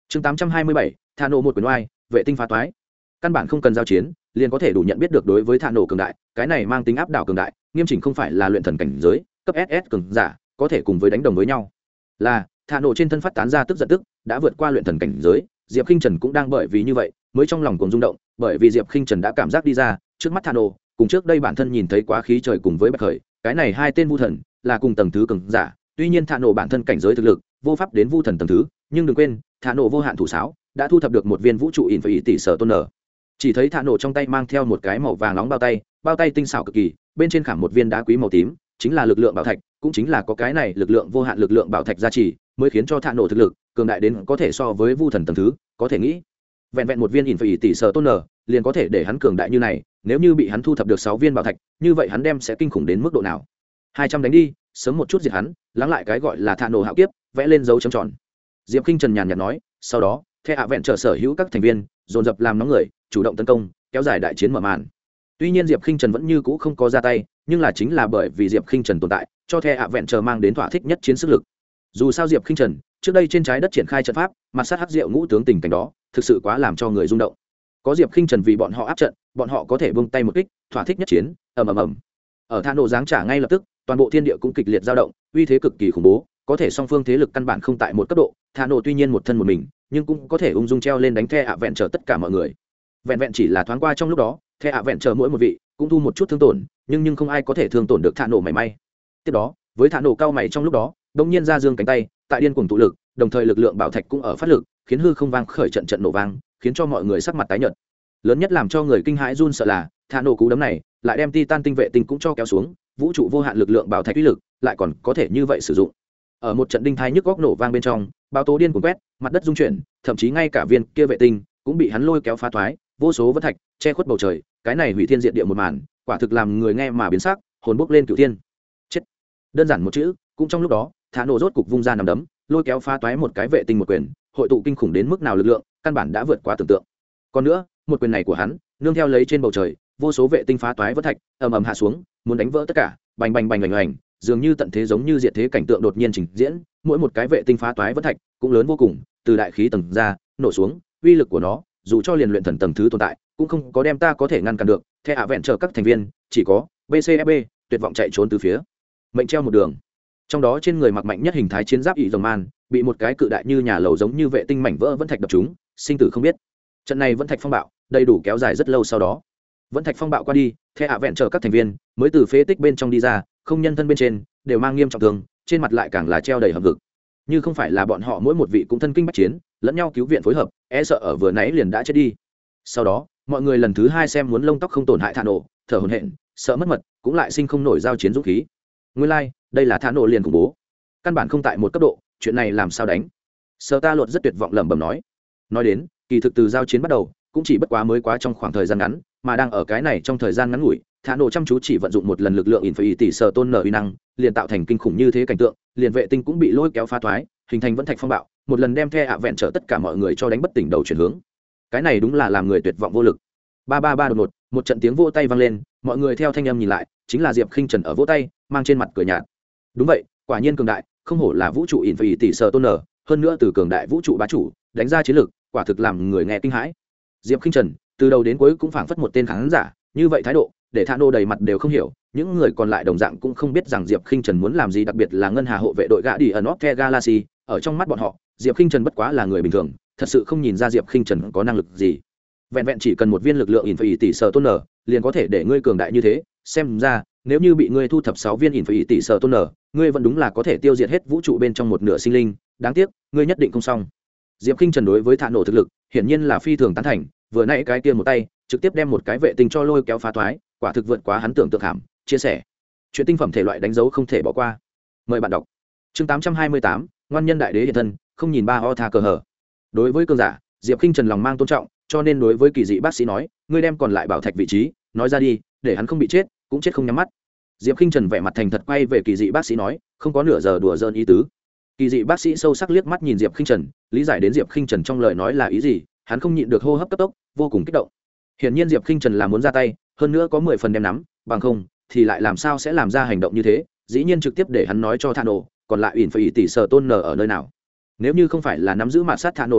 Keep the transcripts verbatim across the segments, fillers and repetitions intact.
chương tám trăm hai mươi bảy, thả nổ một quyền oai, vệ tinh phá toái. Căn bản không cần giao chiến, liền có thể đủ nhận biết được đối với thả nổ cường đại, cái này mang tính áp đảo cường đại, nghiêm chỉnh không phải là luyện thần cảnh giới, cấp ét ét cường giả, có thể cùng với đánh đồng với nhau. Là, thả nổ trên thân phát tán ra tức giận tức, đã vượt qua luyện thần cảnh giới, Diệp Khinh Trần cũng đang bởi vì như vậy, mới trong lòng cuồng rung động, bởi vì Diệp Khinh Trần đã cảm giác đi ra, trước mắt thả nổ, cùng trước đây bản thân nhìn thấy quá khí trời cùng với Bạch Khởi, cái này hai tên vu thần, là cùng tầng thứ cường giả, tuy nhiên thả nổ bản thân cảnh giới thực lực, vô pháp đến vu thần tầng thứ, nhưng đừng quên, thả nổ vô hạn thủ sáo, đã thu thập được một viên vũ trụ ỉn phải tỷ sở tôn nở. Chỉ thấy thả nổ trong tay mang theo một cái màu vàng nóng bao tay, bao tay tinh xảo cực kỳ, bên trên khảm một viên đá quý màu tím, chính là lực lượng bảo thạch, cũng chính là có cái này lực lượng vô hạn lực lượng bảo thạch gia trì, mới khiến cho thả nổ thực lực cường đại đến có thể so với vu thần tầng thứ, có thể nghĩ, vẹn vẹn một viên ỉn phải tỷ sở tôn nở, liền có thể để hắn cường đại như này, nếu như bị hắn thu thập được sáu viên bảo thạch, như vậy hắn đem sẽ kinh khủng đến mức độ nào? hai trăm đánh đi, sớm một chút diệt hắn, lắng lại cái gọi là thả nổ hạo kiếp, vẽ lên dấu chấm tròn. Diệp Khinh Trần nhàn nhạt nói, sau đó, The Avengers sở hữu các thành viên dồn dập làm nóng người, chủ động tấn công, kéo dài đại chiến mở màn. Tuy nhiên Diệp Khinh Trần vẫn như cũ không có ra tay, nhưng là chính là bởi vì Diệp Khinh Trần tồn tại, cho The Avengers mang đến thỏa thích nhất chiến sức lực. Dù sao Diệp Khinh Trần trước đây trên trái đất triển khai trận pháp, mặt sát hắc diệu ngũ tướng tình cảnh đó, thực sự quá làm cho người rung động. Có Diệp Khinh Trần vì bọn họ áp trận, bọn họ có thể buông tay một kích, thỏa thích nhất chiến, ầm ầm ầm. Ở Thả nổ giáng trả ngay lập tức, toàn bộ thiên địa cũng kịch liệt dao động, uy thế cực kỳ khủng bố, có thể song phương thế lực căn bản không tại một cấp độ. Thả nổ tuy nhiên một thân một mình, nhưng cũng có thể ung dung treo lên đánh The Avengers tất cả mọi người. Vẹn vẹn chỉ là thoáng qua trong lúc đó, The Avengers mỗi một vị cũng thu một chút thương tổn, nhưng nhưng không ai có thể thương tổn được Thả nổ mảy may. Tiếp đó, với Thả nổ cao mày trong lúc đó, đột nhiên ra dương cánh tay, tại điên cuồng tụ lực, đồng thời lực lượng bảo thạch cũng ở phát lực, khiến hư không vang khởi trận trận nổ vang, khiến cho mọi người sắc mặt tái nhợt. Lớn nhất làm cho người kinh hãi run sợ là, Thả nổ cú đấm này, lại đem Titan tinh vệ tinh cũng cho kéo xuống, vũ trụ vô hạn lực lượng bảo thạch uy lực, lại còn có thể như vậy sử dụng. Ở một trận đinh thai nhức góc nổ vang bên trong, báo tố điên cuồng quét, mặt đất rung chuyển, thậm chí ngay cả viên kia vệ tinh cũng bị hắn lôi kéo phá thoái, vô số vân thạch che khuất bầu trời, cái này hủy thiên diệt địa một màn, quả thực làm người nghe mà biến sắc, hồn bốc lên cửu thiên. Chết. Đơn giản một chữ, cũng trong lúc đó, Thả nổ rốt cục vung ra nằm đấm, lôi kéo phá toái một cái vệ tinh một quyền, hội tụ kinh khủng đến mức nào lực lượng, căn bản đã vượt quá tưởng tượng. Còn nữa, một quyền này của hắn, nương theo lấy trên bầu trời, vô số vệ tinh phá toái vỡ thạch, ầm ầm hạ xuống, muốn đánh vỡ tất cả, bành bành bành bành bành, dường như tận thế giống như diệt thế cảnh tượng đột nhiên trình diễn, mỗi một cái vệ tinh phá toái vỡ thạch cũng lớn vô cùng, từ đại khí tầng ra, nổ xuống, uy lực của nó, dù cho liền luyện thần tầng thứ tồn tại, cũng không có đem ta có thể ngăn cản được. The Avengers các thành viên, chỉ có bê xê ép bê tuyệt vọng chạy trốn từ phía. Mệnh treo một đường. Trong đó trên người mặc mạnh nhất hình thái chiến giáp ỷ rồng man, bị một cái cự đại như nhà lầu giống như vệ tinh mảnh vỡ vẫn thạch đập trúng, sinh tử không biết. Trận này vẫn thạch phong bạo, đầy đủ kéo dài rất lâu sau đó. Vẫn thạch phong bạo qua đi, The Avengers các thành viên mới từ phế tích bên trong đi ra, không nhân thân bên trên đều mang nghiêm trọng thương, trên mặt lại càng là treo đầy hầm vực. Như không phải là bọn họ mỗi một vị cũng thân kinh bách chiến, lẫn nhau cứu viện phối hợp, e sợ ở vừa nãy liền đã chết đi. Sau đó, mọi người lần thứ hai xem muốn lông tóc không tổn hại Thả nổ, thở hổn hển, sợ mất mật, cũng lại sinh không nổi giao chiến dũng khí. Nguyên lai, like, đây là Thả nổ liền khủng bố. Căn bản không tại một cấp độ, chuyện này làm sao đánh? Sở Ta Lột rất tuyệt vọng lẩm bẩm nói. Nói đến, kỳ thực từ giao chiến bắt đầu, cũng chỉ bất quá mới quá trong khoảng thời gian ngắn, mà đang ở cái này trong thời gian ngắn ngủi, Thả nổ chăm chú chỉ vận dụng một lần lực lượng Infinity tỷ sở tôn nở uy năng, liền tạo thành kinh khủng như thế cảnh tượng, liền vệ tinh cũng bị lôi kéo phá thoái, hình thành vẫn thạch phong bạo, một lần đem The Avengers tất cả mọi người cho đánh bất tỉnh đầu chuyển hướng. Cái này đúng là làm người tuyệt vọng vô lực. Ba ba ba đột ngột, một trận tiếng vỗ tay vang lên, mọi người theo thanh âm nhìn lại, chính là Diệp Khinh Trần ở vỗ tay, mang trên mặt cười nhạt. Đúng vậy, quả nhiên cường đại, không hổ là vũ trụ Infinity tỷ sở tôn nở, hơn nữa từ cường đại vũ trụ bá chủ, đánh ra chiến lược, quả thực làm người nghe kinh hãi. Diệp Khinh Trần, từ đầu đến cuối cũng phảng phất một tên khán giả, như vậy thái độ, để Thả nổ đầy mặt đều không hiểu, những người còn lại đồng dạng cũng không biết rằng Diệp Khinh Trần muốn làm gì, đặc biệt là ngân hà hộ vệ đội gã đi ở North Galaxy, ở trong mắt bọn họ, Diệp Khinh Trần bất quá là người bình thường, thật sự không nhìn ra Diệp Khinh Trần có năng lực gì. Vẹn vẹn chỉ cần một viên lực lượng Infinity tỷ sở tôn nở, liền có thể để ngươi cường đại như thế, xem ra, nếu như bị ngươi thu thập sáu viên Infinity tỷ sở tôn nở, ngươi vẫn đúng là có thể tiêu diệt hết vũ trụ bên trong một nửa sinh linh, đáng tiếc, ngươi nhất định không xong. Diệp Khinh Trần đối với Thả nổ thực lực, hiển nhiên là phi thường tán thành, vừa nãy cái kia một tay, trực tiếp đem một cái vệ tinh cho lôi kéo phá toái, quả thực vượt quá hắn tưởng tượng hàm, chia sẻ. Chuyện tinh phẩm thể loại đánh dấu không thể bỏ qua. Mời bạn đọc. Chương tám trăm hai mươi tám, ngoan nhân đại đế hiện thân, không nhìn ba o tha cờ hở. Đối với cường giả, Diệp Khinh Trần lòng mang tôn trọng, cho nên đối với kỳ dị bác sĩ nói, ngươi đem còn lại bảo thạch vị trí, nói ra đi, để hắn không bị chết, cũng chết không nhắm mắt. Diệp Khinh Trần vẻ mặt thành thật quay về kỳ dị bác sĩ nói, không có nửa giờ đùa giỡn ý tứ. Kỳ dị bác sĩ sâu sắc liếc mắt nhìn Diệp Khinh Trần, lý giải đến Diệp Khinh Trần trong lời nói là ý gì, hắn không nhịn được hô hấp cấp tốc, vô cùng kích động. Hiển nhiên Diệp Khinh Trần là muốn ra tay, hơn nữa có mười phần đem nắm, bằng không thì lại làm sao sẽ làm ra hành động như thế, dĩ nhiên trực tiếp để hắn nói cho Thả nổ, còn lại ỉn phải tỷ sở tôn nở ở nơi nào. Nếu như không phải là nắm giữ mạt sát Thả nổ nắm chắc,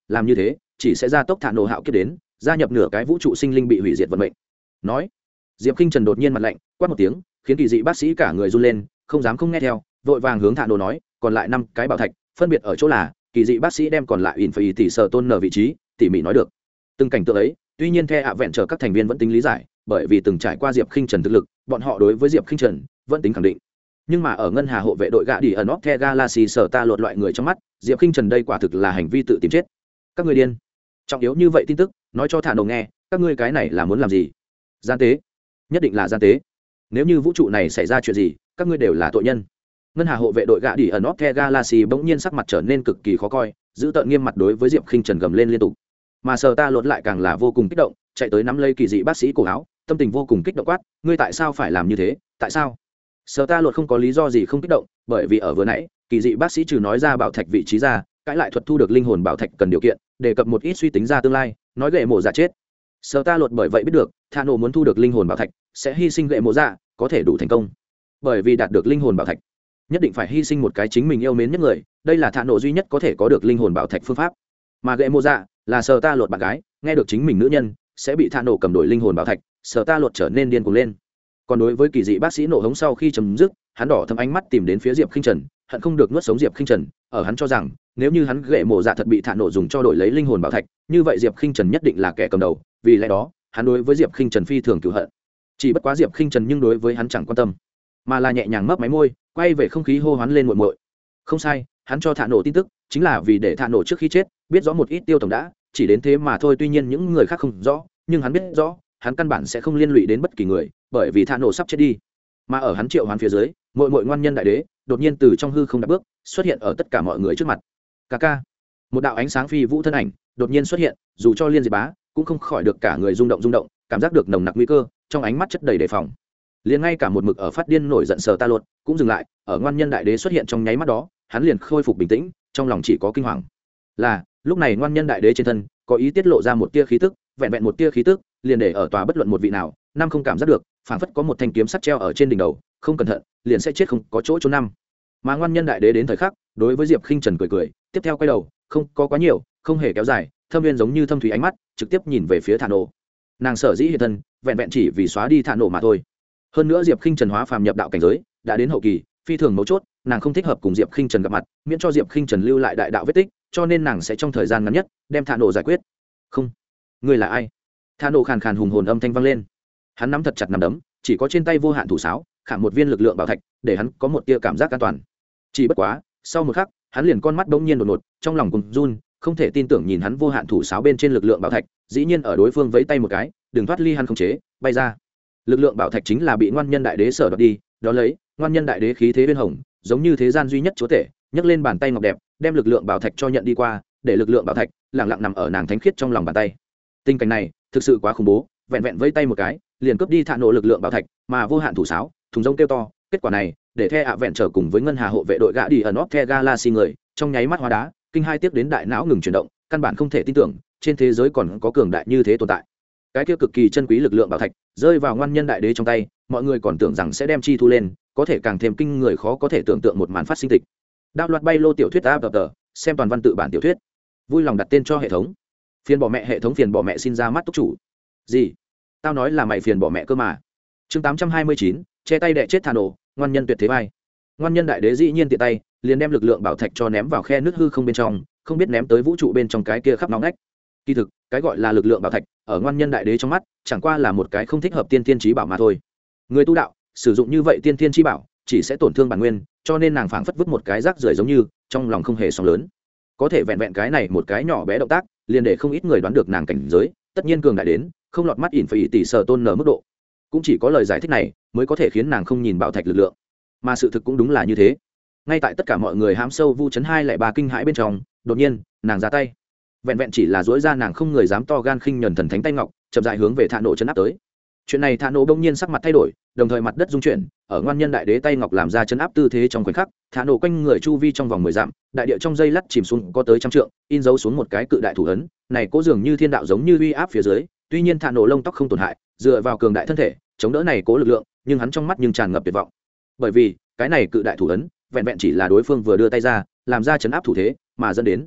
làm như thế chỉ sẽ gia tốc thả nổ hạo kiếp đến, gia nhập nửa cái vũ trụ sinh linh bị hủy diệt vận mệnh. Nói, Diệp Khinh Trần đột nhiên mặt lạnh quát một tiếng, khiến kỳ dị bác sĩ cả người run lên, không dám không nghe theo, vội vàng hướng thả nổ nói, còn lại năm cái bảo thạch phân biệt ở chỗ là, kỳ dị bác sĩ đem còn lại in phải tỷ sở tôn nở vị trí tỉ mỉ nói được từng cảnh tượng ấy. Tuy nhiên theo ạ vẹn chờ các thành viên vẫn tính lý giải, bởi vì từng trải qua Diệp Khinh Trần thực lực, bọn họ đối với Diệp Khinh Trần vẫn tính khẳng định. Nhưng mà ở ngân hà hộ vệ đội gạ đi ở North Galaxy sở ta lột loại người trong mắt, Diệp Khinh Trần đây quả thực là hành vi tự tìm chết. Các người điên. Trọng yếu như vậy tin tức nói cho thả nổ nghe, các ngươi cái này là muốn làm gì? Gian tế, nhất định là gian tế. Nếu như vũ trụ này xảy ra chuyện gì, các ngươi đều là tội nhân. Ngân hà hộ vệ đội gạ đi ở North Galaxy bỗng nhiên sắc mặt trở nên cực kỳ khó coi, giữ tợn nghiêm mặt đối với Diệp Khinh Trần gầm lên liên tục. Mà sở ta lột lại càng là vô cùng kích động, chạy tới nắm lấy kỳ dị bác sĩ cổ áo, tâm tình vô cùng kích động quát, ngươi tại sao phải làm như thế? Tại sao? Sở ta lột không có lý do gì không kích động, bởi vì ở vừa nãy kỳ dị bác sĩ trừ nói ra bảo thạch vị trí ra, cãi lại thuật thu được linh hồn bảo thạch cần điều kiện, đề cập một ít suy tính ra tương lai, nói gệ mổ giả chết. Sở ta lột bởi vậy biết được thà nổ muốn thu được linh hồn bảo thạch sẽ hy sinh gệ mổ giả có thể đủ thành công, bởi vì đạt được linh hồn bảo thạch nhất định phải hy sinh một cái chính mình yêu mến nhất người, đây là thà nổ duy nhất có thể có được linh hồn bảo thạch phương pháp. Mà gệ mổ giả là sở ta lột bạn gái, nghe được chính mình nữ nhân sẽ bị thà nổ cầm đổi linh hồn bảo thạch, sở ta lột trở nên điên cuồng lên. Còn đối với kỳ dị bác sĩ nổ hống sau khi chấm dứt, hắn đỏ thâm ánh mắt tìm đến phía Diệp Khinh Trần, hận không được nuốt sống Diệp Khinh Trần. Ở hắn cho rằng nếu như hắn gệ mổ dạ thật bị thả nổ dùng cho đổi lấy linh hồn bảo thạch, như vậy Diệp Khinh Trần nhất định là kẻ cầm đầu, vì lẽ đó hắn đối với Diệp Khinh Trần phi thường cửu hận. Chỉ bất quá Diệp Khinh Trần nhưng đối với hắn chẳng quan tâm, mà là nhẹ nhàng mấp máy môi, quay về không khí hô hoán lên muội muội. Không sai, hắn cho thả nổ tin tức chính là vì để thả nổ trước khi chết biết rõ một ít tiêu tổng đã, chỉ đến thế mà thôi. Tuy nhiên những người khác không rõ, nhưng hắn biết rõ, hắn căn bản sẽ không liên lụy đến bất kỳ người, bởi vì thả nổ sắp chết đi. Mà ở hắn triệu hoán phía dưới, muội muội ngoan nhân đại đế đột nhiên từ trong hư không đạp bước xuất hiện ở tất cả mọi người trước mặt. Ca ca, một đạo ánh sáng phi vũ thân ảnh đột nhiên xuất hiện, dù cho liên diệp bá cũng không khỏi được cả người rung động rung động, cảm giác được nồng nặc nguy cơ, trong ánh mắt chất đầy đề phòng. Liền ngay cả một mực ở phát điên nổi giận Sở Ta Lột cũng dừng lại, ở ngoan nhân đại đế xuất hiện trong nháy mắt đó, hắn liền khôi phục bình tĩnh, trong lòng chỉ có kinh hoàng. Là, lúc này ngoan nhân đại đế trên thân có ý tiết lộ ra một tia khí tức, vẹn vẹn một tia khí tức, liền để ở tòa bất luận một vị nào, năm không cảm giác được, phảng phất có một thanh kiếm sắt treo ở trên đỉnh đầu, không cẩn thận liền sẽ chết không có chỗ trốn năm. Mà ngoan nhân đại đế đến thời khắc, đối với Diệp Khinh Trần cười cười, tiếp theo quay đầu, không có quá nhiều, không hề kéo dài, thâm viên giống như thâm thủy ánh mắt, trực tiếp nhìn về phía Thả Nổ. Nàng sở dĩ hiện thân, vẹn vẹn chỉ vì xóa đi Thả Nổ mà thôi. Hơn nữa Diệp Khinh Trần hóa phàm nhập đạo cảnh giới, đã đến hậu kỳ, phi thường mấu chốt, nàng không thích hợp cùng Diệp Khinh Trần gặp mặt, miễn cho Diệp Khinh Trần lưu lại đại đạo vết tích, cho nên nàng sẽ trong thời gian ngắn nhất đem Thả Nổ giải quyết. Không, ngươi là ai? Thả Nổ khàn khàn hùng hồn âm thanh vang lên. Hắn nắm thật chặt nắm đấm, chỉ có trên tay vô hạn thủ sáo, khảm một viên lực lượng bảo thạch, để hắn có một tia cảm giác an toàn. Chỉ bất quá, sau một khắc, hắn liền con mắt bỗng nhiên đột ngột, trong lòng cùng run, không thể tin tưởng nhìn hắn vô hạn thủ sáo bên trên lực lượng bảo thạch, dĩ nhiên ở đối phương vẫy tay một cái, đừng thoát ly hắn khống chế, bay ra. Lực lượng bảo thạch chính là bị ngoan nhân đại đế sở đoạt đi, đó lấy, ngoan nhân đại đế khí thế bên hồng, giống như thế gian duy nhất chúa tể, nhấc lên bàn tay ngọc đẹp, đem lực lượng bảo thạch cho nhận đi qua, để lực lượng bảo thạch lặng lặng nằm ở nàng thánh khiết trong lòng bàn tay. Tình cảnh này, thực sự quá khủng bố, vẹn vẹn vẫy tay một cái, liền cướp đi Thả Nổ lực lượng bảo thạch, mà vô hạn thủ sáo, thùng rông kêu to, kết quả này, để The ạ vẹn trở cùng với ngân hà hộ vệ đội gã đi ở North Galaxy người, trong nháy mắt hóa đá, kinh hai tiếp đến đại não ngừng chuyển động, căn bản không thể tin tưởng, trên thế giới còn có cường đại như thế tồn tại. Cái kia cực kỳ chân quý lực lượng bảo thạch, rơi vào ngoan nhân đại đế trong tay, mọi người còn tưởng rằng sẽ đem chi thu lên, có thể càng thêm kinh người khó có thể tưởng tượng một màn phát sinh tịch. Đạo loạt bay lô tiểu thuyết áp tờ, xem toàn văn tự bản tiểu thuyết. Vui lòng đặt tên cho hệ thống. Phiền bỏ mẹ hệ thống phiền bỏ mẹ xin ra mắt túc chủ. Gì? Tao nói là mày phiền bỏ mẹ cơ mà. Chương tám trăm hai mươi chín, che tay đè chết Thả Nổ, ngoan nhân tuyệt thế vai. Ngoan nhân đại đế dĩ nhiên tiện tay, liền đem lực lượng bảo thạch cho ném vào khe nước hư không bên trong, không biết ném tới vũ trụ bên trong cái kia khắp nóng nách. Kỳ thực, cái gọi là lực lượng bảo thạch, ở ngoan nhân đại đế trong mắt, chẳng qua là một cái không thích hợp tiên tiên chí bảo mà thôi. Người tu đạo, sử dụng như vậy tiên tiên chí bảo, chỉ sẽ tổn thương bản nguyên, cho nên nàng phảng phất vứt một cái rác rưởi giống như, trong lòng không hề sóng lớn. Có thể vẹn vẹn cái này một cái nhỏ bé động tác, liền để không ít người đoán được nàng cảnh giới, tất nhiên cường đại đến, không lọt mắt ỉn phải tỷ sở tôn nở mức độ. Cũng chỉ có lời giải thích này mới có thể khiến nàng không nhìn bảo thạch lực lượng. Mà sự thực cũng đúng là như thế. Ngay tại tất cả mọi người hám sâu vu chấn hai lẻ ba kinh hãi bên trong, đột nhiên, nàng ra tay. Vẹn vẹn chỉ là duỗi ra nàng không người dám to gan khinh nhẫn thần thánh tay ngọc, chậm rãi hướng về Thả Nổ chấn áp tới. Chuyện này Thả Nổ đông nhiên sắc mặt thay đổi, đồng thời mặt đất rung chuyển, ở ngoan nhân đại đế tay ngọc làm ra chấn áp tư thế trong khoảnh khắc, Thả Nổ quanh người chu vi trong vòng mười dặm, đại địa trong dây lắt chìm xuống có tới trăm trượng, in dấu xuống một cái cự đại thủ ấn, này cố dường như thiên đạo giống như uy áp phía dưới, tuy nhiên Thả Nổ lông tóc không tổn hại, dựa vào cường đại thân thể, chống đỡ này cố lực lượng, nhưng hắn trong mắt nhưng tràn ngập tuyệt vọng. Bởi vì, cái này cự đại thủ ấn, vẹn vẹn chỉ là đối phương vừa đưa tay ra, làm ra chấn áp thủ thế, mà dẫn đến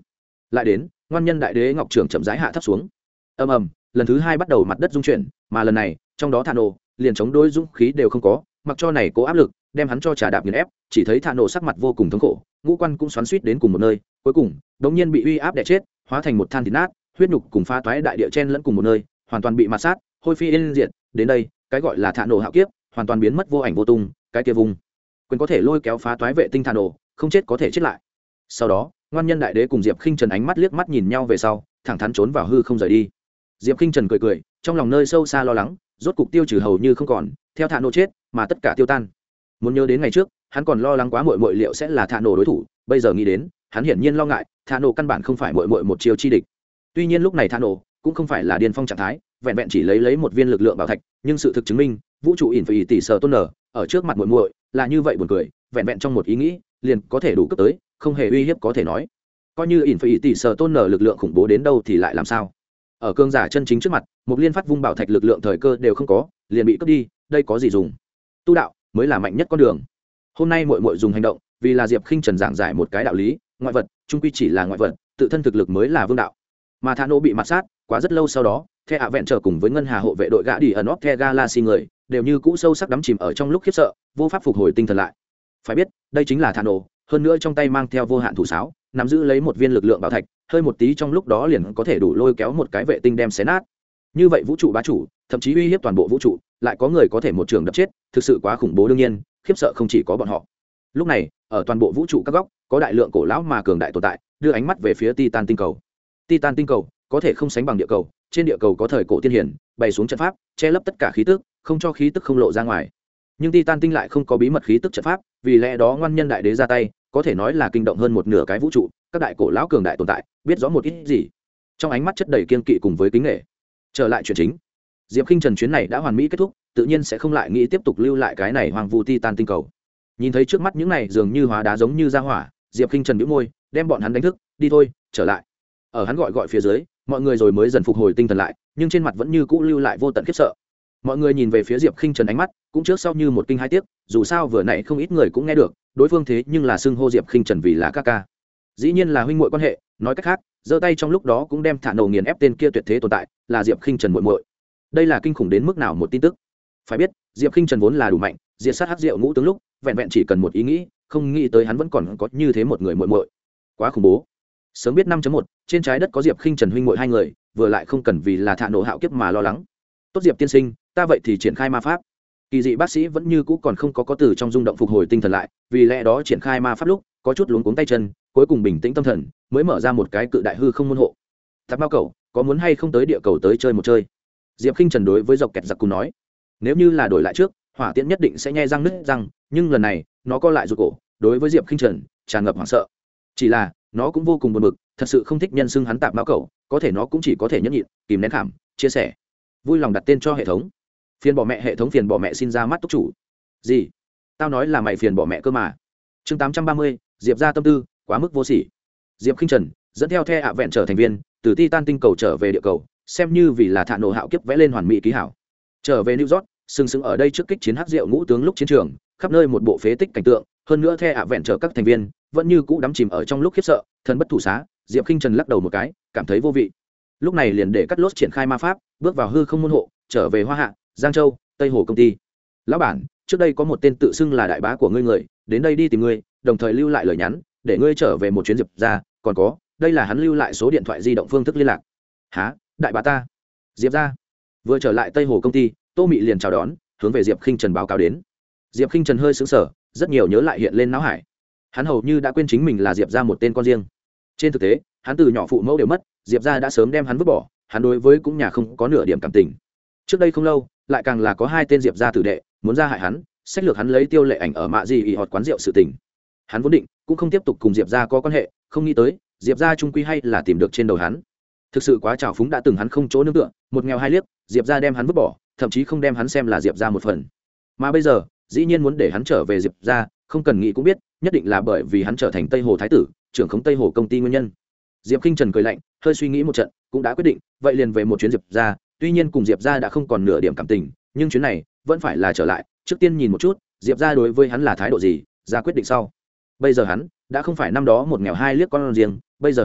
lại đến ngoan nhân đại đế ngọc trưởng chậm rãi hạ thấp xuống. Ầm ầm, lần thứ hai bắt đầu mặt đất rung chuyển, mà lần này trong đó thả nổ liền chống đối dũng khí đều không có, mặc cho này cố áp lực đem hắn cho trà đạp nghiền ép. Chỉ thấy thả nổ sắc mặt vô cùng thống khổ, ngũ quan cũng xoắn xuýt đến cùng một nơi, cuối cùng đống nhiên bị uy áp đè chết, hóa thành một than thịt nát, huyết nhục cùng pha toái đại địa chen lẫn cùng một nơi, hoàn toàn bị mạt sát, hôi phi yên diệt. Đến đây cái gọi là thả nổ hạo kiếp hoàn toàn biến mất vô ảnh vô tung, cái kia vùng quyền có thể lôi kéo phá toái vệ tinh thả nổ, không chết có thể chết lại. Sau đó ngoan nhân đại đế cùng Diệp Khinh Trần ánh mắt liếc mắt nhìn nhau về sau, thẳng thắn trốn vào hư không rời đi. Diệp Khinh Trần cười cười, trong lòng nơi sâu xa lo lắng rốt cục tiêu trừ hầu như không còn, theo thả nổ chết mà tất cả tiêu tan. Muốn nhớ đến ngày trước hắn còn lo lắng quá muội muội liệu sẽ là thả nổ đối thủ, bây giờ nghĩ đến hắn hiển nhiên lo ngại thả nổ căn bản không phải muội muội một chiều chi địch. Tuy nhiên lúc này thả nổ cũng không phải là điên phong trạng thái, vẹn vẹn chỉ lấy lấy một viên lực lượng bảo thạch, nhưng sự thực chứng minh vũ trụ ỉn phải tỷ sở tôn nở ở trước mặt muội muội là như vậy buồn cười, vẹn vẹn trong một ý nghĩ liền có thể đủ cấp tới, không hề uy hiếp có thể nói. Coi như ỉn phải tỷ sở tôn nở lực lượng khủng bố đến đâu thì lại làm sao? Ở cương giả chân chính trước mặt, một liên phát vung bảo thạch lực lượng thời cơ đều không có, liền bị cướp đi, đây có gì dùng? Tu đạo mới là mạnh nhất con đường. Hôm nay muội muội dùng hành động, vì là Diệp Khinh Trần giảng giải một cái đạo lý, ngoại vật chung quy chỉ là ngoại vật, tự thân thực lực mới là vương đạo. Mà Thano bị mặt sát, quá rất lâu sau đó, The Avenger cùng với ngân hà hộ vệ đội gã đi ẩn óc The Galaxy người, đều như cũ sâu sắc đắm chìm ở trong lúc khiếp sợ, vô pháp phục hồi tinh thần lại. Phải biết, đây chính là Thano, hơn nữa trong tay mang theo vô hạn thủ sáo, nắm giữ lấy một viên lực lượng bảo thạch, hơi một tí trong lúc đó liền có thể đủ lôi kéo một cái vệ tinh đem xé nát. Như vậy vũ trụ bá chủ, thậm chí uy hiếp toàn bộ vũ trụ, lại có người có thể một trường đập chết, thực sự quá khủng bố. Đương nhiên, khiếp sợ không chỉ có bọn họ. Lúc này, ở toàn bộ vũ trụ các góc, có đại lượng cổ lão mà cường đại tồn tại, đưa ánh mắt về phía Titan tinh cầu. Titan tinh cầu có thể không sánh bằng địa cầu, trên địa cầu có thời cổ tiên hiển, bày xuống trận pháp, che lấp tất cả khí tức, không cho khí tức không lộ ra ngoài. Nhưng Titan tinh lại không có bí mật khí tức trận pháp, vì lẽ đó ngoan nhân đại đế ra tay, có thể nói là kinh động hơn một nửa cái vũ trụ, các đại cổ lão cường đại tồn tại, biết rõ một ít gì. Trong ánh mắt chất đầy kiên kỵ cùng với kính nể. Trở lại chuyện chính, Diệp Khinh Trần chuyến này đã hoàn mỹ kết thúc, tự nhiên sẽ không lại nghĩ tiếp tục lưu lại cái này hoang vu Titan tinh cầu. Nhìn thấy trước mắt những này dường như hóa đá giống như ra hỏa, Diệp Khinh Trần nhíu môi, đem bọn hắn đánh thức, đi thôi, trở lại. Ở hắn gọi gọi phía dưới, mọi người rồi mới dần phục hồi tinh thần lại, nhưng trên mặt vẫn như cũ lưu lại vô tận khiếp sợ. Mọi người nhìn về phía Diệp Khinh Trần ánh mắt cũng trước sau như một kinh hai tiếc, dù sao vừa nãy không ít người cũng nghe được, đối phương thế nhưng là xưng hô Diệp Khinh Trần vì là ca ca. Dĩ nhiên là huynh muội quan hệ, nói cách khác, giơ tay trong lúc đó cũng đem thả nổ nghiền ép tên kia tuyệt thế tồn tại, là Diệp Khinh Trần muội muội. Đây là kinh khủng đến mức nào một tin tức. Phải biết, Diệp Khinh Trần vốn là đủ mạnh, diệt sát hắc diệu ngũ tướng lúc, vẹn vẹn chỉ cần một ý nghĩ, không nghĩ tới hắn vẫn còn có như thế một người muội muội. Quá khủng bố. Sớm biết năm chấm một, trên trái đất có Diệp Khinh Trần huynh muội hai người, vừa lại không cần vì là thả nổ hạo kiếp mà lo lắng. Tốt Diệp tiên sinh, ta vậy thì triển khai ma pháp. Kỳ dị bác sĩ vẫn như cũ còn không có có từ trong rung động phục hồi tinh thần lại, vì lẽ đó triển khai ma pháp lúc có chút luống cuống tay chân, cuối cùng bình tĩnh tâm thần, mới mở ra một cái cự đại hư không môn hộ. Tạp Mao Cẩu, có muốn hay không tới địa cầu tới chơi một chơi? Diệp Khinh Trần đối với dọc kẹt giặc cù nói. Nếu như là đổi lại trước, hỏa tiễn nhất định sẽ nhe răng nứt răng, nhưng lần này nó co lại rụt cổ, đối với Diệp Khinh Trần tràn ngập hoảng sợ. Chỉ là nó cũng vô cùng buồn bực, thật sự không thích nhân xưng hắn Tạp Mao Cẩu, có thể nó cũng chỉ có thể nhẫn nhịn, kìm nén khảm, chia sẻ, vui lòng đặt tên cho hệ thống. Phiền bỏ mẹ, hệ thống phiền bỏ mẹ xin ra mắt túc chủ. Gì? Tao nói là mày phiền bỏ mẹ cơ mà. Chương tám trăm ba mươi, Diệp ra tâm tư quá mức vô sỉ. Diệp Khinh Trần dẫn theo The ạ vẹn trở thành viên từ Titan tinh cầu trở về địa cầu, xem như vì là thả nổ hạo kiếp vẽ lên hoàn mỹ ký hảo. Trở về New York, sừng sững ở đây trước kích chiến hắc diệu ngũ tướng lúc chiến trường, khắp nơi một bộ phế tích cảnh tượng, hơn nữa The ạ vẹn trở các thành viên vẫn như cũ đắm chìm ở trong lúc khiếp sợ, thần bất thủ xá. Diệp Khinh Trần lắc đầu một cái, cảm thấy vô vị. Lúc này liền để cắt lốt triển khai ma pháp, bước vào hư không môn hộ, trở về Hoa Hạ, Giang Châu, Tây Hồ công ty. Lão bản, trước đây có một tên tự xưng là đại bá của ngươi người đến đây đi tìm ngươi, đồng thời lưu lại lời nhắn để ngươi trở về một chuyến Diệp ra, còn có đây là hắn lưu lại số điện thoại di động phương thức liên lạc. Hả? Đại bá ta? Diệp ra? Vừa trở lại Tây Hồ công ty, Tô Mị liền chào đón, hướng về Diệp Khinh Trần báo cáo đến. Diệp Khinh Trần hơi sững sờ, rất nhiều nhớ lại hiện lên não hải. Hắn hầu như đã quên chính mình là Diệp ra một tên con riêng. Trên thực tế, hắn từ nhỏ phụ mẫu đều mất, Diệp ra đã sớm đem hắn vứt bỏ, hắn đối với cũng nhà không có nửa điểm cảm tình. Trước đây không lâu, lại càng là có hai tên Diệp gia tử đệ muốn ra hại hắn, sách lược hắn lấy Tiêu Lệ Ảnh ở mạ gì ỉ họt quán rượu sự tình. Hắn vốn định cũng không tiếp tục cùng Diệp gia có quan hệ, không nghĩ tới Diệp gia trung quy hay là tìm được trên đầu hắn. Thực sự quá trào phúng, đã từng hắn không chỗ nương tựa, một nghèo hai liếc, Diệp gia đem hắn vứt bỏ, thậm chí không đem hắn xem là Diệp gia một phần. Mà bây giờ, dĩ nhiên muốn để hắn trở về Diệp gia, không cần nghĩ cũng biết, nhất định là bởi vì hắn trở thành Tây Hồ thái tử, trưởng khống Tây Hồ công ty nguyên nhân. Diệp Khinh Trần cười lạnh, hơi suy nghĩ một trận, cũng đã quyết định, vậy liền về một chuyến Diệp gia. Tuy nhiên cùng Diệp gia đã không còn nửa điểm cảm tình, nhưng chuyến này vẫn phải là trở lại, trước tiên nhìn một chút Diệp gia đối với hắn là thái độ gì, ra quyết định sau. Bây giờ hắn đã không phải năm đó một nghèo hai liếc con riêng, bây giờ hắn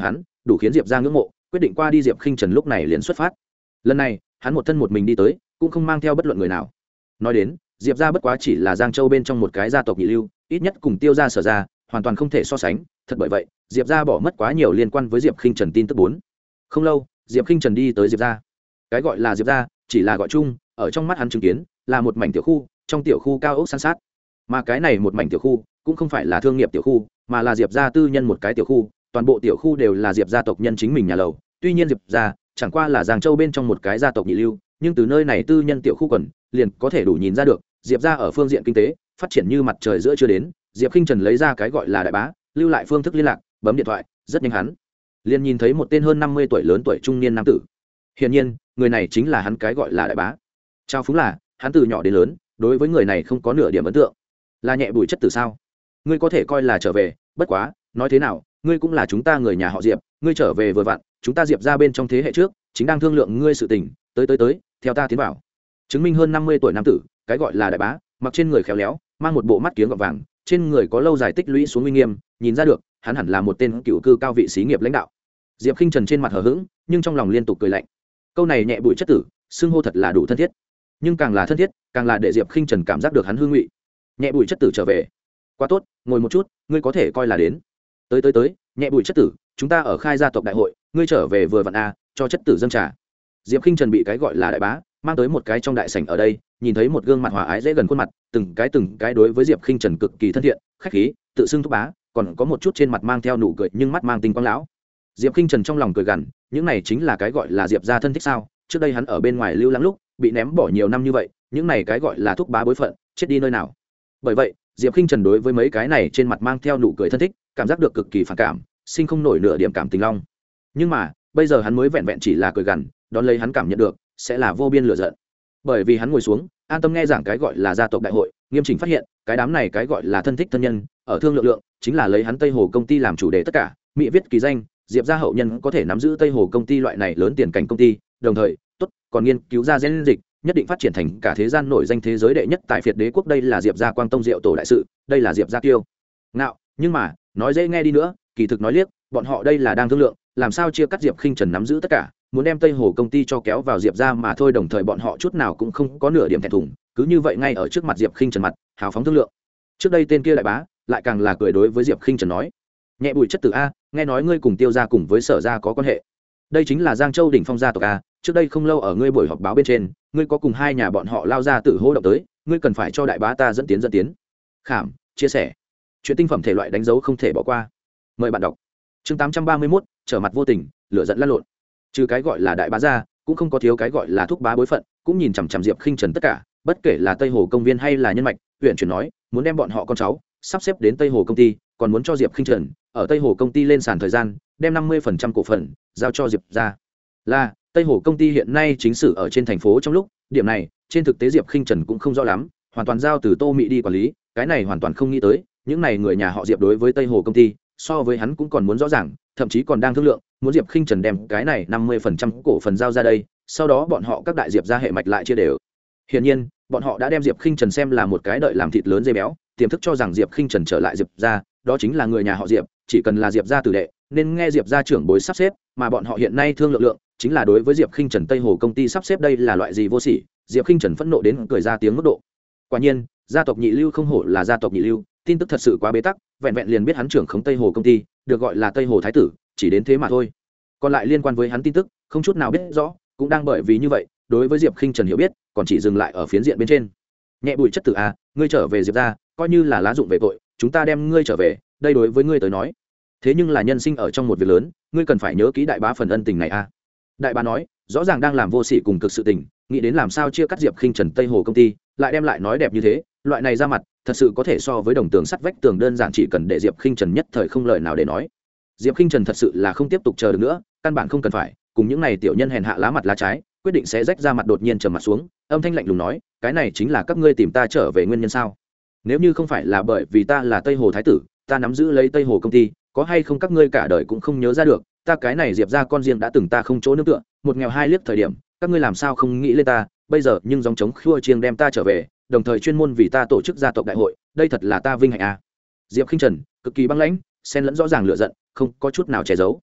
đủ khiến diệp ra ngưỡng mộ, quyết định qua đi diệp khinh trần lúc này liền xuất phát. Lần này hắn một thân một mình đi tới, cũng không mang theo bất luận người nào. Nói đến diệp ra bất quá chỉ là giang châu bên trong một cái gia tộc nhị lưu, ít nhất cùng tiêu gia sở ra hoàn toàn không thể so sánh. Thật bởi vậy diệp ra bỏ mất quá nhiều liên quan với diệp khinh trần tin tức. Bốn không lâu diệp khinh trần đi tới diệp ra. Cái gọi là diệp ra chỉ là gọi chung, ở trong mắt hắn chứng kiến là một mảnh tiểu khu, trong tiểu khu cao ốc san sát. Mà cái này một mảnh tiểu khu cũng không phải là thương nghiệp tiểu khu, mà là diệp gia tư nhân một cái tiểu khu, toàn bộ tiểu khu đều là diệp gia tộc nhân chính mình nhà lầu. Tuy nhiên diệp gia chẳng qua là giang châu bên trong một cái gia tộc nhị lưu, nhưng từ nơi này tư nhân tiểu khu quần liền có thể đủ nhìn ra được diệp gia ở phương diện kinh tế phát triển như mặt trời giữa chưa đến. Diệp khinh trần lấy ra cái gọi là đại bá, lưu lại phương thức liên lạc, bấm điện thoại, rất nhanh hắn liền nhìn thấy một tên hơn năm mươi tuổi lớn tuổi trung niên nam tử. Hiển nhiên người này chính là hắn cái gọi là đại bá. Trao phúng là hắn từ nhỏ đến lớn đối với người này không có nửa điểm ấn tượng. Là nhẹ bùi chất tử sao? Ngươi có thể coi là trở về, bất quá nói thế nào ngươi cũng là chúng ta người nhà họ Diệp, ngươi trở về vừa vặn, chúng ta Diệp ra bên trong thế hệ trước chính đang thương lượng ngươi sự tình, tới tới tới theo ta tiến vào. Chứng minh hơn năm mươi tuổi nam tử, cái gọi là đại bá, mặc trên người khéo léo, mang một bộ mắt kiếng gọt vàng, trên người có lâu dài tích lũy xuống uy nghiêm, nhìn ra được hắn hẳn là một tên cựu cư cao vị xí nghiệp lãnh đạo. Diệp khinh trần trên mặt hờ hững, nhưng trong lòng liên tục cười lạnh. Câu này nhẹ bụi chất tử xưng hô thật là đủ thân thiết, nhưng càng là thân thiết càng là để Diệp khinh trần cảm giác được hắn hư ngụy. Nhẹ bụi chất tử trở về, quá tốt, ngồi một chút, ngươi có thể coi là đến. Tới tới tới nhẹ bụi chất tử, chúng ta ở khai gia tộc đại hội, ngươi trở về vừa vặn a, cho chất tử dâng trà. Diệp khinh trần bị cái gọi là đại bá mang tới một cái trong đại sảnh, ở đây nhìn thấy một gương mặt hòa ái dễ gần khuôn mặt, từng cái từng cái đối với Diệp khinh trần cực kỳ thân thiện, khách khí, tự xưng thúc bá, còn có một chút trên mặt mang theo nụ cười nhưng mắt mang tinh quang lão. Diệp khinh trần trong lòng cười gằn, những này chính là cái gọi là Diệp gia thân thích sao? Trước đây hắn ở bên ngoài lưu lãng lúc bị ném bỏ nhiều năm như vậy, những này cái gọi là thúc bá bối phận chết đi nơi nào? Bởi vậy Diệp khinh trần đối với mấy cái này trên mặt mang theo nụ cười thân thích cảm giác được cực kỳ phản cảm, sinh không nổi nửa điểm cảm tình long. Nhưng mà bây giờ hắn mới vẹn vẹn chỉ là cười gằn, đón lấy hắn cảm nhận được sẽ là vô biên lửa giận. Bởi vì hắn ngồi xuống an tâm nghe giảng cái gọi là gia tộc đại hội, nghiêm chỉnh phát hiện cái đám này cái gọi là thân thích thân nhân ở thương lượng lượng chính là lấy hắn Tây Hồ công ty làm chủ đề tất cả, mỹ viết kỳ danh Diệp gia hậu nhân có thể nắm giữ Tây Hồ công ty loại này lớn tiền cảnh công ty, đồng thời tốt còn nghiên cứu ra gen dịch, nhất định phát triển thành cả thế gian nổi danh thế giới đệ nhất tại Việt đế quốc. Đây là Diệp gia Quang Tông Diệu tổ đại sự, đây là Diệp gia kiêu ngạo. Nhưng mà nói dễ nghe đi nữa, kỳ thực nói liếc, bọn họ đây là đang thương lượng làm sao chia cắt Diệp khinh trần nắm giữ tất cả, muốn đem Tây Hồ công ty cho kéo vào Diệp gia mà thôi. Đồng thời bọn họ chút nào cũng không có nửa điểm thẹn thùng, cứ như vậy ngay ở trước mặt Diệp khinh trần mặt hào phóng thương lượng. Trước đây tên kia đại bá lại càng là cười đối với Diệp khinh trần nói, nhẹ bùi chất tử a, nghe nói ngươi cùng tiêu gia cùng với sở gia có quan hệ, đây chính là Giang Châu đỉnh phong gia tộc a. Trước đây không lâu ở ngươi buổi họp báo bên trên, ngươi có cùng hai nhà bọn họ lao ra tự hô động tới, ngươi cần phải cho đại bá ta dẫn tiến dẫn tiến. Khảm chia sẻ chuyện tinh phẩm thể loại đánh dấu không thể bỏ qua, mời bạn đọc. Chương tám trăm ba mươi mốt, trở mặt vô tình, lửa giận lăn lộn. Trừ cái gọi là đại bá gia, cũng không có thiếu cái gọi là thúc bá bối phận, cũng nhìn chằm chằm Diệp khinh trần tất cả, bất kể là Tây Hồ công viên hay là nhân mạch, huyện chuyển nói muốn đem bọn họ con cháu sắp xếp đến Tây Hồ công ty, còn muốn cho Diệp khinh trần ở Tây Hồ công ty lên sàn thời gian đem năm mươi phần trăm cổ phần giao cho Diệp gia. Là Tây Hồ công ty hiện nay chính sử ở trên thành phố trong lúc, điểm này trên thực tế Diệp khinh trần cũng không rõ lắm, hoàn toàn giao từ Tô Mị đi quản lý, cái này hoàn toàn không nghĩ tới, những này người nhà họ Diệp đối với Tây Hồ công ty so với hắn cũng còn muốn rõ ràng, thậm chí còn đang thương lượng muốn Diệp khinh trần đem cái này năm mươi phần trăm cổ phần giao ra đây, sau đó bọn họ các đại Diệp gia hệ mạch lại chia đều. Hiển nhiên bọn họ đã đem Diệp khinh trần xem là một cái đợi làm thịt lớn dây béo, tiềm thức cho rằng Diệp khinh trần trở lại Diệp gia đó chính là người nhà họ Diệp, chỉ cần là Diệp gia tử đệ nên nghe Diệp gia trưởng bối sắp xếp, mà bọn họ hiện nay thương lượng lượng chính là đối với Diệp khinh trần Tây Hồ công ty sắp xếp, đây là loại gì vô sỉ. Diệp khinh trần phẫn nộ đến cười ra tiếng mức độ. Quả nhiên gia tộc nhị lưu không hổ là gia tộc nhị lưu, tin tức thật sự quá bế tắc, vẹn vẹn liền biết hắn trưởng khống Tây Hồ công ty, được gọi là Tây Hồ thái tử, chỉ đến thế mà thôi. Còn lại liên quan với hắn tin tức không chút nào biết rõ, cũng đang bởi vì như vậy đối với Diệp khinh trần hiểu biết còn chỉ dừng lại ở phiến diện bên trên. Nhẹ bụi chất tử a, ngươi trở về Diệp gia coi như là lá dụng về tội, chúng ta đem ngươi trở về, đây đối với ngươi tới nói thế nhưng là nhân sinh ở trong một việc lớn, ngươi cần phải nhớ kỹ đại bá phần ân tình này a. Đại bá nói rõ ràng đang làm vô sỉ cùng cực sự tình, nghĩ đến làm sao chia cắt Diệp khinh trần Tây Hồ công ty, lại đem lại nói đẹp như thế, loại này ra mặt thật sự có thể so với đồng tường sắt vách tường, đơn giản chỉ cần để Diệp khinh trần nhất thời không lời nào để nói. Diệp khinh trần thật sự là không tiếp tục chờ được nữa, căn bản không cần phải cùng những này tiểu nhân hèn hạ lá mặt lá trái, quyết định sẽ rách ra mặt, đột nhiên trầm mặt xuống, âm thanh lạnh lùng nói, cái này chính là các ngươi tìm ta trở về nguyên nhân sao? Nếu như không phải là bởi vì ta là Tây Hồ thái tử, ta nắm giữ lấy Tây Hồ công ty, có hay không các ngươi cả đời cũng không nhớ ra được, ta cái này Diệp gia con riêng đã từng ta không chỗ nương tựa, một nghèo hai liếc thời điểm, các ngươi làm sao không nghĩ lên ta, bây giờ nhưng dòng chống khua chiêng đem ta trở về, đồng thời chuyên môn vì ta tổ chức gia tộc đại hội, đây thật là ta vinh hạnh à. Diệp khinh trần cực kỳ băng lãnh, xen lẫn rõ ràng lửa giận, không có chút nào che giấu.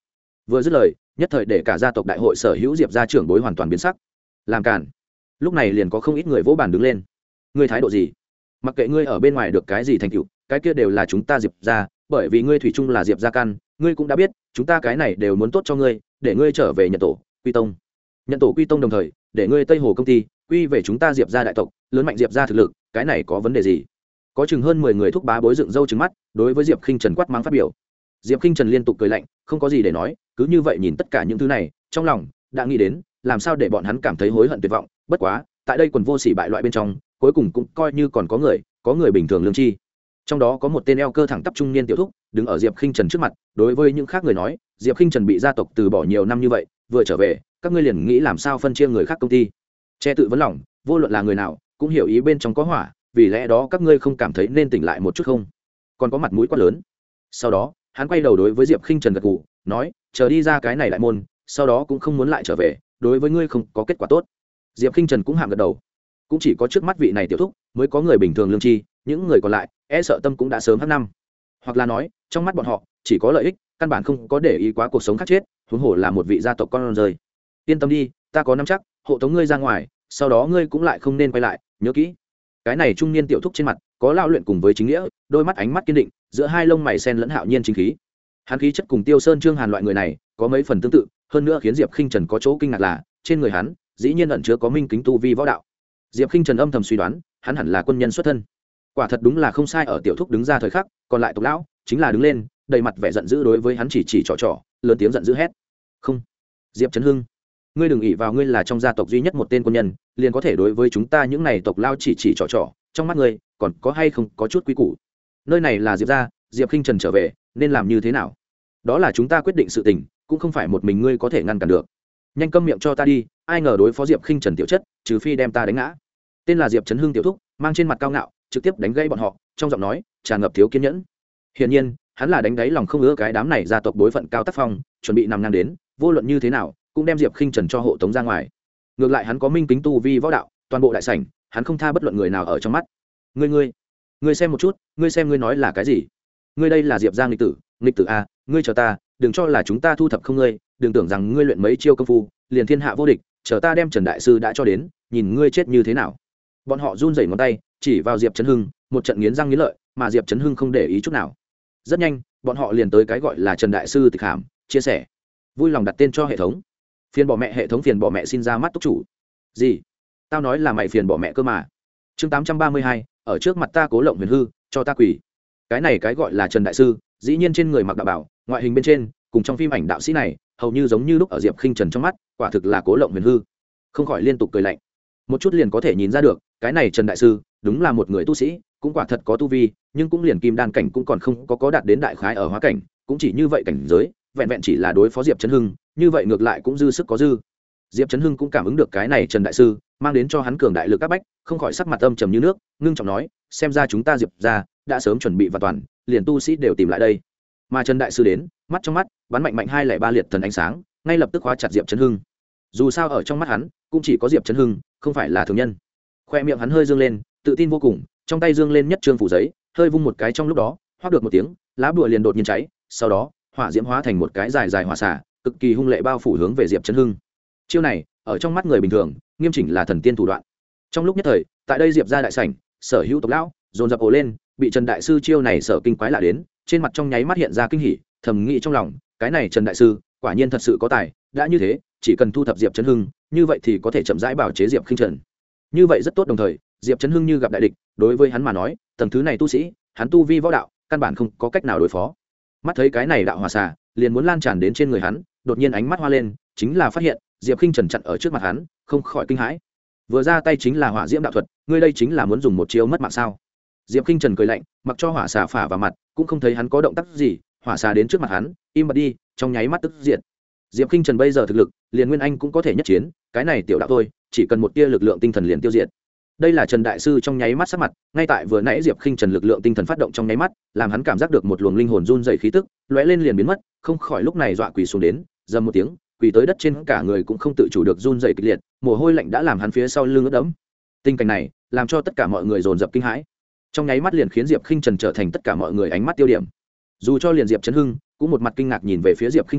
Vừa dứt lời, nhất thời để cả gia tộc đại hội sở hữu diệp gia trưởng bối hoàn toàn biến sắc. Làm cản. Lúc này liền có không ít người vỗ bàn đứng lên. Ngươi thái độ gì? Mặc kệ ngươi ở bên ngoài được cái gì thành tựu, cái kia đều là chúng ta diệp gia, bởi vì ngươi thủy chung là diệp gia căn, ngươi cũng đã biết, chúng ta cái này đều muốn tốt cho ngươi, để ngươi trở về nhận tổ, quy tông. Nhận tổ quy tông đồng thời, để ngươi Tây Hồ công ty quy về chúng ta diệp gia đại tộc, lớn mạnh diệp gia thực lực, cái này có vấn đề gì? Có chừng hơn mười người thúc bá bối dựng râu trừng mắt, đối với Diệp Khinh Trần quát mắng phát biểu. Diệp Khinh Trần liên tục cười lạnh, không có gì để nói, cứ như vậy nhìn tất cả những thứ này, trong lòng đã nghĩ đến, làm sao để bọn hắn cảm thấy hối hận tuyệt vọng, bất quá, tại đây quần vô sỉ bại loại bên trong, cuối cùng cũng coi như còn có người, có người bình thường lương tri. Trong đó có một tên eo cơ thẳng tắp trung niên tiểu thúc, đứng ở Diệp Khinh Trần trước mặt, đối với những khác người nói, Diệp Khinh Trần bị gia tộc từ bỏ nhiều năm như vậy, vừa trở về, các ngươi liền nghĩ làm sao phân chia người khác công ty. Che tự vấn lòng, vô luận là người nào, cũng hiểu ý bên trong có hỏa, vì lẽ đó các ngươi không cảm thấy nên tỉnh lại một chút không? Còn có mặt mũi quá lớn. Sau đó, hắn quay đầu đối với Diệp Khinh Trần gật gù, nói, chờ đi ra cái này đại môn, sau đó cũng không muốn lại trở về, đối với ngươi không có kết quả tốt. Diệp Khinh Trần cũng hàm gật đầu. Cũng chỉ có trước mắt vị này tiểu thúc, mới có người bình thường lương tri, những người còn lại, e sợ tâm cũng đã sớm hắc năm. Hoặc là nói, trong mắt bọn họ, chỉ có lợi ích, căn bản không có để ý quá cuộc sống khác chết, huống hồ là một vị gia tộc con rơi. Yên tâm đi, ta có nắm chắc, hộ tống ngươi ra ngoài, sau đó ngươi cũng lại không nên quay lại, nhớ kỹ. Cái này trung niên tiểu thúc trên mặt có lao luyện cùng với chính nghĩa, đôi mắt ánh mắt kiên định, giữa hai lông mày sen lẫn hạo nhiên chính khí. Hắn khí chất cùng Tiêu Sơn Trương Hàn loại người này có mấy phần tương tự, hơn nữa khiến Diệp Khinh Trần có chỗ kinh ngạc là, trên người hắn dĩ nhiên ẩn chứa có minh kính tu vi võ đạo. Diệp Khinh Trần âm thầm suy đoán, hắn hẳn là quân nhân xuất thân. Quả thật đúng là không sai, ở tiểu thúc đứng ra thời khắc, còn lại tộc lão chính là đứng lên, đầy mặt vẻ giận dữ đối với hắn chỉ chỉ trò trò, lớn tiếng giận dữ hét: "Không, Diệp Trấn Hưng, ngươi đừng ỷ vào ngươi là trong gia tộc duy nhất một tên quân nhân, liền có thể đối với chúng ta những này tộc lao chỉ chỉ trò trò, trong mắt ngươi còn có hay không có chút quý củ. Nơi này là Diệp gia, Diệp Khinh Trần trở về, nên làm như thế nào? Đó là chúng ta quyết định sự tình, cũng không phải một mình ngươi có thể ngăn cản được. Nhanh câm miệng cho ta đi, ai ngờ đối phó Diệp Khinh Trần tiểu chất, trừ phi đem ta đánh ngã." Tên là Diệp Trấn Hưng tiểu thúc, mang trên mặt cao ngạo, trực tiếp đánh gãy bọn họ, trong giọng nói tràn ngập thiếu kiên nhẫn. Hiển nhiên, hắn là đánh đáy lòng không ưa cái đám này gia tộc đối phận cao tác phong, chuẩn bị nằm ngang đến, vô luận như thế nào, cũng đem Diệp Khinh Trần cho hộ tống ra ngoài. Ngược lại hắn có minh kính tu vi võ đạo, toàn bộ đại sảnh, hắn không tha bất luận người nào ở trong mắt. Ngươi ngươi, ngươi xem một chút, ngươi xem ngươi nói là cái gì? Ngươi đây là Diệp gia nghịch tử, nghịch tử a, ngươi chờ ta, đừng cho là chúng ta thu thập không ngươi, đừng tưởng rằng ngươi luyện mấy chiêu công phu, liền thiên hạ vô địch, chờ ta đem Trần đại sư đã cho đến, nhìn ngươi chết như thế nào. Bọn họ run rẩy ngón tay, chỉ vào Diệp Trấn Hưng, một trận nghiến răng nghiến lợi, mà Diệp Trấn Hưng không để ý chút nào. Rất nhanh, bọn họ liền tới cái gọi là Trần đại sư tịch hàm, chia sẻ. Vui lòng đặt tên cho hệ thống. Phiền bỏ mẹ, hệ thống phiền bỏ mẹ xin ra mắt túc chủ. Gì? Tao nói là mày phiền bỏ mẹ cơ mà. Chương tám trăm ba mươi hai, ở trước mặt ta Cố Lộng Huyền hư, cho ta quỳ. Cái này cái gọi là Trần đại sư, dĩ nhiên trên người mặc đạo bảo, ngoại hình bên trên, cùng trong phim ảnh đạo sĩ này, hầu như giống như lúc ở Diệp Khinh Trần trong mắt, quả thực là Cố Lộng Huyền hư. Không khỏi liên tục cười lạnh. Một chút liền có thể nhìn ra được, cái này Trần đại sư, đúng là một người tu sĩ, cũng quả thật có tu vi, nhưng cũng liền kim đan cảnh cũng còn không có có đạt đến đại khái ở hóa cảnh, cũng chỉ như vậy cảnh giới, vẹn vẹn chỉ là đối phó Diệp Trấn Hưng, như vậy ngược lại cũng dư sức có dư. Diệp Trấn Hưng cũng cảm ứng được cái này Trần đại sư mang đến cho hắn cường đại lực các bách, không khỏi sắc mặt âm trầm như nước, ngưng trọng nói, xem ra chúng ta Diệp gia đã sớm chuẩn bị và toàn, liền tu sĩ đều tìm lại đây. Mà Trần đại sư đến, mắt trong mắt bắn mạnh mạnh hai lẻ ba liệt thần ánh sáng, ngay lập tức khóa chặt Diệp Trấn Hưng. Dù sao ở trong mắt hắn, cũng chỉ có Diệp Trấn Hưng, không phải là thường nhân. Khoe miệng hắn hơi dương lên, tự tin vô cùng, trong tay dương lên nhất trương phủ giấy, hơi vung một cái trong lúc đó, hoắc được một tiếng, lá bùa liền đột nhiên cháy, sau đó, hỏa diễm hóa thành một cái dài dài hỏa xả, cực kỳ hung lệ bao phủ hướng về Diệp Trấn Hưng. Chiêu này, ở trong mắt người bình thường, nghiêm chỉnh là thần tiên thủ đoạn. Trong lúc nhất thời, tại đây Diệp gia đại sảnh, sở hữu tộc lão dồn dập ồ lên, bị Trần đại sư chiêu này sở kinh quái lạ đến, trên mặt trong nháy mắt hiện ra kinh hỉ, thầm nghĩ trong lòng, cái này Trần đại sư, quả nhiên thật sự có tài, đã như thế, chỉ cần thu thập Diệp Trấn Hưng, như vậy thì có thể chậm rãi bảo chế Diệp Khinh Trần. Như vậy rất tốt, đồng thời, Diệp Trấn Hưng như gặp đại địch, đối với hắn mà nói, tầng thứ này tu sĩ, hắn tu vi võ đạo, căn bản không có cách nào đối phó. Mắt thấy cái này đạo hỏa xà, liền muốn lan tràn đến trên người hắn, đột nhiên ánh mắt hoa lên, chính là phát hiện Diệp Khinh Trần chặn ở trước mặt hắn, không khỏi kinh hãi. Vừa ra tay chính là hỏa diễm đạo thuật, ngươi đây chính là muốn dùng một chiêu mất mạng sao? Diệp Khinh Trần cười lạnh, mặc cho hỏa xà phả vào mặt, cũng không thấy hắn có động tác gì, hỏa xà đến trước mặt hắn, im bặt đi, trong nháy mắt tức diệt. Diệp Khinh Trần bây giờ thực lực, liền Nguyên Anh cũng có thể nhất chiến, cái này tiểu đạo thôi, chỉ cần một tia lực lượng tinh thần liền tiêu diệt. Đây là Trần đại sư trong nháy mắt sắc mặt, ngay tại vừa nãy Diệp Khinh Trần lực lượng tinh thần phát động trong nháy mắt, làm hắn cảm giác được một luồng linh hồn run rẩy khí tức, lóe lên liền biến mất, không khỏi lúc này dọa quỳ xuống đến, dầm một tiếng, quỳ tới đất trên, cả người cũng không tự chủ được run rẩy kịch liệt, mồ hôi lạnh đã làm hắn phía sau lưng ướt đẫm. Tình cảnh này, làm cho tất cả mọi người dồn dập kinh hãi. Trong nháy mắt liền khiến Diệp Khinh Trần trở thành tất cả mọi người ánh mắt tiêu điểm. Dù cho liền Diệp Trấn Hưng, cũng một mặt kinh ngạc nhìn về phía Diệp Khinh Trần,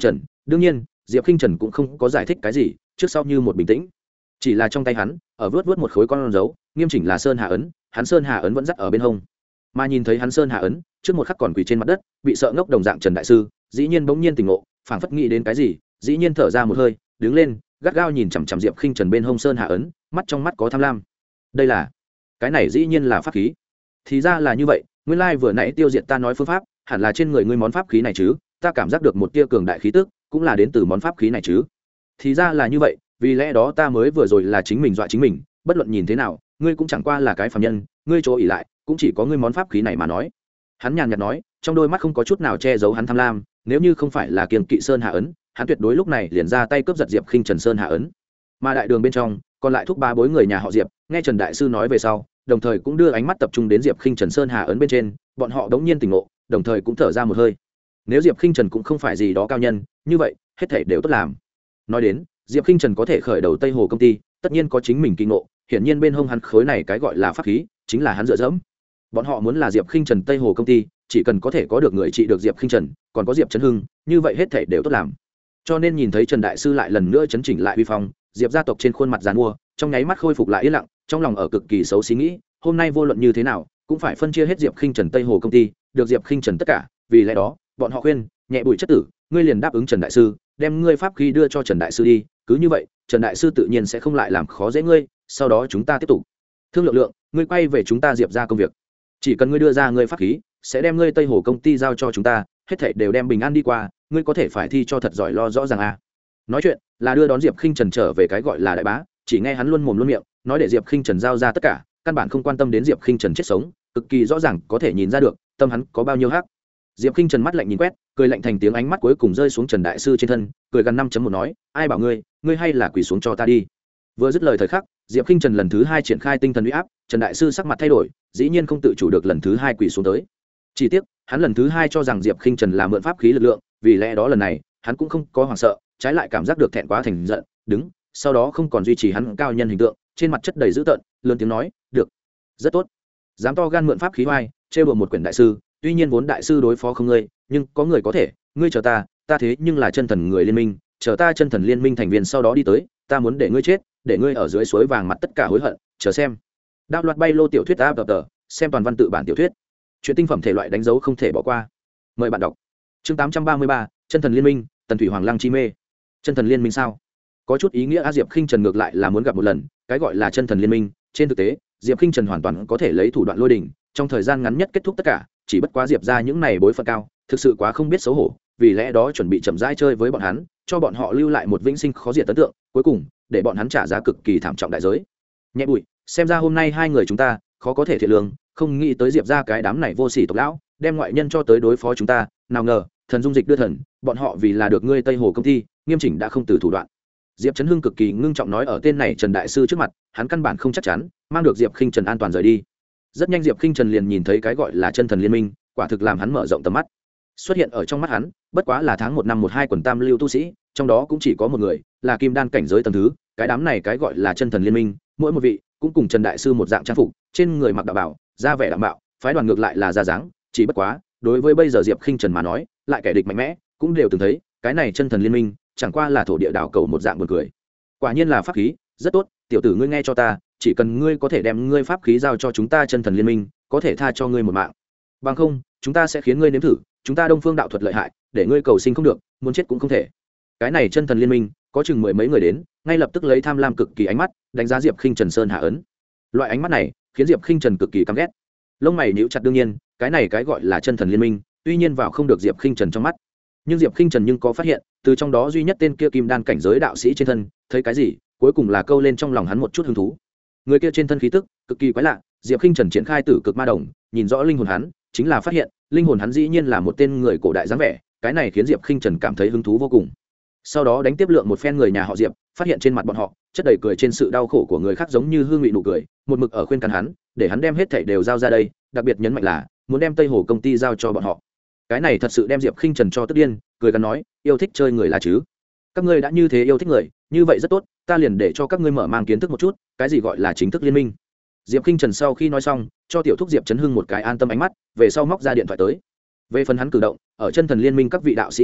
đương nhiên diệp k i n h trần cũng không có giải thích cái gì, trước sau như một bình tĩnh. Chỉ là trong tay hắn ở vớt vớt một khối con dấu, nghiêm chỉnh là sơn hà ấn, hắn sơn hà ấn vẫn dắt ở bên hông. Mà nhìn thấy hắn sơn hà ấn trước một khắc còn quỳ trên mặt đất bị sợ ngốc đồng dạng Trần đại sư dĩ nhiên bỗng nhiên tỉnh ngộ, phảng phất nghĩ đến cái gì, dĩ nhiên thở ra một hơi, đứng lên, gắt gao nhìn chằm chằm diệp k i n h trần bên hông sơn hà ấn, mắt trong mắt có tham lam. Đây là cái này dĩ nhiên là pháp khí. Thì ra là như vậy, nguyên lai vừa nãy tiêu diệt ta nói phương pháp hẳn là trên người ngươi món pháp khí này chứ, ta cảm giác được một tia cường đại khí tức cũng là đến từ món pháp khí này chứ. Thì ra là như vậy, vì lẽ đó ta mới vừa rồi là chính mình dọa chính mình, bất luận nhìn thế nào ngươi cũng chẳng qua là cái phàm nhân, ngươi chỗ ỉ lại cũng chỉ có ngươi món pháp khí này mà nói. Hắn nhàn nhạt nói, trong đôi mắt không có chút nào che giấu hắn tham lam, nếu như không phải là kiêng kỵ sơn hà ấn, hắn tuyệt đối lúc này liền ra tay cướp giật diệp khinh trần sơn hà ấn. Mà đại đường bên trong còn lại thúc ba bối người nhà họ diệp nghe Trần đại sư nói về sau, đồng thời cũng đưa ánh mắt tập trung đến diệp khinh trần sơn hà ấn bên trên, bọn họ đống nhiên tỉnh ngộ, đồng thời cũng thở ra một hơi. Nếu diệp khinh trần cũng không phải gì đó cao nhân, như vậy hết thảy đều tốt làm. Nói đến diệp khinh trần có thể khởi đầu Tây Hồ công ty, tất nhiên có chính mình kinh ngộ, hiển nhiên bên hông hắn khối này cái gọi là pháp khí chính là hắn dựa dẫm. Bọn họ muốn là diệp khinh trần Tây Hồ công ty, chỉ cần có thể có được người trị được diệp khinh trần, còn có diệp trấn hưng, như vậy hết thảy đều tốt làm. Cho nên nhìn thấy Trần đại sư lại lần nữa chấn chỉnh lại uy phong, diệp gia tộc trên khuôn mặt giàn mua trong nháy mắt khôi phục lại yên lặng, trong lòng ở cực kỳ xấu xí nghĩ, hôm nay vô luận như thế nào cũng phải phân chia hết diệp khinh trần Tây Hồ công ty, được diệp khinh trần tất cả. Vì lẽ đó bọn họ khuyên, nhẹ bụi chất tử, ngươi liền đáp ứng Trần đại sư, đem ngươi pháp khí đưa cho Trần đại sư đi, cứ như vậy Trần đại sư tự nhiên sẽ không lại làm khó dễ ngươi, sau đó chúng ta tiếp tục thương lượng lượng, ngươi quay về chúng ta diệp ra công việc, chỉ cần ngươi đưa ra ngươi pháp khí, sẽ đem ngươi Tây Hồ công ty giao cho chúng ta, hết thảy đều đem bình an đi qua, ngươi có thể phải thi cho thật giỏi lo rõ ràng a. Nói chuyện là đưa đón diệp khinh trần trở về cái gọi là đại bá, chỉ nghe hắn luôn mồm luôn miệng nói để diệp khinh trần giao ra tất cả, căn bản không quan tâm đến diệp khinh trần chết sống, cực kỳ rõ ràng có thể nhìn ra được tâm hắn có bao nhiêu hắc. Diệp khinh trần mắt lạnh nhìn quét, cười lạnh thành tiếng, ánh mắt cuối cùng rơi xuống Trần đại sư trên thân, cười gần năm chấm một nói, ai bảo ngươi, ngươi hay là quỳ xuống cho ta đi. Vừa dứt lời thời khắc, diệp khinh trần lần thứ hai triển khai tinh thần uy áp, Trần đại sư sắc mặt thay đổi, dĩ nhiên không tự chủ được lần thứ hai quỳ xuống tới. Chỉ tiếc hắn lần thứ hai cho rằng diệp khinh trần là mượn pháp khí lực lượng, vì lẽ đó lần này hắn cũng không có hoảng sợ, trái lại cảm giác được thẹn quá thành giận, đứng sau đó không còn duy trì hắn cao nhân hình tượng, trên mặt chất đầy dữ tợn, lớn tiếng nói, được, rất tốt, dám to gan mượn pháp khí oai, trêu đùa một quyển đại sư, tuy nhiên vốn đại sư đối phó không ngươi, nhưng có người có thể, ngươi chờ ta, ta thế nhưng là chân thần người liên minh, chờ ta chân thần liên minh thành viên sau đó đi tới, ta muốn để ngươi chết, để ngươi ở dưới suối vàng mặt tất cả hối hận, chờ xem. Đạo loạt bay lô tiểu thuyết áp tập tờ, xem toàn văn tự bản tiểu thuyết, chuyện tinh phẩm thể loại đánh dấu không thể bỏ qua, mời bạn đọc. Chương tám trăm ba mươi ba, chân thần liên minh, tần thủy hoàng lăng chi mê. Chân thần liên minh sao? Có chút ý nghĩa a. Diệp khinh trần ngược lại là muốn gặp một lần cái gọi là chân thần liên minh, trên thực tế diệp khinh trần hoàn toàn có thể lấy thủ đoạn lôi đình, trong thời gian ngắn nhất kết thúc tất cả, chỉ bất quá diệp ra những này bối phận cao thực sự quá không biết xấu hổ, vì lẽ đó chuẩn bị chậm rãi chơi với bọn hắn, cho bọn họ lưu lại một vĩnh sinh khó diệt ấn tượng, cuối cùng để bọn hắn trả giá cực kỳ thảm trọng đại giới. Nhẹ bụi, xem ra hôm nay hai người chúng ta khó có thể thiệt lương, không nghĩ tới diệp ra cái đám này vô sỉ tộc lão đem ngoại nhân cho tới đối phó chúng ta, nào ngờ thần dung dịch đưa thần, bọn họ vì là được ngươi Tây Hồ công ty, nghiêm chỉnh đã không từ thủ đoạn. Diệp Trấn Hưng cực kỳ ngưng trọng nói, ở tên này Trần đại sư trước mặt, hắn căn bản không chắc chắn mang được Diệp Khinh Trần an toàn rời đi. Rất nhanh Diệp Khinh Trần liền nhìn thấy cái gọi là chân thần liên minh, quả thực làm hắn mở rộng tầm mắt. Xuất hiện ở trong mắt hắn, bất quá là tháng một năm một hai quần tam lưu tu sĩ, trong đó cũng chỉ có một người là kim đan cảnh giới tầng thứ, cái đám này cái gọi là chân thần liên minh, mỗi một vị cũng cùng Trần đại sư một dạng trang phục, trên người mặc đạo bảo, da vẻ đạm bạo, phái đoàn ngược lại là da dáng, chỉ bất quá, đối với bây giờ Diệp Khinh Trần mà nói, lại kẻ địch mạnh mẽ, cũng đều từng thấy, cái này chân thần liên minh chẳng qua là thổ địa đảo cầu một dạng buồn cười. Quả nhiên là pháp khí, rất tốt, tiểu tử ngươi nghe cho ta, chỉ cần ngươi có thể đem ngươi pháp khí giao cho chúng ta chân thần liên minh, có thể tha cho ngươi một mạng. Bằng không, chúng ta sẽ khiến ngươi nếm thử, chúng ta Đông Phương đạo thuật lợi hại, để ngươi cầu sinh không được, muốn chết cũng không thể. Cái này chân thần liên minh, có chừng mười mấy người đến, ngay lập tức lấy tham lam cực kỳ ánh mắt, đánh giá Diệp Khinh Trần sơn hạ ấn. Loại ánh mắt này, khiến Diệp Khinh Trần cực kỳ căm ghét. Lông mày nhíu chặt, đương nhiên, cái này cái gọi là chân thần liên minh, tuy nhiên vào không được Diệp Khinh Trần trong mắt, nhưng Diệp Khinh Trần nhưng có phát hiện, từ trong đó duy nhất tên kia kim đan cảnh giới đạo sĩ trên thân, thấy cái gì, cuối cùng là câu lên trong lòng hắn một chút hứng thú. Người kia trên thân khí tức cực kỳ quái lạ, Diệp Khinh Trần triển khai tử cực ma đồng, nhìn rõ linh hồn hắn, chính là phát hiện, linh hồn hắn dĩ nhiên là một tên người cổ đại dáng vẻ, cái này khiến Diệp Khinh Trần cảm thấy hứng thú vô cùng. Sau đó đánh tiếp lượng một phen người nhà họ Diệp, phát hiện trên mặt bọn họ chất đầy cười trên sự đau khổ của người khác, giống như hương vị nụ cười, một mực ở khuyên can hắn, để hắn đem hết thảy đều giao ra đây, đặc biệt nhấn mạnh là muốn đem Tây Hồ công ty giao cho bọn họ. Cái này thật sự đem Diệp Khinh Trần cho tức điên, cười gắn nói, yêu thích chơi người là chứ? Các ngươi đã như thế yêu thích người, như vậy rất tốt, ta liền để cho các ngươi mở mang kiến thức một chút, cái gì gọi là chính thức liên minh. Diệp Khinh Trần sau khi nói xong, cho tiểu thúc Diệp Trấn Hưng một cái an tâm ánh mắt, về sau móc ra điện thoại tới. Về phần hắn cử động, ở chân thần liên minh các vị đạo sĩ trong mắt,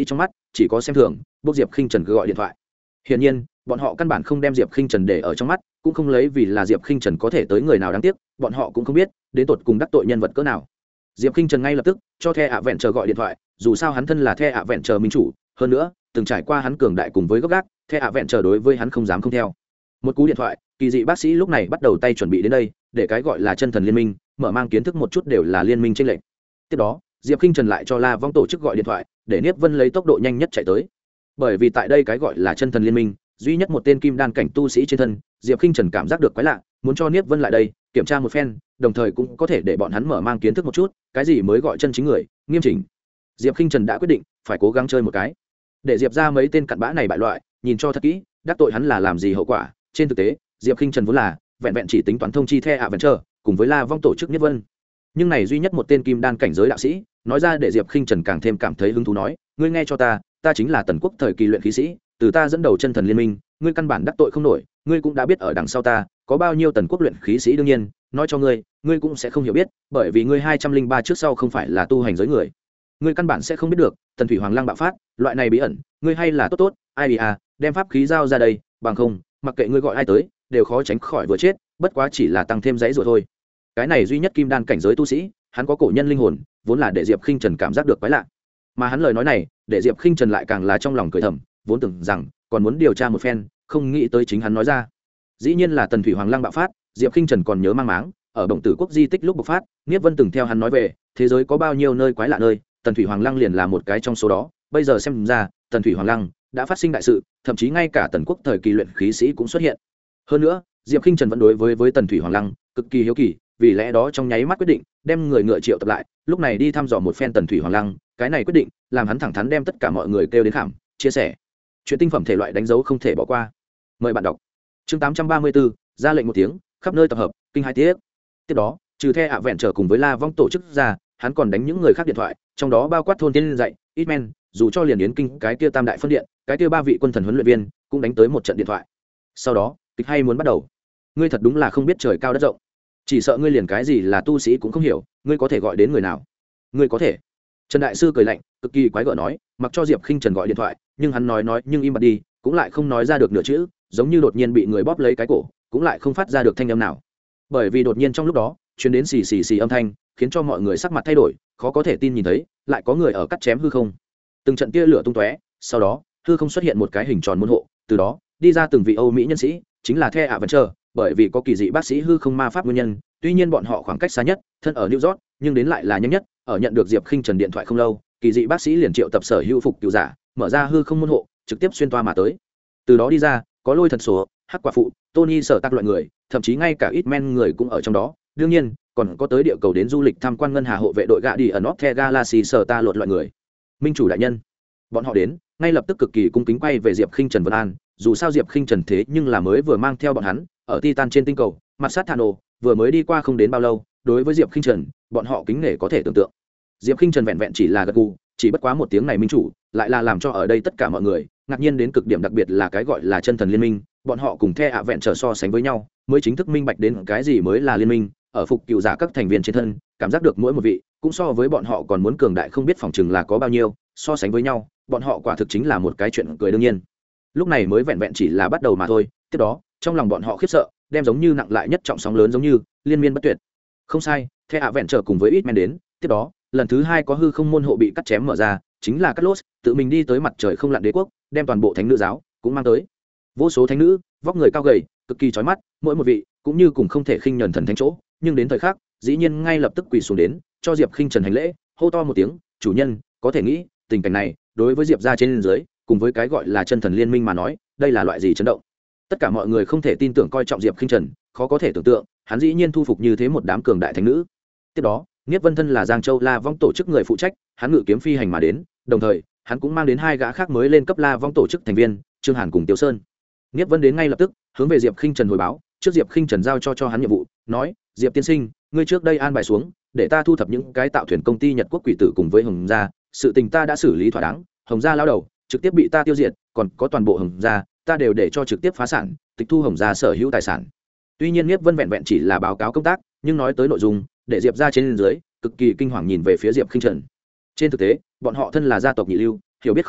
chỉ có xem thường bốc diệp khinh trần cứ gọi điện thoại. Hiển nhiên bọn họ căn bản không đem diệp khinh trần để ở trong mắt, cũng không lấy vì là diệp khinh trần có thể tới người nào đáng tiếc, bọn họ cũng không biết đến tột cùng đắc tội nhân vật cỡ nào. Diệp khinh trần ngay lập tức cho The ạ vẹn chờ gọi điện thoại, dù sao hắn thân là The ạ vẹn chờ minh chủ, hơn nữa từng trải qua hắn cường đại cùng với gốc gác, The ạ vẹn chờ đối với hắn không dám không theo. Một cú điện thoại, kỳ dị bác sĩ lúc này bắt đầu tay chuẩn bị đến đây để cái gọi là chân thần liên minh mở mang kiến thức một chút đều là liên minh tranh lệch. Tiếp đó diệp k i n h trần lại cho La Vong tổ chức gọi điện thoại để Niếp Vân lấy tốc độ nhanh nhất chạy tới, bởi vì tại đây cái gọi là chân thần liên minh duy nhất một tên kim đan cảnh tu sĩ trên thân. Diệp k i n h trần cảm giác được quái lạ, muốn cho Niếp Vân lại đây kiểm tra một phen, đồng thời cũng có thể để bọn hắn mở mang kiến thức một chút cái gì mới gọi chân chính người nghiêm chỉnh. Diệp k i n h trần đã quyết định phải cố gắng chơi một cái, để Diệp ra mấy tên cặn bã này bại loại, nhìn cho thật kỹ đắc tội hắn là làm gì hậu quả. Trên thực tế diệp k i n h trần vốn là vẹn vẹn chỉ tính toán thông chi The ạ vẹn chờ cùng với La Vong tổ chức Niếp Vân, nhưng này duy nhất một tên kim đan cảnh giới đạo sĩ nói ra để diệp k i n h trần càng thêm cảm thấy hứng thú, nói ngươi nghe cho ta, ta chính là tần quốc thời kỳ luyện khí sĩ, từ ta dẫn đầu chân thần liên minh, ngươi căn bản đắc tội không nổi. Ngươi cũng đã biết ở đằng sau ta có bao nhiêu tần quốc luyện khí sĩ, đương nhiên nói cho ngươi, ngươi cũng sẽ không hiểu biết, bởi vì ngươi hai trăm linh ba trước sau không phải là tu hành giới người, ngươi căn bản sẽ không biết được tần thủy hoàng lăng bạo phát loại này bí ẩn. Ngươi hay là tốt tốt ai bị à đem pháp khí giao ra đây, bằng không mặc kệ ngươi gọi ai tới đều khó tránh khỏi vừa chết, bất quá chỉ là tăng thêm dãy rồi thôi. Cái này duy nhất kim đan cảnh giới tu sĩ, hắn có cổ nhân linh hồn, vốn là để diệp khinh trần cảm giác được quái lạ, mà hắn lời nói này để diệp khinh trần lại càng là trong lòng cười thầm, vốn tưởng rằng còn muốn điều tra một phen, không nghĩ tới chính hắn nói ra dĩ nhiên là tần thủy hoàng lăng bạo phát. Diệp khinh trần còn nhớ mang máng ở động tử quốc di tích lúc bộc phát, Niếp Vân từng theo hắn nói về thế giới có bao nhiêu nơi quái lạ nơi, tần thủy hoàng lăng liền là một cái trong số đó. Bây giờ xem ra tần thủy hoàng lăng đã phát sinh đại sự, thậm chí ngay cả tần quốc thời kỳ luyện khí sĩ cũng xuất hiện. Hơn nữa diệp khinh trần vẫn đối với với tần thủy hoàng lăng cực kỳ hiếu kỳ, vì lẽ đó trong nháy mắt quyết định đem người ngựa triệu tập lại, lúc này đi thăm dò một phen tần thủy hoàng lăng. Cái này quyết định làm hắn thẳng thắn đem tất cả mọi người kêu đến khảm chia sẻ chuyện tinh phẩm thể loại đánh dấu không thể bỏ qua. Mời bạn đọc chương tám trăm ba mươi bốn, ra lệnh một tiếng, khắp nơi tập hợp kinh hai tiết. Tiếp đó trừ The ạ vẹn trở cùng với La Vong tổ chức ra, hắn còn đánh những người khác điện thoại, trong đó bao quát thôn tiên dạy Itman, dù cho liền yến kinh cái kia tam đại phân điện, cái kia ba vị quân thần huấn luyện viên cũng đánh tới một trận điện thoại. Sau đó kịch hay muốn bắt đầu. Ngươi thật đúng là không biết trời cao đất rộng, chỉ sợ ngươi liền cái gì là tu sĩ cũng không hiểu, ngươi có thể gọi đến người nào? Ngươi có thể? Trần đại sư cười lạnh, cực kỳ quái gở nói, mặc cho diệp khinh trần gọi điện thoại, nhưng hắn nói nói nhưng im bặt đi, cũng lại không nói ra được nửa chữ, giống như đột nhiên bị người bóp lấy cái cổ, cũng lại không phát ra được thanh âm nào. Bởi vì đột nhiên trong lúc đó truyền đến xì xì xì âm thanh, khiến cho mọi người sắc mặt thay đổi, khó có thể tin nhìn thấy lại có người ở cắt chém hư không. Từng trận tia lửa tung tóe, sau đó hư không xuất hiện một cái hình tròn môn hộ, từ đó đi ra từng vị Âu Mỹ nhân sĩ, chính là The ạ vẹn chờ. Bởi vì có kỳ dị bác sĩ hư không ma pháp nguyên nhân, tuy nhiên bọn họ khoảng cách xa nhất thân ở New York, nhưng đến lại là nhanh nhất. Ở nhận được diệp khinh trần điện thoại không lâu, kỳ dị bác sĩ liền triệu tập sở hữu phục cứu giả, mở ra hư không môn hộ, trực tiếp xuyên toa mà tới. Từ đó đi ra có lôi thật số, hắc quả phụ, Tony sở tác loại người, thậm chí ngay cả ít men người cũng ở trong đó. Đương nhiên còn có tới địa cầu đến du lịch tham quan ngân hà hộ vệ đội gạ đi ở North Galaxy sở ta lột loại người. Minh chủ đại nhân, bọn họ đến ngay lập tức cực kỳ cung kính quay về diệp khinh trần vân an. Dù sao diệp khinh trần thế nhưng là mới vừa mang theo bọn hắn ở Titan trên tinh cầu mặt sát Thano, vừa mới đi qua không đến bao lâu. Đối với diệp khinh trần, bọn họ kính nể có thể tưởng tượng. Diệp khinh trần vẹn vẹn chỉ là gật gù, chỉ bất quá một tiếng này minh chủ lại là làm cho ở đây tất cả mọi người ngạc nhiên đến cực điểm, đặc biệt là cái gọi là chân thần liên minh. Bọn họ cùng The ạ vẹn trở so sánh với nhau, mới chính thức minh bạch đến cái gì mới là liên minh. Ở phục cựu giả các thành viên trên thân, cảm giác được mỗi một vị cũng so với bọn họ còn muốn cường đại không biết phòng chừng là có bao nhiêu. So sánh với nhau, bọn họ quả thực chính là một cái chuyện cười đương nhiên. Lúc này mới vẹn vẹn chỉ là bắt đầu mà thôi. Tiếp đó trong lòng bọn họ khiếp sợ, đem giống như nặng lại nhất trọng sóng lớn giống như liên miên bất tuyệt. Không sai, The ạ vẹn trở cùng với ít men đến. Tiếp đó lần thứ hai có hư không môn hộ bị cắt chém mở ra, chính là Cắt Lốt tự mình đi tới mặt trời không lặn đế quốc, đem toàn bộ thánh nữ giáo cũng mang tới. Vô số thánh nữ, vóc người cao gầy, cực kỳ chói mắt, mỗi một vị cũng như cùng không thể khinh nhẫn thần thánh chỗ, nhưng đến thời khắc, dĩ nhiên ngay lập tức quỳ xuống đến, cho Diệp Khinh Trần hành lễ, hô to một tiếng, "Chủ nhân!" Có thể nghĩ, tình cảnh này, đối với Diệp gia trên dưới, cùng với cái gọi là chân thần liên minh mà nói, đây là loại gì chấn động. Tất cả mọi người không thể tin tưởng coi trọng Diệp Khinh Trần, khó có thể tưởng tượng, hắn dĩ nhiên thu phục như thế một đám cường đại thánh nữ. Tiếp đó, Niếp Vân thân là Giang Châu La Vong tổ chức người phụ trách, hắn ngự kiếm phi hành mà đến, đồng thời, hắn cũng mang đến hai gã khác mới lên cấp La Vong tổ chức thành viên, Trương Hàn cùng Tiêu Sơn. Niếp Vân đến ngay lập tức, hướng về Diệp Khinh Trần hồi báo, trước Diệp Khinh Trần giao cho cho hắn nhiệm vụ, nói: "Diệp tiên sinh, ngươi trước đây an bài xuống, để ta thu thập những cái tạo thuyền công ty Nhật Quốc quỷ tử cùng với Hồng gia, sự tình ta đã xử lý thỏa đáng, Hồng gia lao đầu trực tiếp bị ta tiêu diệt, còn có toàn bộ Hồng gia, ta đều để cho trực tiếp phá sản, tịch thu Hồng gia sở hữu tài sản." Tuy nhiên Niếp Vân vẹn vẹn chỉ là báo cáo công tác, nhưng nói tới nội dung, để Diệp gia trên dưới cực kỳ kinh hoàng nhìn về phía Diệp Khinh Trần. Trên thực tế, bọn họ thân là gia tộc nhị lưu, hiểu biết không nhiều,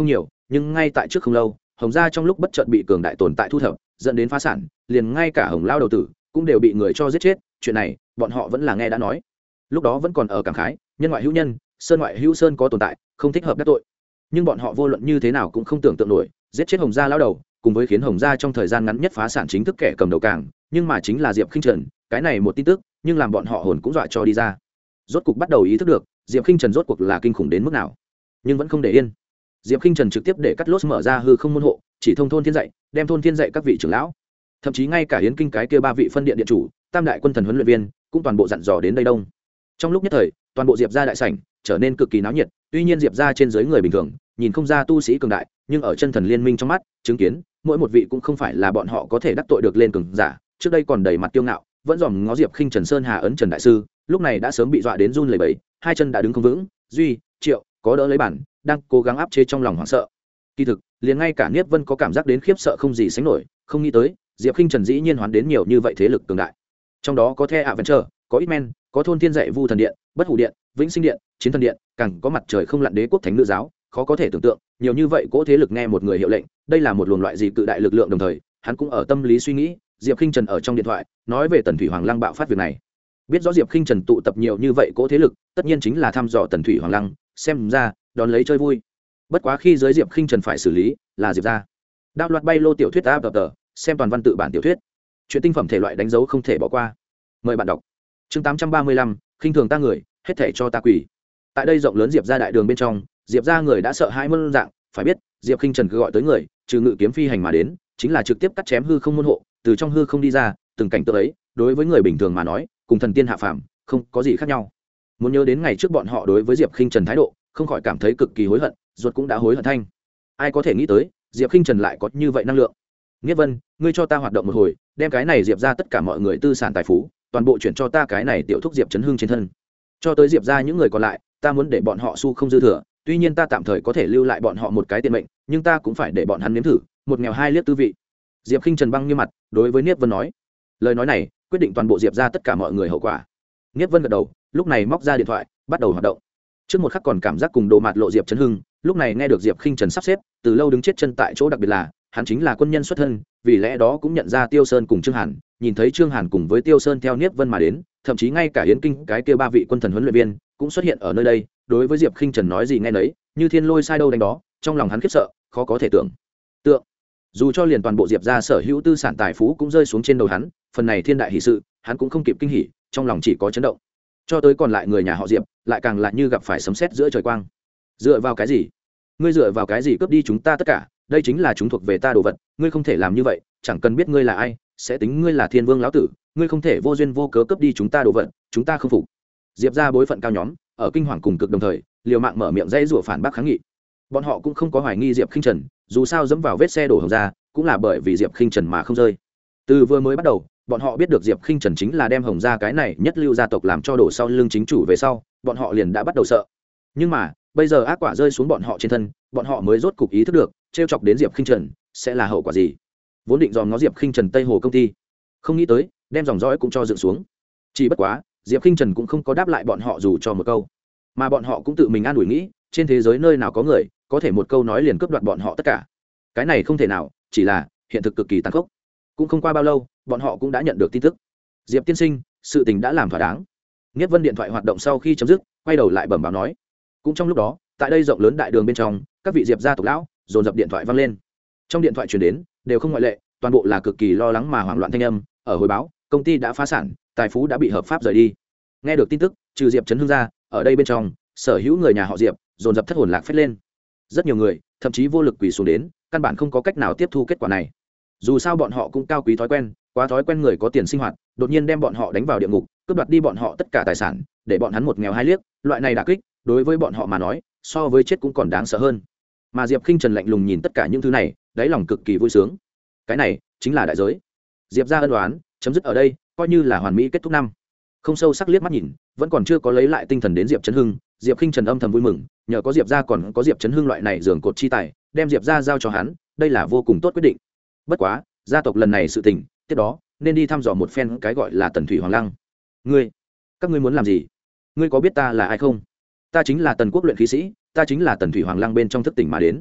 nhưng ngay tại trước không lâu hồng gia trong lúc bất chợt bị cường đại tồn tại thu thập dẫn đến phá sản, liền ngay cả hồng lao đầu tử cũng đều bị người cho giết chết. Chuyện này bọn họ vẫn là nghe đã nói, lúc đó vẫn còn ở cảm khái nhân ngoại hữu nhân, sơn ngoại hữu sơn có tồn tại, không thích hợp đắc tội. Nhưng bọn họ vô luận như thế nào cũng không tưởng tượng nổi giết chết hồng gia lao đầu, cùng với khiến hồng gia trong thời gian ngắn nhất phá sản chính thức kẻ cầm đầu càng, nhưng mà chính là Diệp Khinh Trần. Cái này một tin tức nhưng làm bọn họ hồn cũng dọa cho đi ra, rốt cuộc bắt đầu ý thức được Diệp Khinh Trần rốt cuộc là kinh khủng đến mức nào. Nhưng vẫn không để yên, Diệp Khinh Trần trực tiếp để cắt lốt mở ra hư không môn hộ, chỉ thông thôn thiên dạy, đem thôn thiên dạy các vị trưởng lão, thậm chí ngay cả hiến kinh cái kia ba vị phân điện điện chủ, tam đại quân thần huấn luyện viên cũng toàn bộ dặn dò đến đây đông. Trong lúc nhất thời toàn bộ Diệp gia đại sảnh trở nên cực kỳ náo nhiệt. Tuy nhiên Diệp gia trên dưới người bình thường nhìn không ra tu sĩ cường đại, nhưng ở chân thần liên minh trong mắt chứng kiến mỗi một vị cũng không phải là bọn họ có thể đắc tội được lên cường giả. Trước đây còn đầy mặt kiêu ngạo vẫn dòm ngó Diệp Khinh Trần sơn hà ấn Trần đại sư, lúc này đã sớm bị dọa đến run lẩy bẩy, hai chân đã đứng không vững. Duy Triệu có đỡ lấy bản, đang cố gắng áp chế trong lòng hoảng sợ. Kỳ thực liền ngay cả Niếp Vân có cảm giác đến khiếp sợ không gì sánh nổi, không nghĩ tới Diệp Khinh Trần dĩ nhiên hoán đến nhiều như vậy thế lực cường đại. Trong đó có The Adventure, có Itmen, có thôn thiên dạy Vu thần điện, Bất Hủ điện, Vĩnh Sinh điện, Chiến thần điện, càng có mặt trời không lặn đế quốc thánh nữ giáo. Khó có thể tưởng tượng nhiều như vậy cỗ thế lực nghe một người hiệu lệnh, đây là một luồng loại gì cự đại lực lượng. Đồng thời hắn cũng ở tâm lý suy nghĩ, Diệp Khinh Trần ở trong điện thoại nói về Tần Thủy Hoàng Lăng bạo phát việc này, biết rõ Diệp Khinh Trần tụ tập nhiều như vậy cỗ thế lực, tất nhiên chính là thăm dò Tần Thủy Hoàng Lăng, xem ra đón lấy chơi vui. Bất quá khi giới Diệp Khinh Trần phải xử lý là Diệp gia. Đạo loạt bay lô tiểu thuyết áp tờ, xem toàn văn tự bản tiểu thuyết, chuyện tinh phẩm thể loại đánh dấu không thể bỏ qua. Mời bạn đọc. Chương tám trăm ba mươi lăm, khinh thường ta người, hết thể cho ta quỷ. Tại đây rộng lớn Diệp gia đại đường bên trong, Diệp gia người đã sợ hãi muôn dạng, phải biết Diệp Khinh Trần cứ gọi tới người, trừ ngự kiếm phi hành mà đến, chính là trực tiếp cắt chém hư không môn hộ, từ trong hư không đi ra, từng cảnh tượng ấy, đối với người bình thường mà nói, cùng thần tiên hạ phàm không có gì khác nhau. Muốn nhớ đến ngày trước bọn họ đối với Diệp Khinh Trần thái độ, không khỏi cảm thấy cực kỳ hối hận, ruột cũng đã hối hận thanh. Ai có thể nghĩ tới Diệp Khinh Trần lại có như vậy năng lượng. Nghĩa Vân, ngươi cho ta hoạt động một hồi, đem cái này Diệp ra tất cả mọi người tư sản tài phú toàn bộ chuyển cho ta cái này tiểu thúc Diệp Chấn Hưng trên thân, cho tới Diệp ra những người còn lại, ta muốn để bọn họ su không dư thừa. Tuy nhiên ta tạm thời có thể lưu lại bọn họ một cái tiền mệnh, nhưng ta cũng phải để bọn hắn nếm thử một nghèo hai liếc tư vị. Diệp Khinh Trần băng như mặt đối với Niếp Vân nói, lời nói này quyết định toàn bộ Diệp ra tất cả mọi người hậu quả. Niếp Vân gật đầu, lúc này móc ra điện thoại bắt đầu hoạt động. Trước một khắc còn cảm giác cùng đồ mạt lộ Diệp Chấn Hưng, lúc này nghe được Diệp Khinh Trần sắp xếp, từ lâu đứng chết chân tại chỗ. Đặc biệt là hắn chính là quân nhân xuất thân, vì lẽ đó cũng nhận ra Tiêu Sơn cùng Trương Hàn, nhìn thấy Trương Hàn cùng với Tiêu Sơn theo Niếp Vân mà đến, thậm chí ngay cả Yến Kinh cái kia ba vị quân thần huấn luyện viên cũng xuất hiện ở nơi đây. Đối với Diệp Khinh Trần nói gì nghe nấy, như thiên lôi sai đâu đánh đó, trong lòng hắn khiếp sợ khó có thể tưởng tượng. Dù cho liền toàn bộ Diệp gia sở hữu tư sản tài phú cũng rơi xuống trên đầu hắn, phần này thiên đại hỷ sự hắn cũng không kịp kinh hỉ, trong lòng chỉ có chấn động. Cho tới còn lại người nhà họ Diệp, lại càng lại như gặp phải sấm sét giữa trời quang. Dựa vào cái gì? Ngươi dựa vào cái gì cướp đi chúng ta tất cả? Đây chính là chúng thuộc về ta đồ vật, ngươi không thể làm như vậy, chẳng cần biết ngươi là ai, sẽ tính ngươi là Thiên Vương lão tử, ngươi không thể vô duyên vô cớ cướp đi chúng ta đồ vật, chúng ta không phục. Diệp gia bối phận cao nhóm, ở kinh hoàng cùng cực đồng thời, liều mạng mở miệng dãy rủa phản bác kháng nghị. Bọn họ cũng không có hoài nghi Diệp Khinh Trần, dù sao dẫm vào vết xe đổ hồng ra, cũng là bởi vì Diệp Khinh Trần mà không rơi. Từ vừa mới bắt đầu, bọn họ biết được Diệp Khinh Trần chính là đem hồng gia cái này nhất lưu gia tộc làm cho đổ sau lưng chính chủ về sau, bọn họ liền đã bắt đầu sợ. Nhưng mà bây giờ ác quả rơi xuống bọn họ trên thân, bọn họ mới rốt cục ý thức được trêu chọc đến Diệp Khinh Trần sẽ là hậu quả gì. Vốn định dòm ngó Diệp Khinh Trần Tây Hồ công ty, không nghĩ tới đem dòng dõi cũng cho dựng xuống. Chỉ bất quá Diệp Khinh Trần cũng không có đáp lại bọn họ dù cho một câu, mà bọn họ cũng tự mình an ủi nghĩ, trên thế giới nơi nào có người có thể một câu nói liền cướp đoạt bọn họ tất cả. Cái này không thể nào, chỉ là hiện thực cực kỳ tàn khốc. Cũng không qua bao lâu, bọn họ cũng đã nhận được tin tức, Diệp tiên sinh, sự tình đã làm thỏa đáng. Niếp Vân điện thoại hoạt động sau khi chấm dứt, quay đầu lại bẩm báo nói. Cũng trong lúc đó, tại đây rộng lớn đại đường bên trong, các vị Diệp gia tộc lão dồn dập điện thoại vang lên. Trong điện thoại truyền đến đều không ngoại lệ, toàn bộ là cực kỳ lo lắng mà hoảng loạn thanh âm, ở hồi báo công ty đã phá sản, tài phú đã bị hợp pháp rời đi. Nghe được tin tức, trừ Diệp Trấn Hưng ra, ở đây bên trong sở hữu người nhà họ Diệp dồn dập thất hồn lạc phết lên. Rất nhiều người thậm chí vô lực quỳ xuống đến, căn bản không có cách nào tiếp thu kết quả này. Dù sao bọn họ cũng cao quý thói quen, quá thói quen người có tiền sinh hoạt, đột nhiên đem bọn họ đánh vào địa ngục, cướp đoạt đi bọn họ tất cả tài sản, để bọn hắn một nghèo hai liếc, loại này đả kích đối với bọn họ mà nói, so với chết cũng còn đáng sợ hơn. Mà Diệp Khinh Trần lạnh lùng nhìn tất cả những thứ này, đáy lòng cực kỳ vui sướng. Cái này chính là đại giới. Diệp gia ân oán chấm dứt ở đây, coi như là hoàn mỹ kết thúc năm. Không sâu sắc liếc mắt nhìn, vẫn còn chưa có lấy lại tinh thần đến Diệp Trấn Hưng, Diệp Khinh Trần âm thầm vui mừng, nhờ có Diệp gia còn có Diệp Trấn Hưng loại này giường cột chi tài, đem Diệp gia giao cho hắn, đây là vô cùng tốt quyết định. Bất quá, gia tộc lần này sự tình, tiếp đó nên đi thăm dò một phen cái gọi là Tần Thủy Hoàng Lăng. Ngươi, các ngươi muốn làm gì? Ngươi có biết ta là ai không? Ta chính là Tần Quốc luyện khí sĩ, ta chính là Tần Thủy Hoàng Lăng bên trong thức tỉnh mà đến.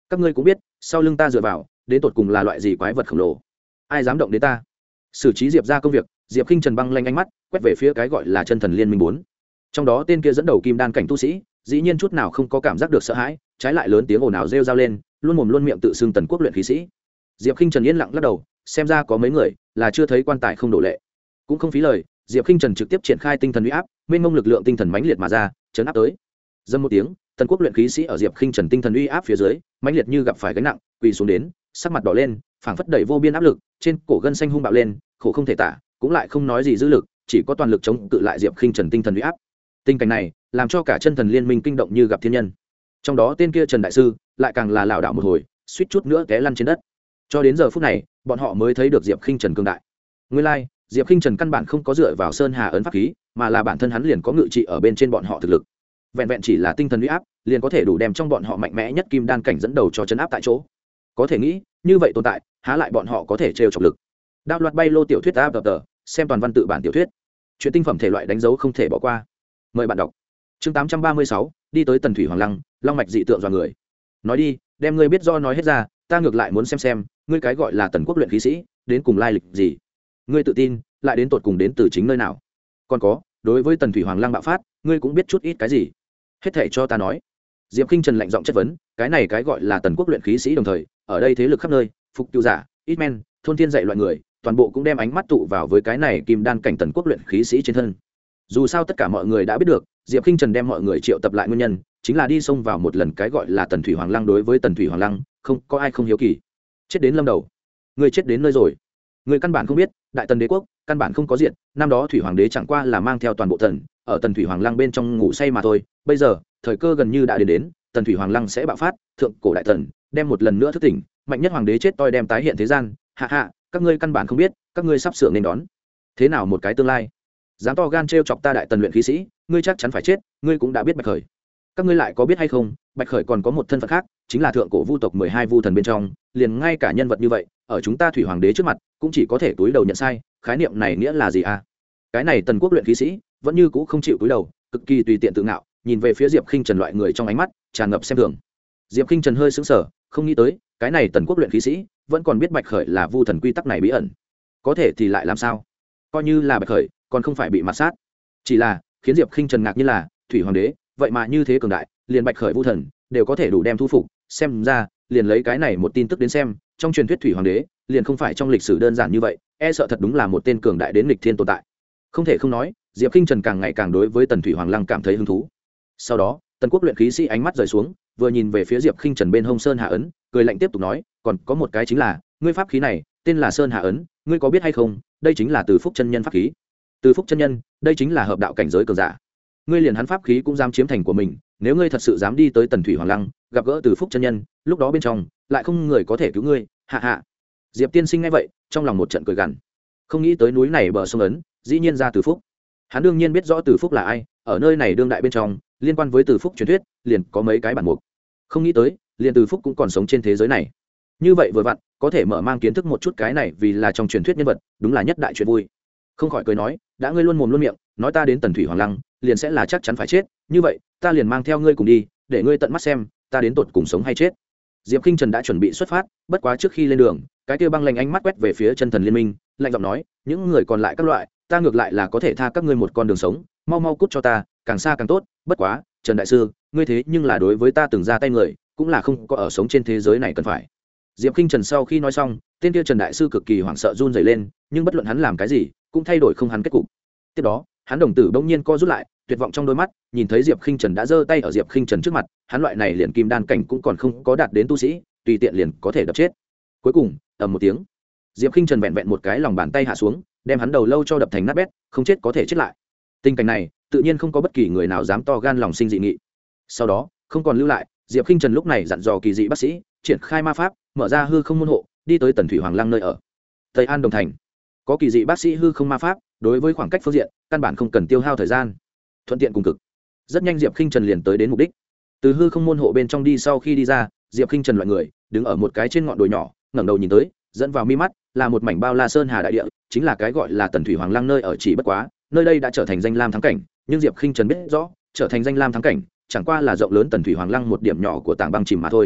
các ngươi cũng biết sau lưng ta dựa vào đến tột cùng là loại gì quái vật khổng lồ, ai dám động đến ta. Xử trí diệp ra công việc, diệp khinh trần băng lanh ánh mắt quét về phía cái gọi là chân thần liên minh bốn. Trong đó tên kia dẫn đầu kim đan cảnh tu sĩ dĩ nhiên chút nào không có cảm giác được sợ hãi, trái lại lớn tiếng ồn ào rêu rao lên, luôn mồm luôn miệng tự xưng tần quốc luyện khí sĩ. Diệp khinh trần yên lặng lắc đầu, xem ra có mấy người là chưa thấy quan tài không đổ lệ. Cũng không phí lời, diệp khinh trần trực tiếp triển khai tinh thần uy áp, mênh mông lực lượng tinh thần mãnh liệt mà ra, chấn áp tới. Dâm một tiếng, tần quốc luyện khí sĩ ở diệp khinh trần tinh thần uy áp phía dưới mãnh liệt như gặp phải gánh nặng, quỳ xuống đến, sắc mặt đỏ lên, phảng phất đẩy vô biên áp lực, trên cổ gân xanh hung bạo lên, khổ không thể tả, cũng lại không nói gì giữ lực, chỉ có toàn lực chống cự lại diệp khinh trần tinh thần uy áp. Tình cảnh này làm cho cả chân thần liên minh kinh động như gặp thiên nhân. Trong đó tên kia Trần đại sư lại càng là lảo đảo một hồi, suýt chút nữa té lăn trên đất. Cho đến giờ phút này, bọn họ mới thấy được diệp khinh trần cường đại. Nguyên lai, like, diệp khinh trần căn bản không có dựa vào sơn hà ấn pháp khí, mà là bản thân hắn liền có ngự trị ở bên trên bọn họ thực lực. Vẹn vẹn chỉ là tinh thần uy áp, liền có thể đủ đem trong bọn họ mạnh mẽ nhất kim đan cảnh dẫn đầu cho chấn áp tại chỗ. Có thể nghĩ, như vậy tồn tại, há lại bọn họ có thể trêu chọc lực. Đạo loạt bay lô tiểu thuyết áp tờ, xem toàn văn tự bản tiểu thuyết. Chuyện tinh phẩm thể loại đánh dấu không thể bỏ qua. Mời bạn đọc. Chương tám trăm ba mươi sáu, đi tới Tần Thủy Hoàng Lăng, long mạch dị tượng dọa người. Nói đi, đem ngươi biết do nói hết ra, ta ngược lại muốn xem xem, ngươi cái gọi là Tần quốc luyện khí sĩ, đến cùng lai lịch gì? Ngươi tự tin, lại đến tột cùng đến từ chính nơi nào? Còn có, đối với Tần Thủy Hoàng Lăng bạo phát, ngươi cũng biết chút ít cái gì? Hết thảy cho ta nói. Diệp Khinh Trần lạnh giọng chất vấn, cái này cái gọi là Tần quốc luyện khí sĩ đồng thời, ở đây thế lực khắp nơi, phục tiêu giả, ít men, thôn thiên dạy loại người, toàn bộ cũng đem ánh mắt tụ vào với cái này kim đan cảnh Tần quốc luyện khí sĩ trên thân. Dù sao tất cả mọi người đã biết được, Diệp Khinh Trần đem mọi người triệu tập lại nguyên nhân, chính là đi xông vào một lần cái gọi là Tần Thủy Hoàng Lăng. Đối với Tần Thủy Hoàng Lăng, không có ai không hiếu kỳ. Chết đến lâm đầu, người chết đến nơi rồi. Người căn bản không biết, Đại Tần đế quốc căn bản không có diện, năm đó Thủy Hoàng đế chẳng qua là mang theo toàn bộ thần ở Tần Thủy Hoàng Lăng bên trong ngủ say mà thôi. Bây giờ, thời cơ gần như đã đến đến, Tần Thủy Hoàng Lăng sẽ bạo phát, thượng cổ đại tần đem một lần nữa thức tỉnh, mạnh nhất hoàng đế chết toi đem tái hiện thế gian. Hạ hạ, các ngươi căn bản không biết, các ngươi sắp sửa nên đón thế nào một cái tương lai. Dám to gan trêu chọc ta Đại Tần luyện khí sĩ, ngươi chắc chắn phải chết. Ngươi cũng đã biết Bạch Khởi, các ngươi lại có biết hay không, Bạch Khởi còn có một thân phận khác, chính là thượng cổ vu tộc mười hai vu thần bên trong, liền ngay cả nhân vật như vậy, ở chúng ta Thủy Hoàng đế trước mặt, cũng chỉ có thể túi đầu nhận sai. Khái niệm này nghĩa là gì à? Cái này Tần quốc luyện khí sĩ vẫn như cũ không chịu túi đầu, cực kỳ tùy tiện tự ngạo, nhìn về phía Diệp Khinh Trần loại người trong ánh mắt tràn ngập xem thường. Diệp Khinh Trần hơi sững sờ, không nghĩ tới, cái này Tần quốc luyện khí sĩ vẫn còn biết Bạch Khởi là vu thần quy tắc này bí ẩn. Có thể thì lại làm sao? Coi như là Bạch Khởi, còn không phải bị mạt sát. Chỉ là khiến Diệp Khinh Trần ngạc nhiên là, Thủy Hoàng đế vậy mà như thế cường đại, liền Bạch Khởi vu thần đều có thể đủ đem thu phục. Xem ra, liền lấy cái này một tin tức đến xem, trong truyền thuyết Thủy Hoàng đế liền không phải trong lịch sử đơn giản như vậy, e sợ thật đúng là một tên cường đại đến nghịch thiên tồn tại. Không thể không nói, Diệp Khinh Trần càng ngày càng đối với Tần Thủy Hoàng Lăng cảm thấy hứng thú. Sau đó, Tần quốc luyện khí sĩ ánh mắt rời xuống, vừa nhìn về phía Diệp Khinh Trần bên hông Sơn Hà ấn, cười lạnh tiếp tục nói, còn có một cái chính là, ngươi pháp khí này tên là Sơn Hà ấn, ngươi có biết hay không, đây chính là Từ Phúc chân nhân pháp khí. Từ Phúc chân nhân, đây chính là hợp đạo cảnh giới cường giả. Ngươi liền hắn pháp khí cũng dám chiếm thành của mình, nếu ngươi thật sự dám đi tới Tần Thủy Hoàng Lăng, gặp gỡ Từ Phúc chân nhân, lúc đó bên trong lại không người có thể cứu ngươi. Hạ hạ. Diệp tiên sinh nghe vậy, trong lòng một trận cười gằn. Không nghĩ tới núi này bờ sông ấn, dĩ nhiên ra Từ Phúc. Hắn đương nhiên biết rõ Từ Phúc là ai, ở nơi này đương đại bên trong, liên quan với Từ Phúc truyền thuyết, liền có mấy cái bản mục. Không nghĩ tới, liền Từ Phúc cũng còn sống trên thế giới này. Như vậy vừa vặn, có thể mở mang kiến thức một chút cái này, vì là trong truyền thuyết nhân vật, đúng là nhất đại chuyện vui. Không khỏi cười nói, đã ngươi luôn mồm luôn miệng, nói ta đến Tần Thủy Hoàng Lăng, liền sẽ là chắc chắn phải chết, như vậy, ta liền mang theo ngươi cùng đi, để ngươi tận mắt xem, ta đến tột cùng sống hay chết. Diệp Khinh Trần đã chuẩn bị xuất phát, bất quá trước khi lên đường, cái kia băng lạnh ánh mắt quét về phía chân thần liên minh, lạnh giọng nói, những người còn lại các loại, ta ngược lại là có thể tha các ngươi một con đường sống, mau mau cút cho ta, càng xa càng tốt. Bất quá, Trần đại sư, ngươi thế nhưng là đối với ta từng ra tay người, cũng là không có ở sống trên thế giới này cần phải. Diệp Khinh Trần sau khi nói xong, tên kia Trần đại sư cực kỳ hoảng sợ run rẩy lên, nhưng bất luận hắn làm cái gì, cũng thay đổi không hắn kết cục. Tiếp đó, hắn đồng tử bỗng nhiên co rút lại, tuyệt vọng trong đôi mắt, nhìn thấy Diệp Khinh Trần đã giơ tay ở Diệp Khinh Trần trước mặt, hắn loại này liền kim đan cảnh cũng còn không có đạt đến tu sĩ, tùy tiện liền có thể đập chết. Cuối cùng, ầm một tiếng, Diệp Khinh Trần vẹn vẹn một cái lòng bàn tay hạ xuống, đem hắn đầu lâu cho đập thành nát bét, không chết có thể chết lại. Tình cảnh này, tự nhiên không có bất kỳ người nào dám to gan lòng sinh dị nghị. Sau đó, không còn lưu lại, Diệp Khinh Trần lúc này dặn dò kỳ dị bác sĩ, triển khai ma pháp, mở ra hư không môn hộ, đi tới Tần Thủy Hoàng Lăng nơi ở. Tây An Đồng Thành. Có kỳ dị bác sĩ hư không ma pháp, đối với khoảng cách phương diện, căn bản không cần tiêu hao thời gian, thuận tiện cùng cực. Rất nhanh Diệp Khinh Trần liền tới đến mục đích. Từ hư không môn hộ bên trong đi, sau khi đi ra, Diệp Khinh Trần loại người đứng ở một cái trên ngọn đồi nhỏ, ngẩng đầu nhìn tới, dẫn vào mi mắt là một mảnh bao la sơn hà đại địa, chính là cái gọi là Tần Thủy Hoàng Lăng nơi ở. Chỉ bất quá, nơi đây đã trở thành danh lam thắng cảnh, nhưng Diệp Khinh Trần biết rõ, trở thành danh lam thắng cảnh, chẳng qua là rộng lớn Tần Thủy Hoàng Lăng một điểm nhỏ của tảng băng chìm mà thôi.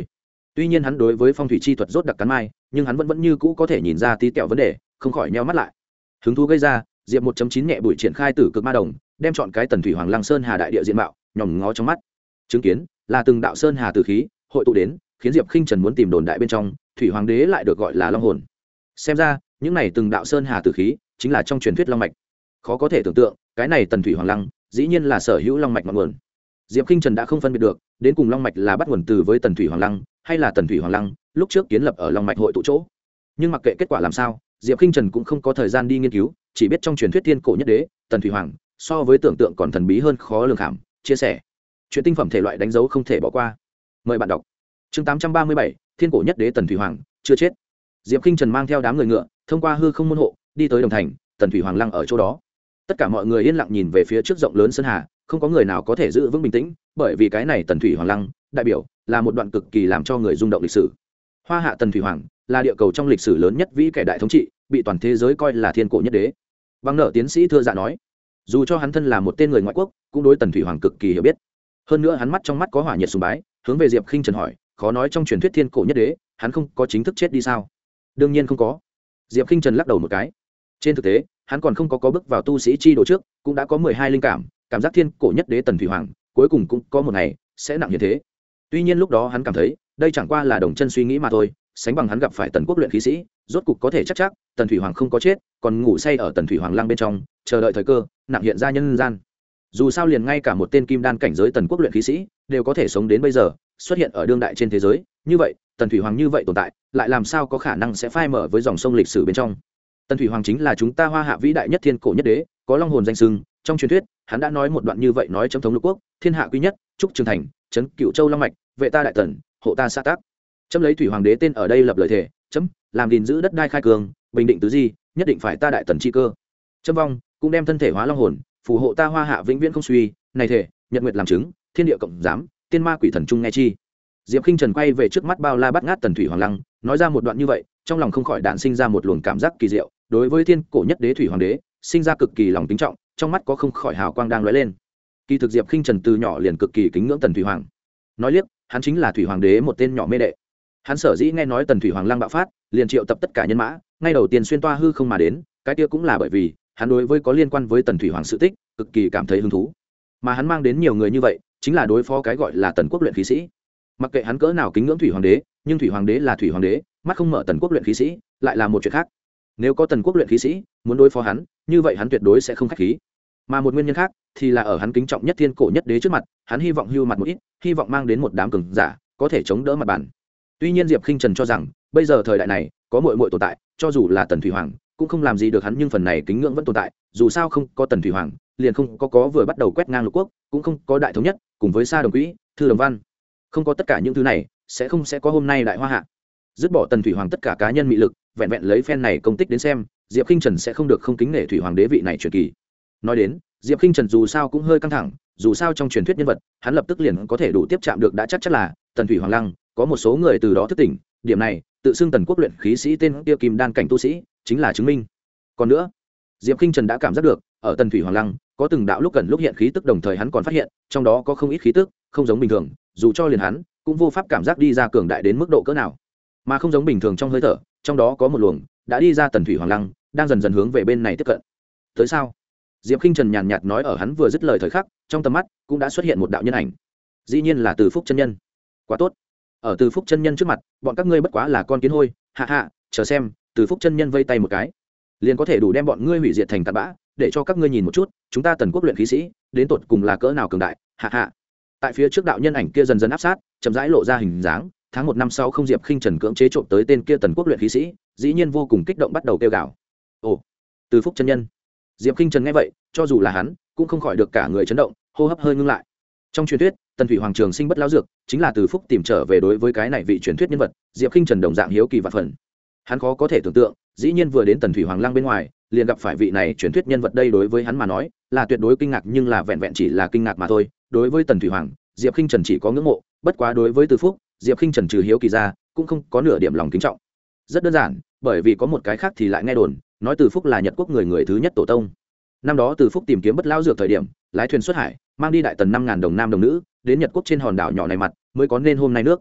tuy nhiên hắn đối với phong thủy chi thuật rốt đặc cắn mai, nhưng hắn vẫn vẫn như cũ có thể nhìn ra tí tẹo vấn đề, không khỏi nheo mắt lại. Hứng thú gây ra, Diệp một chín nhẹ bụi triển khai tử cực ma đồng, đem chọn cái Tần Thủy Hoàng Lăng Sơn Hà đại địa diện mạo nhòm ngó trong mắt. Chứng kiến là từng đạo sơn hà tử khí hội tụ đến, khiến Diệp Khinh Trần muốn tìm đồn đại bên trong Thủy Hoàng đế lại được gọi là Long hồn. Xem ra, những này từng đạo sơn hà tử khí chính là trong truyền thuyết long mạch. Khó có thể tưởng tượng, cái này Tần Thủy Hoàng Lăng dĩ nhiên là sở hữu long mạch ngọn nguồn. Diệp Khinh Trần đã không phân biệt được, đến cùng long mạch là bắt nguồn từ với Tần Thủy Hoàng Lăng, hay là Tần Thủy Hoàng Lăng lúc trước kiến lập ở long mạch hội tụ chỗ. Nhưng mặc kệ kết quả làm sao, Diệp Khinh Trần cũng không có thời gian đi nghiên cứu, chỉ biết trong truyền thuyết thiên cổ nhất đế Tần Thủy Hoàng so với tưởng tượng còn thần bí hơn khó lường khảm. Chia sẻ chuyện tinh phẩm thể loại đánh dấu không thể bỏ qua, mời bạn đọc. Chương tám trăm ba mươi bảy, thiên cổ nhất đế Tần Thủy Hoàng chưa chết. Diệp Khinh Trần mang theo đám người ngựa, thông qua hư không môn hộ, đi tới Đồng Thành. Tần Thủy Hoàng Lăng ở chỗ đó. Tất cả mọi người yên lặng nhìn về phía trước rộng lớn sơn hà, không có người nào có thể giữ vững bình tĩnh, bởi vì cái này Tần Thủy Hoàng Lăng đại biểu là một đoạn cực kỳ làm cho người rung động lịch sử. Hoa hạ Tần Thủy Hoàng là địa cầu trong lịch sử lớn nhất vĩ kẻ đại thống trị, bị toàn thế giới coi là thiên cổ nhất đế. Bằng nợ tiến sĩ Thưa Dạ nói, dù cho hắn thân là một tên người ngoại quốc, cũng đối Tần Thủy Hoàng cực kỳ hiểu biết. Hơn nữa hắn mắt trong mắt có hỏa nhiệt sùng bái, hướng về Diệp Khinh Trần hỏi, khó nói trong truyền thuyết thiên cổ nhất đế, hắn không có chính thức chết đi sao? Đương nhiên không có. Diệp Khinh Trần lắc đầu một cái. Trên thực tế, hắn còn không có có bước vào tu sĩ chi đồ trước, cũng đã có mười hai linh cảm, cảm giác thiên cổ nhất đế Tần Thủy Hoàng, cuối cùng cũng có một ngày sẽ nặng như thế. Tuy nhiên lúc đó hắn cảm thấy, đây chẳng qua là đồng chân suy nghĩ mà thôi, sánh bằng hắn gặp phải Tần quốc luyện khí sĩ, rốt cục có thể chắc chắc, Tần Thủy Hoàng không có chết, còn ngủ say ở Tần Thủy Hoàng Lăng bên trong, chờ đợi thời cơ, nặng hiện ra nhân gian. Dù sao liền ngay cả một tên kim đan cảnh giới Tần quốc luyện khí sĩ, đều có thể sống đến bây giờ, xuất hiện ở đương đại trên thế giới, như vậy, Tần Thủy Hoàng như vậy tồn tại, lại làm sao có khả năng sẽ phai mở với dòng sông lịch sử bên trong. Tần Thủy Hoàng chính là chúng ta Hoa hạ vĩ đại nhất thiên cổ nhất đế, có long hồn danh sưng, trong truyền thuyết, hắn đã nói một đoạn như vậy nói trong thống lục quốc, thiên hạ quý nhất, trúc trường thành, trấn Cựu Châu long mạch, vệ ta đại tần, hộ ta xã tác. Chấm lấy Thủy Hoàng đế tên ở đây lập lời thề, chấm làm gìn giữ đất đai khai cường, bình định tứ di, nhất định phải ta đại tần chi cơ. Chấm vong, cũng đem thân thể hóa long hồn, phù hộ ta Hoa hạ vĩnh viễn không suy, này thể, nhật nguyệt làm chứng, thiên địa cộng giám, tiên ma quỷ thần chung nghe chi. Diệp Khinh Trần quay về trước mắt bao la bắt ngát Tần Thủy Hoàng Lăng, nói ra một đoạn như vậy, trong lòng không khỏi đản sinh ra một luồng cảm giác kỳ diệu, đối với thiên cổ nhất đế Thủy Hoàng đế, sinh ra cực kỳ lòng kính trọng, trong mắt có không khỏi hào quang đang lóe lên. Kỳ thực Diệp Khinh Trần từ nhỏ liền cực kỳ kính ngưỡng Tần Thủy Hoàng. Nói liếc, hắn chính là Thủy Hoàng đế một tên nhỏ mê đệ. Hắn sở dĩ nghe nói Tần Thủy Hoàng Lăng bạo phát, liền triệu tập tất cả nhân mã, ngay đầu tiên xuyên toa hư không mà đến, cái kia cũng là bởi vì hắn đối với có liên quan với Tần Thủy Hoàng sự tích, cực kỳ cảm thấy hứng thú. Mà hắn mang đến nhiều người như vậy, chính là đối phó cái gọi là Tần quốc luyện khí sĩ. Mặc kệ hắn cỡ nào kính ngưỡng Thủy Hoàng đế, nhưng Thủy Hoàng đế là Thủy Hoàng đế, mắt không mở Tần quốc luyện khí sĩ, lại là một chuyện khác. Nếu có Tần quốc luyện khí sĩ muốn đối phó hắn, như vậy hắn tuyệt đối sẽ không khách khí. Mà một nguyên nhân khác thì là ở hắn kính trọng nhất thiên cổ nhất đế trước mặt, hắn hy vọng hưu mặt một ít, hy vọng mang đến một đám cường giả có thể chống đỡ mặt bàn. Tuy nhiên Diệp Khinh Trần cho rằng, bây giờ thời đại này, có muội muội tồn tại, cho dù là Tần Thủy Hoàng, cũng không làm gì được hắn, nhưng phần này kính ngưỡng vẫn tồn tại, dù sao không có Tần Thủy Hoàng, liền không có có vừa bắt đầu quét ngang lục quốc, cũng không có đại thống nhất, cùng với Sa Đồng Quỹ, Thư Đồng Văn. Không có tất cả những thứ này, sẽ không sẽ có hôm nay đại Hoa hạ. Dứt bỏ Tần Thủy Hoàng tất cả cá nhân mị lực, vẹn vẹn lấy phen này công tích đến xem, Diệp Khinh Trần sẽ không được không kính nể Thủy Hoàng đế vị này truyền kỳ. Nói đến, Diệp Khinh Trần dù sao cũng hơi căng thẳng, dù sao trong truyền thuyết nhân vật, hắn lập tức liền có thể đủ tiếp chạm được đã chắc chắn là Tần Thủy Hoàng Lăng, có một số người từ đó thức tỉnh, điểm này, tự xưng Tần quốc luyện khí sĩ tên kia kim đan cảnh tu sĩ, chính là chứng minh. Còn nữa, Diệp Khinh Trần đã cảm giác được, ở Tần Thủy Hoàng Lăng, có từng đạo lúc gần lúc hiện khí tức, đồng thời hắn còn phát hiện, trong đó có không ít khí tức không giống bình thường, dù cho liền hắn cũng vô pháp cảm giác đi ra cường đại đến mức độ cỡ nào. Mà không giống bình thường trong hơi thở, trong đó có một luồng đã đi ra Tần Thủy Hoàng Lăng, đang dần dần hướng về bên này tiếp cận. Tới sao? Diệp Khinh Trần nhàn nhạt nói, ở hắn vừa dứt lời thời khắc, trong tầm mắt cũng đã xuất hiện một đạo nhân ảnh. Dĩ nhiên là Từ Phúc chân nhân. Quá tốt. Ở Từ Phúc chân nhân trước mặt, bọn các ngươi bất quá là con kiến hôi, hạ hạ, chờ xem, Từ Phúc chân nhân vây tay một cái, liền có thể đủ đem bọn ngươi hủy diệt thành tạt bã, để cho các ngươi nhìn một chút, chúng ta Tần quốc luyện khí sĩ, đến tột cùng là cỡ nào cường đại, hạ hạ. Tại phía trước đạo nhân ảnh kia dần dần áp sát, chậm rãi lộ ra hình dáng, tháng một năm sau không Diệp Khinh Trần cưỡng chế trộm tới tên kia Tần quốc luyện khí sĩ, dĩ nhiên vô cùng kích động bắt đầu kêu gào. Ồ, Từ Phúc chân nhân. Diệp Khinh Trần nghe vậy, cho dù là hắn, cũng không khỏi được cả người chấn động, hô hấp hơi ngưng lại. Trong truyền thuyết, Tần Thủy Hoàng trường sinh bất lão dược, chính là Từ Phúc tìm trở về. Đối với cái này vị truyền thuyết nhân vật, Diệp Khinh Trần đồng dạng hiếu kỳ vạn phần. Hắn khó có thể tưởng tượng, dĩ nhiên vừa đến Tần Thủy Hoàng Lăng bên ngoài, liền gặp phải vị này truyền thuyết nhân vật, đây đối với hắn mà nói, là tuyệt đối kinh ngạc, nhưng là vẹn vẹn chỉ là kinh ngạc mà thôi. Đối với Tần Thủy Hoàng, Diệp Khinh Trần chỉ có ngưỡng mộ, bất quá đối với Từ Phúc, Diệp Khinh Trần trừ hiếu kỳ ra, cũng không có nửa điểm lòng kính trọng. Rất đơn giản, bởi vì có một cái khác thì lại nghe đồn, nói Từ Phúc là Nhật quốc người người thứ nhất tổ tông. Năm đó Từ Phúc tìm kiếm bất lão dược thời điểm, lái thuyền xuất hải, mang đi đại tần năm ngàn đồng nam đồng nữ, đến Nhật quốc trên hòn đảo nhỏ này mặt, mới có nên hôm nay nước.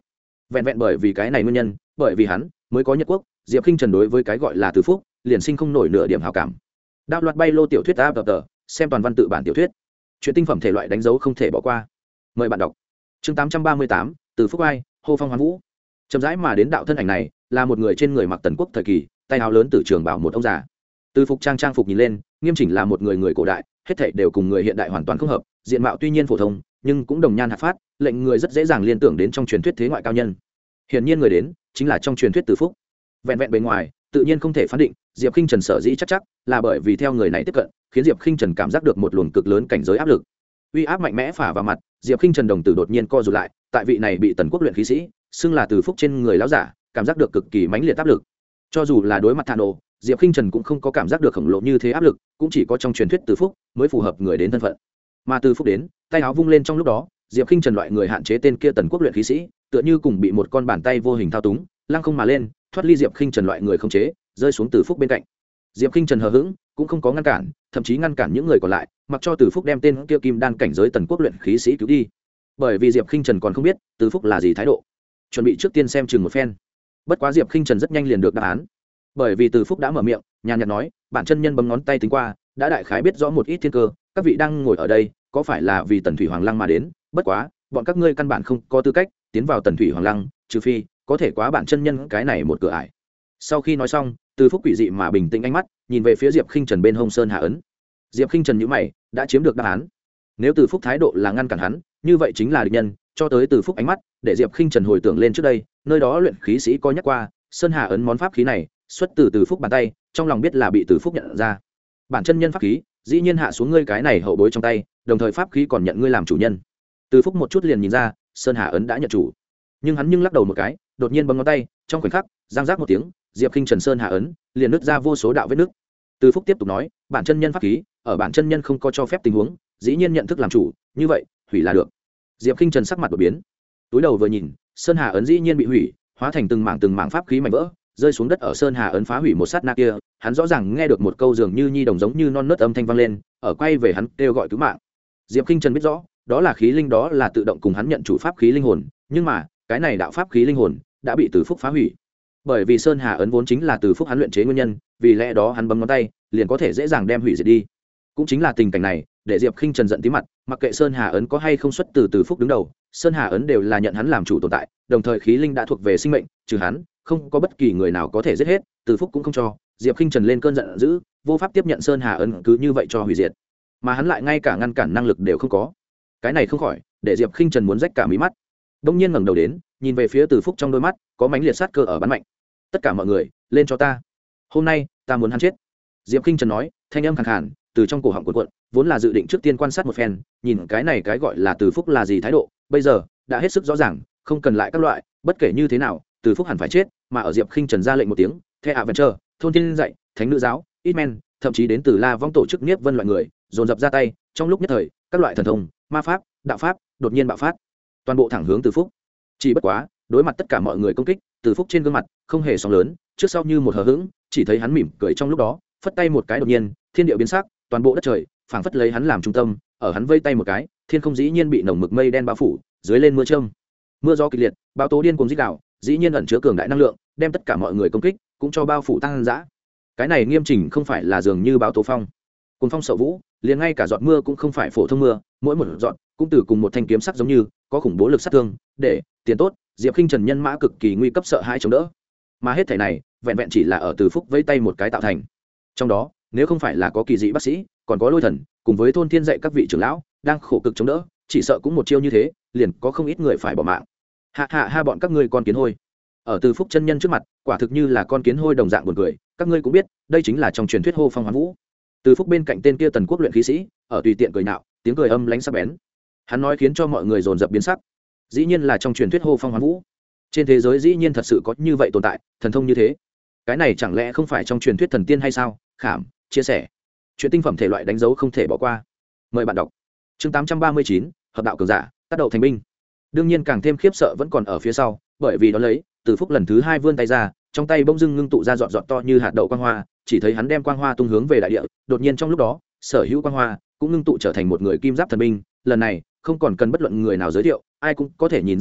vẹn vẹn bởi vì cái này nguyên nhân, bởi vì hắn mới có Nhật quốc, Diệp Khinh Trần đối với cái gọi là Từ Phúc liền sinh không nổi nửa điểm hảo cảm. Đạo loạt bay lô tiểu thuyết áp tờ, xem toàn văn tự bản tiểu thuyết. Chuyện tinh phẩm thể loại đánh dấu không thể bỏ qua. Mời bạn đọc. Chương tám trăm ba mươi tám, Từ Phúc ai, hô phong hoán vũ. Chậm rãi mà đến đạo thân ảnh này, là một người trên người mặc tần quốc thời kỳ, tay áo lớn từ trường bảo một ông già. Từ phục trang trang phục nhìn lên, nghiêm chỉnh là một người người cổ đại, hết thảy đều cùng người hiện đại hoàn toàn không hợp, diện mạo tuy nhiên phổ thông, nhưng cũng đồng nhan hạt phát, lệnh người rất dễ dàng liên tưởng đến trong truyền thuyết thế ngoại cao nhân. Hiển nhiên người đến chính là trong truyền thuyết Từ Phúc. Vẹn vẹn bề ngoài, tự nhiên không thể phán định, Diệp Khinh Trần sở dĩ chắc chắc là bởi vì theo người này tiếp cận, khiến Diệp Khinh Trần cảm giác được một luồng cực lớn cảnh giới áp lực. Uy áp mạnh mẽ phả vào mặt, Diệp Khinh Trần đồng tử đột nhiên co rụt lại, tại vị này bị tần quốc luyện khí sĩ, xưng là Từ Phúc trên người lão giả, cảm giác được cực kỳ mãnh liệt áp lực. Cho dù là đối mặt Thano, Diệp Khinh Trần cũng không có cảm giác được khổng lồ như thế áp lực, cũng chỉ có trong truyền thuyết Từ Phúc mới phù hợp người đến thân phận. Mà Từ Phúc đến, tay áo vung lên trong lúc đó, Diệp Khinh Trần loại người hạn chế tên kia tần quốc luyện khí sĩ, tựa như cùng bị một con bàn tay vô hình thao túng, lăng không mà lên, thoát ly Diệp Khinh Trần loại người không chế, rơi xuống Từ Phúc bên cạnh. Diệp Khinh Trần hờ hững, cũng không có ngăn cản, thậm chí ngăn cản những người còn lại, mặc cho Từ Phúc đem tên kia kim đan cảnh giới tần quốc luyện khí sĩ cứu đi. Bởi vì Diệp Khinh Trần còn không biết Từ Phúc là gì thái độ, chuẩn bị trước tiên xem chừng một phen. Bất quá Diệp Khinh Trần rất nhanh liền được đáp án, bởi vì Từ Phúc đã mở miệng, nhàn nhạt nói, bản chân nhân bấm ngón tay tính qua, đã đại khái biết rõ một ít thiên cơ, các vị đang ngồi ở đây, có phải là vì Tần Thủy Hoàng Lăng mà đến? Bất quá, bọn các ngươi căn bản không có tư cách tiến vào Tần Thủy Hoàng Lăng, trừ phi có thể quá bản chân nhân cái này một cửa ải. Sau khi nói xong, Từ Phúc quỷ dị mà bình tĩnh ánh mắt, nhìn về phía Diệp Khinh Trần bên hông sơn hạ ấn. Diệp Khinh Trần nhíu mày, đã chiếm được đáp án. Nếu Từ Phúc thái độ là ngăn cản hắn, như vậy chính là địch nhân, cho tới Từ Phúc ánh mắt, để Diệp Khinh Trần hồi tưởng lên trước đây, nơi đó luyện khí sĩ có nhắc qua, sơn hạ ấn món pháp khí này, xuất từ Từ Phúc bàn tay, trong lòng biết là bị Từ Phúc nhận ra. Bản chân nhân pháp khí, dĩ nhiên hạ xuống ngươi cái này hậu bối trong tay, đồng thời pháp khí còn nhận ngươi làm chủ nhân. Từ Phúc một chút liền nhìn ra, sơn hà ấn đã nhận chủ, nhưng hắn nhưng lắc đầu một cái, đột nhiên bấm ngón tay, trong khoảnh khắc, giang giác một tiếng, Diệp Khinh Trần sơn hà ấn liền nứt ra vô số đạo vết nứt. Từ Phúc tiếp tục nói, bản chân nhân pháp khí, ở bản chân nhân không có cho phép tình huống, dĩ nhiên nhận thức làm chủ, như vậy, hủy là được. Diệp Khinh Trần sắc mặt đổi biến, túi đầu vừa nhìn, sơn hà ấn dĩ nhiên bị hủy, hóa thành từng mảng từng mảng pháp khí mảnh vỡ, rơi xuống đất ở sơn hà ấn phá hủy một sát na kia, hắn rõ ràng nghe được một câu dường như nhi đồng giống như non nớt âm thanh vang lên, ở quay về hắn kêu gọi cứu mạng. Diệp Khinh Trần biết rõ, đó là khí linh, đó là tự động cùng hắn nhận chủ pháp khí linh hồn, nhưng mà cái này đạo pháp khí linh hồn đã bị Từ Phúc phá hủy. Bởi vì sơn hà ấn vốn chính là Từ Phúc hắn luyện chế nguyên nhân, vì lẽ đó hắn bấm ngón tay liền có thể dễ dàng đem hủy diệt đi. Cũng chính là tình cảnh này để Diệp Khinh Trần giận tí mặt, mặc kệ sơn hà ấn có hay không xuất từ Từ Phúc đứng đầu, sơn hà ấn đều là nhận hắn làm chủ tồn tại, đồng thời khí linh đã thuộc về sinh mệnh, trừ hắn không có bất kỳ người nào có thể giết hết, Từ Phúc cũng không cho. Diệp Khinh Trần lên cơn giận dữ, vô pháp tiếp nhận sơn hà ấn cứ như vậy cho hủy diệt, mà hắn lại ngay cả ngăn cản năng lực đều không có. Cái này không khỏi để Diệp Khinh Trần muốn rách cả mí mắt. Đông nhiên ngẩng đầu đến, nhìn về phía Từ Phúc, trong đôi mắt có mãnh liệt sát cơ ở bắn mạnh. Tất cả mọi người lên cho ta, hôm nay ta muốn hắn chết. Diệp Khinh Trần nói, thanh âm khàn khàn từ trong cổ họng cuộn cuộn, vốn là dự định trước tiên quan sát một phen, nhìn cái này cái gọi là Từ Phúc là gì thái độ, bây giờ đã hết sức rõ ràng, không cần lại các loại, bất kể như thế nào, Từ Phúc hẳn phải chết. Mà ở Diệp Khinh Trần ra lệnh một tiếng, The Adventure, thôn thiên dạy, thánh nữ giáo, Hitman, thậm chí đến từ La Vong tổ chức Niếp Vân loại người, dồn dập ra tay, trong lúc nhất thời, các loại thần thông, ma pháp, đạo pháp đột nhiên bạo phát, toàn bộ thẳng hướng Từ Phúc. Chỉ bất quá, đối mặt tất cả mọi người công kích, Từ Phúc trên gương mặt không hề sóng lớn, trước sau như một hờ hững, chỉ thấy hắn mỉm cười trong lúc đó, phất tay một cái, đột nhiên thiên địa biến sắc, toàn bộ đất trời phảng phất lấy hắn làm trung tâm, ở hắn vây tay một cái, thiên không dĩ nhiên bị nồng mực mây đen bao phủ, dưới lên mưa trâm, mưa gió kịch liệt, bão tố điên cuồng rít gào, dĩ nhiên ẩn chứa cường đại năng lượng, đem tất cả mọi người công kích cũng cho bao phủ tăng dã. Cái này nghiêm chỉnh không phải là dường như bão tố phong, cuồng phong sậu vũ, liền ngay cả giọt mưa cũng không phải phổ thông mưa, mỗi một giọt cũng từ cùng một thanh kiếm sắc giống như có khủng bố lực sát thương, để tiền tốt Diệp Khinh Trần nhân mã cực kỳ nguy cấp sợ hãi chống đỡ. Mà hết thảy này vẹn vẹn chỉ là ở Từ Phúc vẫy tay một cái tạo thành. Trong đó, nếu không phải là có kỳ dị bác sĩ, còn có lôi thần cùng với thôn thiên dạy các vị trưởng lão đang khổ cực chống đỡ, chỉ sợ cũng một chiêu như thế liền có không ít người phải bỏ mạng. Hạ hạ ha, bọn các ngươi con kiến hôi, ở Từ Phúc chân nhân trước mặt, quả thực như là con kiến hôi đồng dạng buồn cười. Các ngươi cũng biết, đây chính là trong truyền thuyết hô phong hoán vũ. Từ Phúc bên cạnh tên kia tần quốc luyện khí sĩ ở tùy tiện cười nhạo, tiếng cười âm lãnh sắc bén. Hắn nói khiến cho mọi người dồn dập biến sắc. Dĩ nhiên là trong truyền thuyết hô phong hoán vũ, trên thế giới dĩ nhiên thật sự có như vậy tồn tại, thần thông như thế. Cái này chẳng lẽ không phải trong truyền thuyết thần tiên hay sao? Khảm chia sẻ, chuyện tinh phẩm thể loại đánh dấu không thể bỏ qua. Mời bạn đọc. Chương tám trăm ba mươi chín, hợp đạo cường giả, tác đầu thành binh. Đương nhiên càng thêm khiếp sợ vẫn còn ở phía sau, bởi vì đó lấy, Từ Phúc lần thứ hai vươn tay ra, trong tay bỗng dưng ngưng tụ ra giọt giọt to như hạt đậu quang hoa, chỉ thấy hắn đem quang hoa tung hướng về đại địa, đột nhiên trong lúc đó, sở hữu quang hoa cũng ngưng tụ trở thành một người kim giáp thần binh. Lần này không còn cần bất luận người nào giới thiệu, ai cũng có thể nhìn ra được,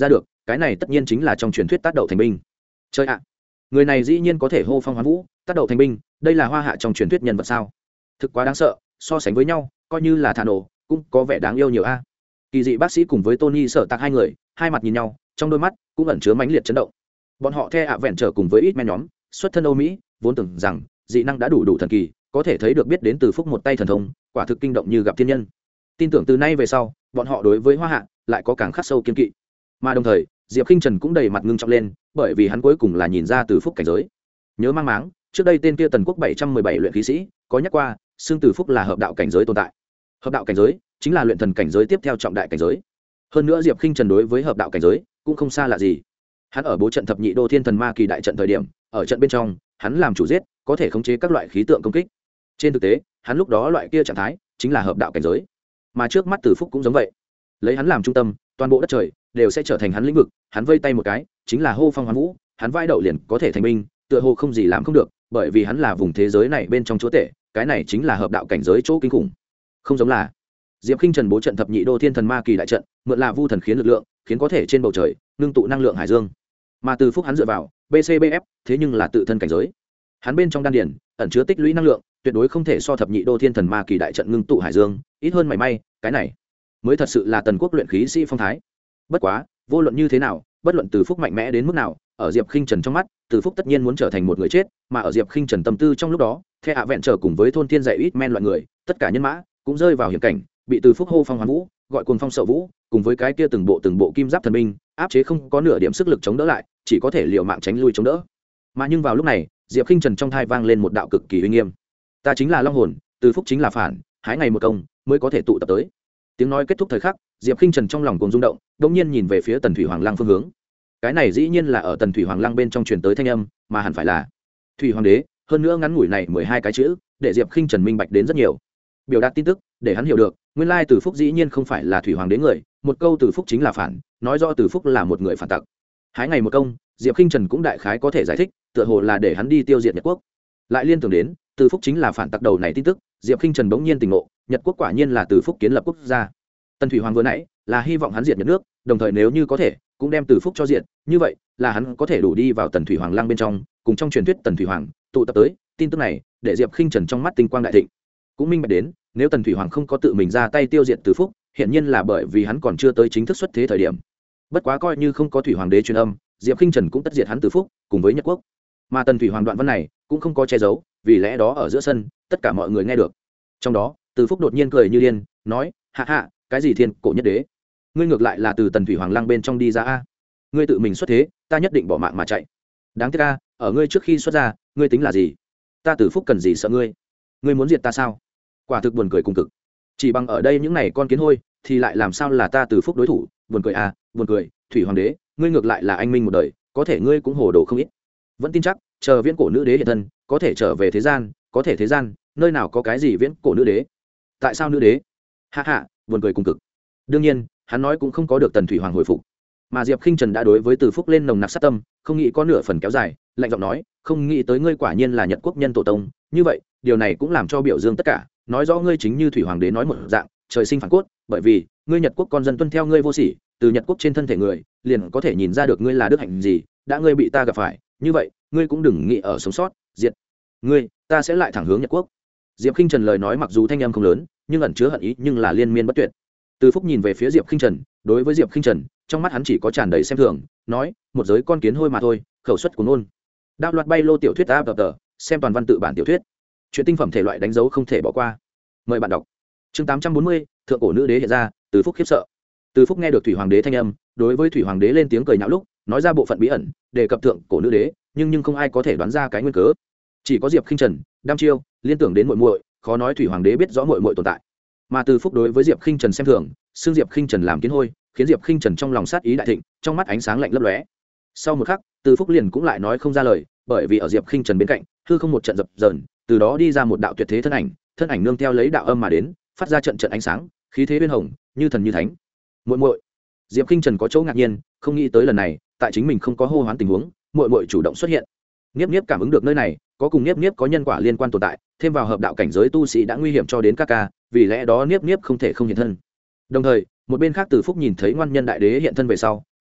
cái này tất nhiên chính là trong truyền thuyết tác đậu thành binh. Chơi ạ, người này dĩ nhiên có thể hô phong hoán vũ, tác đậu thành binh, đây là hoa hạ trong truyền thuyết nhân vật sao? Thực quá đáng sợ, so sánh với nhau coi như là thả nổ cũng có vẻ đáng yêu nhiều a. Kỳ dị bác sĩ cùng với Tony Sở Tạc hai người hai mặt nhìn nhau, trong đôi mắt cũng ẩn chứa mãnh liệt chấn động. Bọn họ The Avengers cùng với ít men nhóm xuất thân Âu Mỹ, vốn tưởng rằng dị năng đã đủ đủ thần kỳ, có thể thấy được biết đến từ Phúc một tay thần thông, quả thực kinh động như gặp thiên nhân. Tin tưởng từ nay về sau bọn họ đối với hoa hạ lại có càng khắc sâu kiên kỵ. Mà đồng thời Diệp Khinh Trần cũng đầy mặt ngưng trọng lên, bởi vì hắn cuối cùng là nhìn ra từ Phúc cảnh giới. Nhớ mang máng trước đây tên kia Tần Quốc bảy trăm mười bảy luyện khí sĩ có nhắc qua xương từ Phúc là hợp đạo cảnh giới tồn tại. Hợp đạo cảnh giới chính là luyện thần cảnh giới tiếp theo trọng đại cảnh giới. Hơn nữa Diệp Khinh Trần đối với hợp đạo cảnh giới cũng không xa lạ gì. Hắn ở bố trận thập nhị đô thiên thần ma kỳ đại trận thời điểm, ở trận bên trong hắn làm chủ giết, có thể khống chế các loại khí tượng công kích. Trên thực tế hắn lúc đó loại kia trạng thái chính là hợp đạo cảnh giới. Mà trước mắt Từ Phúc cũng giống vậy, lấy hắn làm trung tâm, toàn bộ đất trời đều sẽ trở thành hắn lĩnh vực. Hắn vây tay một cái chính là hô phong hoán vũ, hắn vai đậu liền có thể thành binh, tựa hồ không gì làm không được, bởi vì hắn là vùng thế giới này bên trong chúa tể. Cái này chính là hợp đạo cảnh giới chỗ kinh khủng. Không giống là Diệp Khinh Trần bố trận thập nhị đô thiên thần ma kỳ đại trận, mượn là vu thần khiến lực lượng, khiến có thể trên bầu trời ngưng tụ năng lượng hải dương. Mà Từ Phúc hắn dựa vào bê xê bê ép, thế nhưng là tự thân cảnh giới. Hắn bên trong đan điền ẩn chứa tích lũy năng lượng, tuyệt đối không thể so thập nhị đô thiên thần ma kỳ đại trận ngưng tụ hải dương ít hơn mảy may. Cái này mới thật sự là Tần Quốc luyện khí sĩ phong thái. Bất quá vô luận như thế nào, bất luận Từ Phúc mạnh mẽ đến mức nào, ở Diệp Khinh Trần trong mắt, Từ Phúc tất nhiên muốn trở thành một người chết. Mà ở Diệp Khinh Trần tâm tư trong lúc đó, The Avengers cùng với thôn thiên dạy ít men loại người, tất cả nhân mã cũng rơi vào hiểm cảnh, bị Từ Phúc hô phong hoán vũ, gọi cuồng phong sợ vũ, cùng với cái kia từng bộ từng bộ kim giáp thần binh áp chế, không có nửa điểm sức lực chống đỡ lại, chỉ có thể liều mạng tránh lui chống đỡ. Mà nhưng vào lúc này, Diệp Khinh Trần trong thai vang lên một đạo cực kỳ uy nghiêm: ta chính là long hồn, Từ Phúc chính là phản, hái ngày một công mới có thể tụ tập tới. Tiếng nói kết thúc thời khắc, Diệp Khinh Trần trong lòng cuồng rung động, đột nhiên nhìn về phía Tần Thủy Hoàng Lăng phương hướng. Cái này dĩ nhiên là ở Tần Thủy Hoàng Lăng bên trong truyền tới thanh âm, mà hẳn phải là Thủy Hoàng đế. Hơn nữa ngắn ngủi này mười hai cái chữ, để Diệp Khinh Trần minh bạch đến rất nhiều, biểu đạt tin tức để hắn hiểu được, nguyên lai Từ Phúc dĩ nhiên không phải là Thủy Hoàng đế người, một câu Từ Phúc chính là phản, nói rõ Từ Phúc là một người phản tặc. Hái ngày một công, Diệp Khinh Trần cũng đại khái có thể giải thích, tựa hồ là để hắn đi tiêu diệt Nhật Quốc. Lại liên tưởng đến Từ Phúc chính là phản tặc đầu này tin tức, Diệp Khinh Trần bỗng nhiên tỉnh ngộ, Nhật Quốc quả nhiên là Từ Phúc kiến lập quốc gia. Tần Thủy Hoàng vừa nãy là hy vọng hắn diệt Nhật nước, đồng thời nếu như có thể cũng đem Từ Phúc cho diệt, như vậy là hắn có thể đủ đi vào Tần Thủy Hoàng Lăng bên trong, cùng trong truyền thuyết Tần Thủy Hoàng tụ tập tới. Tin tức này để Diệp Khinh Trần trong mắt tinh quang đại thịnh, cũng minh bạch đến nếu Tần Thủy Hoàng không có tự mình ra tay tiêu diệt Từ Phúc, hiện nhiên là bởi vì hắn còn chưa tới chính thức xuất thế thời điểm. Bất quá coi như không có Thủy Hoàng đế truyền âm, Diệp Khinh Trần cũng tất diệt hắn Từ Phúc cùng với Nhật Quốc. Mà Tần Thủy Hoàng đoạn văn này cũng không có che giấu, vì lẽ đó ở giữa sân tất cả mọi người nghe được. Trong đó Từ Phúc đột nhiên cười như điên, nói: hạ hạ, cái gì thiên cổ nhất đế, ngươi ngược lại là từ Tần Thủy Hoàng Lăng bên trong đi ra a? Ngươi tự mình xuất thế, ta nhất định bỏ mạng mà chạy. Đáng tiếc a, ở ngươi trước khi xuất ra, ngươi tính là gì? Ta Từ Phúc cần gì sợ ngươi? Ngươi muốn diệt ta sao? Quả thực buồn cười cùng cực. Chỉ bằng ở đây những này con kiến hôi, thì lại làm sao là ta Từ Phúc đối thủ? Buồn cười à, buồn cười. Thủy Hoàng đế, ngươi ngược lại là anh minh một đời, có thể ngươi cũng hồ đồ không ít. Vẫn tin chắc, chờ viễn cổ nữ đế hiện thân, có thể trở về thế gian, có thể thế gian, nơi nào có cái gì viễn cổ nữ đế? Tại sao nữ đế? Hạ hạ, buồn cười cùng cực. Đương nhiên, hắn nói cũng không có được Tần Thủy Hoàng hồi phục. Mà Diệp Khinh Trần đã đối với Từ Phúc lên nồng nặc sát tâm, không nghĩ có nửa phần kéo dài, lạnh giọng nói: không nghĩ tới ngươi quả nhiên là Nhật Quốc nhân tổ tông, như vậy, điều này cũng làm cho biểu dương tất cả, nói rõ ngươi chính như Thủy Hoàng đế nói một dạng, trời sinh phản cốt, bởi vì ngươi Nhật Quốc con dân tuân theo ngươi vô sỉ, từ Nhật Quốc trên thân thể người, liền có thể nhìn ra được ngươi là đức hạnh gì, đã ngươi bị ta gặp phải, như vậy, ngươi cũng đừng nghĩ ở sống sót, diệt ngươi, ta sẽ lại thẳng hướng Nhật Quốc. Diệp Khinh Trần lời nói mặc dù thanh âm không lớn, nhưng ẩn chứa hận ý nhưng là liên miên bất tuyệt. Từ Phúc nhìn về phía Diệp Khinh Trần, đối với Diệp Khinh Trần, trong mắt hắn chỉ có tràn đầy xem thường, nói: một giới con kiến hôi mà thôi, khẩu suất của nôn. Đạo loạt bay lô tiểu thuyết áp tờ, xem toàn văn tự bản tiểu thuyết. Chuyện tinh phẩm thể loại đánh dấu không thể bỏ qua. Mời bạn đọc. Chương tám trăm bốn mươi, thượng cổ nữ đế hiện ra, Từ Phúc khiếp sợ. Từ Phúc nghe được Thủy Hoàng đế thanh âm, đối với Thủy Hoàng đế lên tiếng cười nhạo lúc, nói ra bộ phận bí ẩn, đề cập thượng cổ nữ đế, nhưng nhưng không ai có thể đoán ra cái nguyên cớ. Chỉ có Diệp Khinh Trần, đăm chiêu, liên tưởng đến muội muội, khó nói Thủy Hoàng đế biết rõ muội muội tồn tại. Mà Từ Phúc đối với Diệp Khinh Trần xem thường, xưng Diệp Khinh Trần làm kiến hôi, khiến Diệp Khinh Trần trong lòng sát ý đại thịnh, trong mắt ánh sáng lạnh lấp lóe. Sau một khắc, Từ Phúc liền cũng lại nói không ra lời, bởi vì ở Diệp Khinh Trần bên cạnh, hư không một trận dập dờn, từ đó đi ra một đạo tuyệt thế thân ảnh, thân ảnh nương theo lấy đạo âm mà đến, phát ra trận trận ánh sáng, khí thế bên hồng, như thần như thánh. Muội muội. Diệp Khinh Trần có chỗ ngạc nhiên, không nghĩ tới lần này, tại chính mình không có hô hoán tình huống, muội muội chủ động xuất hiện. Niếp Niếp cảm ứng được nơi này, có cùng Niếp Niếp có nhân quả liên quan tồn tại, thêm vào hợp đạo cảnh giới tu sĩ đã nguy hiểm cho đến các ca, vì lẽ đó Niếp Niếp không thể không hiện thân. Đồng thời, một bên khác Từ Phúc nhìn thấy ngoan nhân đại đế hiện thân về sau,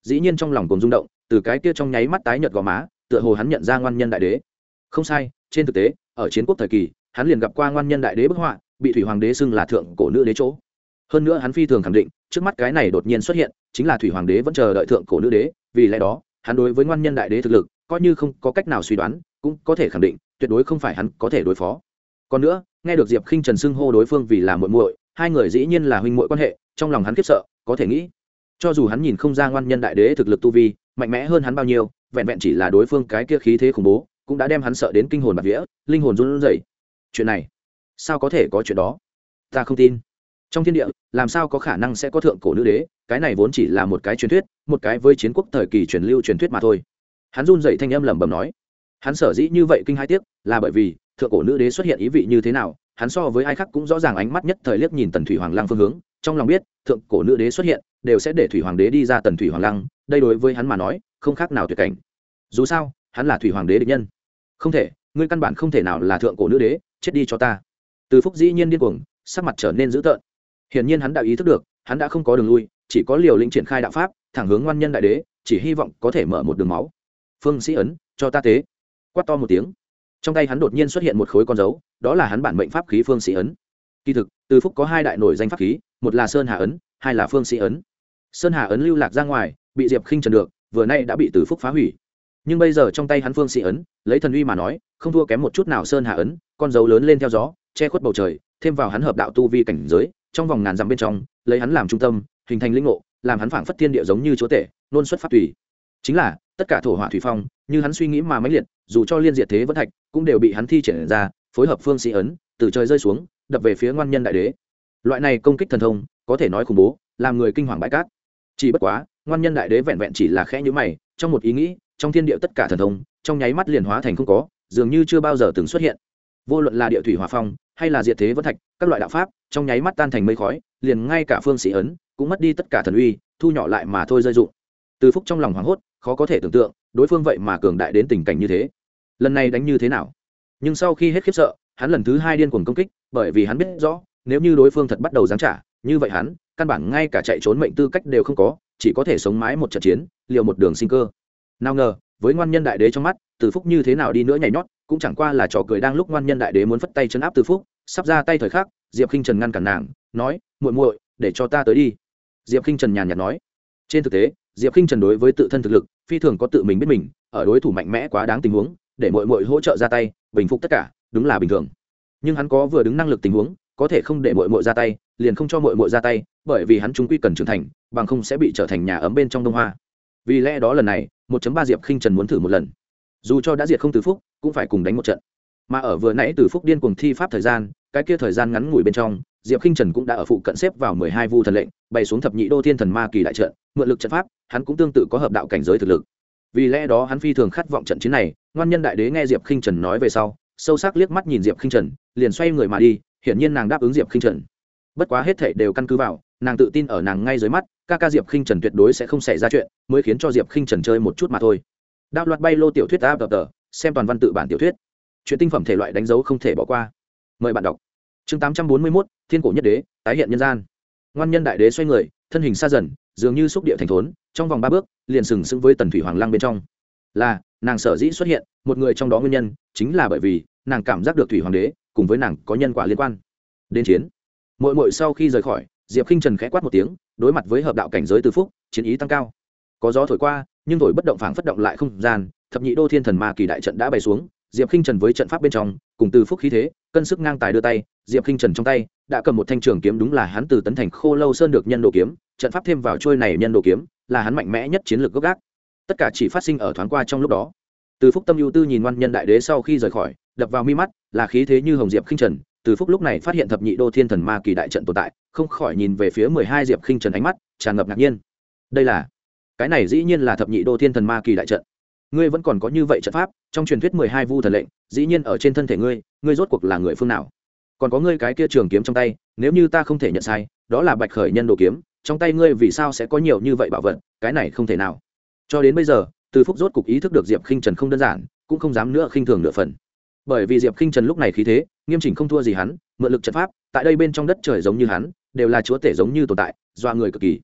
dĩ nhiên trong lòng cùng rung động, từ cái kia trong nháy mắt tái nhợt gò má tựa hồ hắn nhận ra ngoan nhân đại đế. Không sai, trên thực tế ở chiến quốc thời kỳ hắn liền gặp qua ngoan nhân đại đế bức họa, bị thủy hoàng đế xưng là thượng cổ nữ đế chỗ. Hơn nữa hắn phi thường khẳng định trước mắt cái này đột nhiên xuất hiện chính là thủy hoàng đế vẫn chờ đợi thượng cổ nữ đế, vì lẽ đó hắn đối với ngoan nhân đại đế thực lực coi như không có cách nào suy đoán cũng có thể khẳng định tuyệt đối không phải hắn có thể đối phó. Còn nữa nghe được Diệp Khinh Trần xưng hô đối phương vì là muội muội, hai người dĩ nhiên là huynh muội quan hệ, trong lòng hắn khiếp sợ, có thể nghĩ cho dù hắn nhìn không ra ngoan nhân đại đế thực lực tu vi mạnh mẽ hơn hắn bao nhiêu, vẹn vẹn chỉ là đối phương cái kia khí thế khủng bố cũng đã đem hắn sợ đến kinh hồn bạt vía, linh hồn run rẩy. Chuyện này sao có thể có chuyện đó, ta không tin. Trong thiên địa làm sao có khả năng sẽ có thượng cổ nữ đế, cái này vốn chỉ là một cái truyền thuyết, một cái với chiến quốc thời kỳ truyền lưu truyền thuyết mà thôi. Hắn run rẩy thanh âm lẩm bẩm nói. Hắn sở dĩ như vậy kinh hai tiếc là bởi vì thượng cổ nữ đế xuất hiện ý vị như thế nào, hắn so với ai khác cũng rõ ràng, ánh mắt nhất thời liếc nhìn Tần Thủy Hoàng Lăng phương hướng, trong lòng biết thượng cổ nữ đế xuất hiện đều sẽ để Thủy Hoàng đế đi ra Tần Thủy Hoàng Lăng, đây đối với hắn mà nói không khác nào tuyệt cảnh. Dù sao hắn là Thủy Hoàng đế địch nhân. Không thể, ngươi căn bản không thể nào là thượng cổ nữ đế, chết đi cho ta. Từ Phúc dĩ nhiên điên cuồng, sắc mặt trở nên dữ tợn. Hiển nhiên hắn đã ý thức được hắn đã không có đường lui, chỉ có liều lĩnh triển khai đạo pháp thẳng hướng ngoan nhân đại đế, chỉ hy vọng có thể mở một đường máu. Phương Sĩ ấn cho ta tế. Quát to một tiếng, trong tay hắn đột nhiên xuất hiện một khối con dấu, đó là hắn bản mệnh pháp khí Phương Sĩ ấn. Kỳ thực Từ Phúc có hai đại nổi danh pháp khí, một là Sơn Hà ấn, hai là Phương Sĩ ấn. Sơn Hà ấn lưu lạc ra ngoài bị Diệp Khinh Trần được, vừa nay đã bị Từ Phúc phá hủy, nhưng bây giờ trong tay hắn Phương Sĩ ấn lấy thần uy mà nói không thua kém một chút nào Sơn Hà ấn, con dấu lớn lên theo gió che khuất bầu trời, thêm vào hắn hợp đạo tu vi cảnh giới trong vòng ngàn dặm bên trong, lấy hắn làm trung tâm hình thành linh ngộ, làm hắn phảng phất thiên địa giống như chúa tể, luôn xuất pháp tùy. Chính là tất cả thổ hỏa thủy phong như hắn suy nghĩ mà mãnh liệt, dù cho liên diệt thế vẫn thạch cũng đều bị hắn thi triển ra, phối hợp Phương Sĩ ấn từ trời rơi xuống đập về phía ngoan nhân đại đế. Loại này công kích thần thông có thể nói khủng bố, làm người kinh hoàng bãi cát. Chỉ bất quá ngoan nhân đại đế vẹn vẹn chỉ là khẽ nhíu mày, trong một ý nghĩ trong thiên địa tất cả thần thông trong nháy mắt liền hóa thành không có, dường như chưa bao giờ từng xuất hiện. Vô luận là địa thủy hỏa phong hay là diệt thế vẫn thạch, các loại đạo pháp trong nháy mắt tan thành mây khói, liền ngay cả Phương Sĩ ấn cũng mất đi tất cả thần uy, thu nhỏ lại mà thôi rơi dụng. Từ Phúc trong lòng hoảng hốt, khó có thể tưởng tượng đối phương vậy mà cường đại đến tình cảnh như thế, lần này đánh như thế nào. Nhưng sau khi hết khiếp sợ, hắn lần thứ hai điên cuồng công kích, bởi vì hắn biết rõ nếu như đối phương thật bắt đầu giáng trả, như vậy hắn căn bản ngay cả chạy trốn mệnh tư cách đều không có, chỉ có thể sống mái một trận chiến, liều một đường sinh cơ. Nào ngờ với ngoan nhân đại đế trong mắt, Từ Phúc như thế nào đi nữa nhảy nhót cũng chẳng qua là trò cười. Đang lúc ngoan nhân đại đế muốn phất tay chấn áp Từ Phúc, sắp ra tay thời khắc, Diệp Khinh Trần ngăn cản nàng, nói: "Muội muội, để cho ta tới đi." Diệp Khinh Trần nhàn nhạt nói. Trên thực tế, Diệp Khinh Trần đối với tự thân thực lực phi thường có tự mình biết mình, ở đối thủ mạnh mẽ quá đáng tình huống, để muội muội hỗ trợ ra tay, bình phục tất cả, đúng là bình thường. Nhưng hắn có vừa đứng năng lực tình huống, có thể không để muội muội ra tay, liền không cho muội muội ra tay, bởi vì hắn chúng quy cần trưởng thành, bằng không sẽ bị trở thành nhà ấm bên trong đông hoa. Vì lẽ đó lần này, một chấm ba Diệp Khinh Trần muốn thử một lần. Dù cho đã diệt không Từ Phúc, cũng phải cùng đánh một trận. Mà ở vừa nãy Từ Phúc điên cuồng thi pháp thời gian, cái kia thời gian ngắn ngủi bên trong, Diệp Khinh Trần cũng đã ở phụ cận xếp vào mười hai vu thần lệnh, bày xuống thập nhị đô thiên thần ma kỳ đại trận, mượn lực trận pháp, hắn cũng tương tự có hợp đạo cảnh giới thực lực. Vì lẽ đó hắn phi thường khát vọng trận chiến này. Ngoan nhân đại đế nghe Diệp Khinh Trần nói về sau, sâu sắc liếc mắt nhìn Diệp Khinh Trần, liền xoay người mà đi, hiển nhiên nàng đáp ứng Diệp Khinh Trần. Bất quá hết thảy đều căn cứ vào nàng tự tin ở nàng ngay dưới mắt, ca ca Diệp Khinh Trần tuyệt đối sẽ không xảy ra chuyện, mới khiến cho Diệp Khinh Trần chơi một chút mà thôi. Đạo loạt bay lô tiểu thuyết áp tờ, xem toàn văn tự bản tiểu thuyết. Chuyện tinh phẩm thể loại đánh dấu không thể bỏ qua. Mời bạn đọc. Chương tám trăm bốn mươi mốt, Thiên cổ nhất đế, tái hiện nhân gian. Ngoan nhân đại đế xoay người, thân hình xa dần, dường như xúc địa thành thốn, trong vòng ba bước, liền sừng sững với Tần Thủy Hoàng Lăng bên trong. Là, nàng sở dĩ xuất hiện, một người trong đó nguyên nhân, chính là bởi vì nàng cảm giác được Thủy Hoàng đế cùng với nàng có nhân quả liên quan. Đến chiến. Muội muội sau khi rời khỏi, Diệp Khinh Trần khẽ quát một tiếng, đối mặt với hợp đạo cảnh giới Từ Phúc, chiến ý tăng cao. Có gió thổi qua, nhưng thổi bất động phảng phất động lại không gian, thập nhị đô thiên thần ma kỳ đại trận đã bày xuống, Diệp Khinh Trần với trận pháp bên trong, cùng Từ Phúc khí thế, cân sức ngang tài đưa tay, Diệp Khinh Trần trong tay đã cầm một thanh trường kiếm, đúng là hắn từ Tấn Thành Khô Lâu Sơn được nhân đồ kiếm, trận pháp thêm vào trôi này nhân đồ kiếm, là hắn mạnh mẽ nhất chiến lược gốc gác. Tất cả chỉ phát sinh ở thoáng qua trong lúc đó. Từ Phúc tâm ưu tư nhìn ngoan nhân đại đế sau khi rời khỏi, đập vào mi mắt là khí thế như hồng Diệp Khinh Trần. Từ Phúc lúc này phát hiện thập nhị đô thiên thần ma kỳ đại trận tồn tại, không khỏi nhìn về phía mười hai Diệp Khinh Trần, ánh mắt tràn ngập ngạc nhiên. Đây là, cái này dĩ nhiên là thập nhị đô thiên thần ma kỳ đại trận. Ngươi vẫn còn có như vậy trận pháp, trong truyền thuyết mười hai vu thần lệnh, dĩ nhiên ở trên thân thể ngươi, ngươi rốt cuộc là người phương nào? Còn có ngươi cái kia trường kiếm trong tay, nếu như ta không thể nhận sai, đó là Bạch Khởi nhân đồ kiếm, trong tay ngươi vì sao sẽ có nhiều như vậy bảo vật, cái này không thể nào. Cho đến bây giờ, Từ Phúc rốt cục ý thức được Diệp Khinh Trần không đơn giản, cũng không dám nữa khinh thường nửa phần. Bởi vì Diệp Khinh Trần lúc này khí thế, nghiêm chỉnh không thua gì hắn, mượn lực trận pháp, tại đây bên trong đất trời giống như hắn, đều là chúa tể giống như tồn tại, doa người cực kỳ.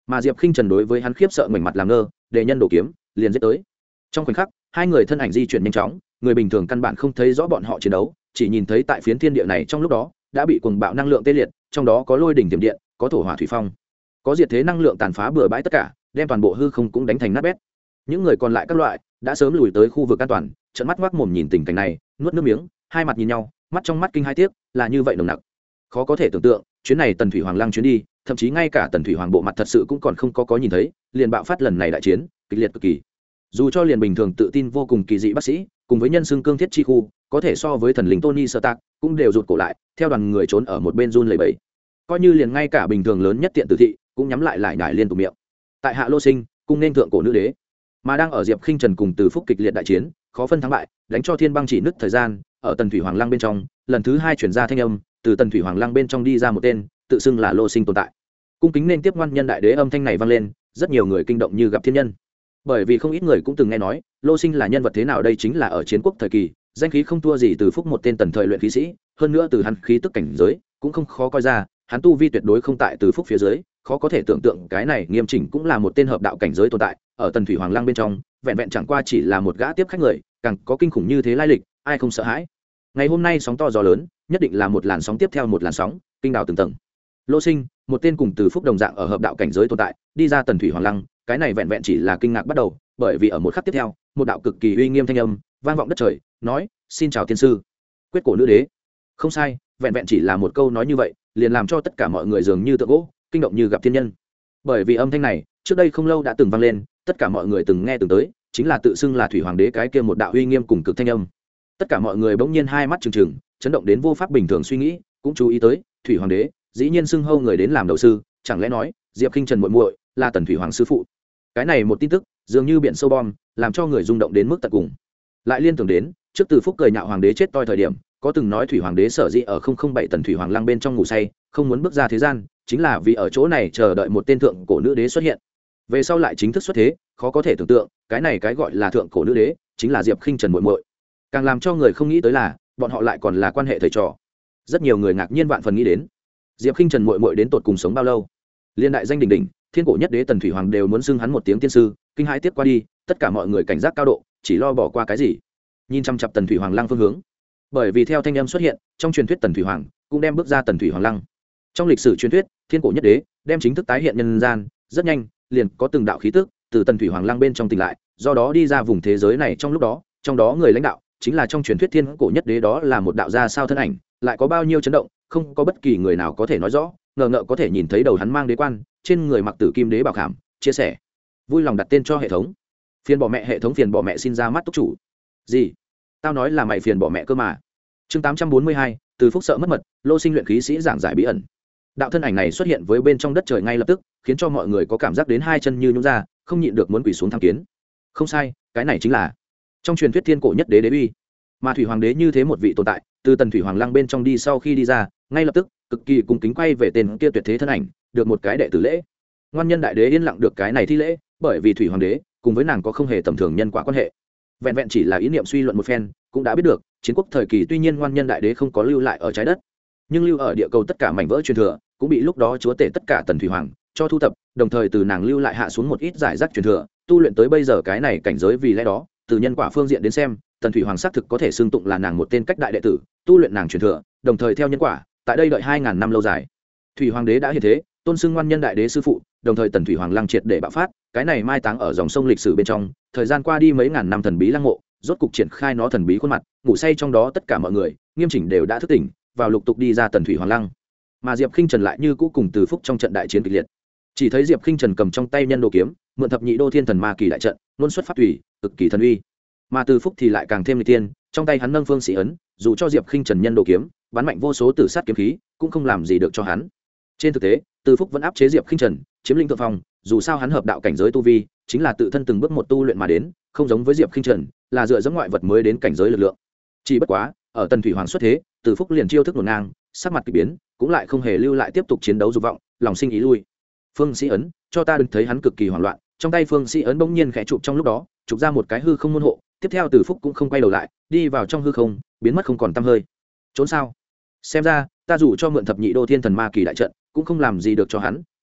mà diệp khinh trần đối với hắn khiếp sợ ngoảnh mặt làm ngơ, để nhân đồ kiếm liền giết tới. Trong khoảnh khắc hai người thân ảnh di chuyển nhanh chóng, người bình thường căn bản không thấy rõ bọn họ chiến đấu, chỉ nhìn thấy tại phiến thiên địa này trong lúc đó đã bị cuồng bạo năng lượng tê liệt, trong đó có lôi đỉnh tiềm điện, có thổ hỏa thủy phong, có diệt thế năng lượng tàn phá bừa bãi tất cả, đem toàn bộ hư không cũng đánh thành nát bét. Những người còn lại các loại đã sớm lùi tới khu vực an toàn, trợn mắt ngoác mồm nhìn tình cảnh này, nuốt nước miếng, hai mặt nhìn nhau, mắt trong mắt kinh hai tiếc, là như vậy nồng nặc. Khó có thể tưởng tượng, chuyến này Tần Thủy Hoàng Lăng chuyến đi, thậm chí ngay cả Tần Thủy Hoàng bộ mặt thật sự cũng còn không có có nhìn thấy, liền bạo phát lần này đại chiến, kịch liệt cực kỳ. Dù cho liền bình thường tự tin vô cùng kỳ dị bác sĩ, cùng với nhân xương cương thiết chi khu, có thể so với thần linh Tony Stark, cũng đều rụt cổ lại, theo đoàn người trốn ở một bên run lẩy bẩy. Coi như liền ngay cả bình thường lớn nhất tiện tử thị, cũng nhắm lại lại nhải liên tục miệng. Tại Hạ Lô Sinh, cung nên thượng cổ nữ đế, mà đang ở Diệp Khinh Trần cùng Từ Phúc kịch liệt đại chiến, khó phân thắng bại, đánh cho thiên băng chỉ nứt thời gian, ở Tần Thủy Hoàng Lăng bên trong, lần thứ hai chuyển ra thanh âm, từ Tần Thủy Hoàng Lăng bên trong đi ra một tên, tự xưng là Lô Sinh tồn tại. Cung kính nên tiếp ngoan nhân đại đế âm thanh này vang lên, rất nhiều người kinh động như gặp thiên nhân. Bởi vì không ít người cũng từng nghe nói, Lô Sinh là nhân vật thế nào, đây chính là ở chiến quốc thời kỳ, danh khí không thua gì Từ Phúc một tên tần thời luyện khí sĩ, hơn nữa từ hắn khí tức cảnh giới, cũng không khó coi ra, hắn tu vi tuyệt đối không tại Từ Phúc phía dưới, khó có thể tưởng tượng cái này nghiêm chỉnh cũng là một tên hợp đạo cảnh giới tồn tại, ở Tần Thủy Hoàng Lăng bên trong, vẹn vẹn chẳng qua chỉ là một gã tiếp khách người, càng có kinh khủng như thế lai lịch, ai không sợ hãi. Ngày hôm nay sóng to gió lớn, nhất định là một làn sóng tiếp theo một làn sóng, kinh đào từng tầng. Lô Sinh, một tên cùng Từ Phúc đồng dạng ở hợp đạo cảnh giới tồn tại, đi ra Tần Thủy Hoàng Lăng, cái này vẹn vẹn chỉ là kinh ngạc bắt đầu, bởi vì ở một khắc tiếp theo, một đạo cực kỳ uy nghiêm thanh âm vang vọng đất trời, nói: "Xin chào tiên sư." Quyết cổ nữ đế. Không sai, vẹn vẹn chỉ là một câu nói như vậy, liền làm cho tất cả mọi người dường như tượng gỗ, kinh động như gặp thiên nhân. Bởi vì âm thanh này, trước đây không lâu đã từng vang lên, tất cả mọi người từng nghe từng tới, chính là tự xưng là Thủy Hoàng đế cái kia một đạo uy nghiêm cùng cực thanh âm. Tất cả mọi người bỗng nhiên hai mắt trừng trừng, chấn động đến vô pháp bình thường suy nghĩ, cũng chú ý tới, Thủy Hoàng đế, dĩ nhiên xưng hô người đến làm đầu sư, chẳng lẽ nói, Diệp Khinh Trần muội muội là Tần Thủy Hoàng sư phụ. Cái này một tin tức, dường như biển sâu bom, làm cho người rung động đến mức tận cùng. Lại liên tưởng đến, trước Từ Phúc cười nhạo hoàng đế chết toi thời điểm, có từng nói Thủy Hoàng đế sở dĩ ở không không bảy Tần Thủy Hoàng Lăng bên trong ngủ say, không muốn bước ra thế gian, chính là vì ở chỗ này chờ đợi một tên thượng cổ nữ đế xuất hiện. Về sau lại chính thức xuất thế, khó có thể tưởng tượng, cái này cái gọi là thượng cổ nữ đế, chính là Diệp Khinh Trần muội muội. Càng làm cho người không nghĩ tới là, bọn họ lại còn là quan hệ thầy trò. Rất nhiều người ngạc nhiên vạn phần nghĩ đến, Diệp Khinh Trần muội muội đến tột cùng sống bao lâu? Liên đại danh đỉnh đỉnh, thiên cổ nhất đế Tần Thủy Hoàng đều muốn xưng hắn một tiếng tiên sư, kinh hãi tiếp qua đi, tất cả mọi người cảnh giác cao độ, chỉ lo bỏ qua cái gì. Nhìn chăm chăm Tần Thủy Hoàng Lăng phương hướng, bởi vì theo thanh âm xuất hiện, trong truyền thuyết Tần Thủy Hoàng cũng đem bước ra Tần Thủy Hoàng Lăng. Trong lịch sử truyền thuyết, thiên cổ nhất đế đem chính thức tái hiện nhân gian, rất nhanh, liền có từng đạo khí tức từ Tần Thủy Hoàng Lăng bên trong tỉnh lại, do đó đi ra vùng thế giới này trong lúc đó, trong đó người lãnh đạo chính là trong truyền thuyết thiên cổ nhất đế, đó là một đạo gia sao thân ảnh, lại có bao nhiêu chấn động, không có bất kỳ người nào có thể nói rõ, ngờ ngợ có thể nhìn thấy đầu hắn mang đế quan, trên người mặc tử kim đế bảo khảm, chia sẻ, vui lòng đặt tên cho hệ thống. Phiền bỏ mẹ, hệ thống phiền bỏ mẹ xin ra mắt túc chủ. Gì? Tao nói là mày phiền bỏ mẹ cơ mà. Chương tám trăm bốn mươi hai, Từ Phúc sợ mất mật, Lô Sinh luyện khí sĩ giảng giải bí ẩn. Đạo thân ảnh này xuất hiện với bên trong đất trời ngay lập tức, khiến cho mọi người có cảm giác đến hai chân như nhũn ra, không nhịn được muốn quỳ xuống tham kiến. Không sai, cái này chính là trong truyền thuyết thiên cổ nhất đế đế uy. Mà Thủy Hoàng đế như thế một vị tồn tại, từ Tần Thủy Hoàng Lăng bên trong đi, sau khi đi ra, ngay lập tức, cực kỳ cung kính quay về tên kia tuyệt thế thân ảnh, được một cái đệ tử lễ. Ngoan nhân đại đế yên lặng được cái này thi lễ, bởi vì Thủy Hoàng đế cùng với nàng có không hề tầm thường nhân quả quan hệ. Vẹn vẹn chỉ là ý niệm suy luận một phen, cũng đã biết được, chiến quốc thời kỳ tuy nhiên ngoan nhân đại đế không có lưu lại ở trái đất, nhưng lưu ở địa cầu tất cả mảnh vỡ truyền thừa, cũng bị lúc đó chúa tể tất cả Tần Thủy Hoàng cho thu thập, đồng thời từ nàng lưu lại hạ xuống một ít giải rác truyền thừa, tu luyện tới bây giờ cái này cảnh giới. Vì lẽ đó, từ nhân quả phương diện đến xem, Tần Thủy Hoàng xác thực có thể xưng tụng là nàng một tên cách đại đệ tử, tu luyện nàng truyền thừa, đồng thời theo nhân quả, tại đây đợi hai ngàn năm lâu dài. Thủy Hoàng đế đã hiện thế, tôn xưng ngoan nhân đại đế sư phụ, đồng thời Tần Thủy Hoàng Lăng triệt để bạo phát, cái này mai táng ở dòng sông lịch sử bên trong, thời gian qua đi mấy ngàn năm thần bí lăng mộ, rốt cục triển khai nó thần bí khuôn mặt, ngủ say trong đó tất cả mọi người, nghiêm chỉnh đều đã thức tỉnh, vào lục tục đi ra Tần Thủy Hoàng Lăng. Mà Diệp Khinh Trần lại như cũ cùng Từ Phúc trong trận đại chiến kịch liệt. Chỉ thấy Diệp Khinh Trần cầm trong tay nhân đồ kiếm, mượn thập nhị đô thiên thần ma kỳ đại trận, luân xuất pháp thủy, cực kỳ thần uy. Mà Từ Phúc thì lại càng thêm lịch tiên, trong tay hắn nâng phương sĩ ấn, dù cho Diệp Khinh Trần nhân đồ kiếm bắn mạnh vô số tử sát kiếm khí, cũng không làm gì được cho hắn. Trên thực tế, Từ Phúc vẫn áp chế Diệp Khinh Trần, chiếm lĩnh thượng phong, dù sao hắn hợp đạo cảnh giới tu vi, chính là tự thân từng bước một tu luyện mà đến, không giống với Diệp Khinh Trần, là dựa dẫm ngoại vật mới đến cảnh giới lực lượng. Chỉ bất quá, ở Tần Thủy Hoàng xuất thế, Từ Phúc liền chiêu thức hỗn ngang, sắc mặt kỳ biến, cũng lại không hề lưu lại tiếp tục chiến đấu dục vọng, lòng sinh ý lui. Phương sĩ ấn, cho ta đừng thấy hắn cực kỳ hoảng loạn, trong tay Phương sĩ ấn bỗng nhiên khẽ chụp, trong lúc đó, chụp ra một cái hư không môn hộ, tiếp theo Từ Phúc cũng không quay đầu lại, đi vào trong hư không, biến mất không còn tăm hơi. Trốn sao? Xem ra, ta dù cho mượn thập nhị đô thiên thần ma kỳ đại trận, cũng không làm gì được cho hắn,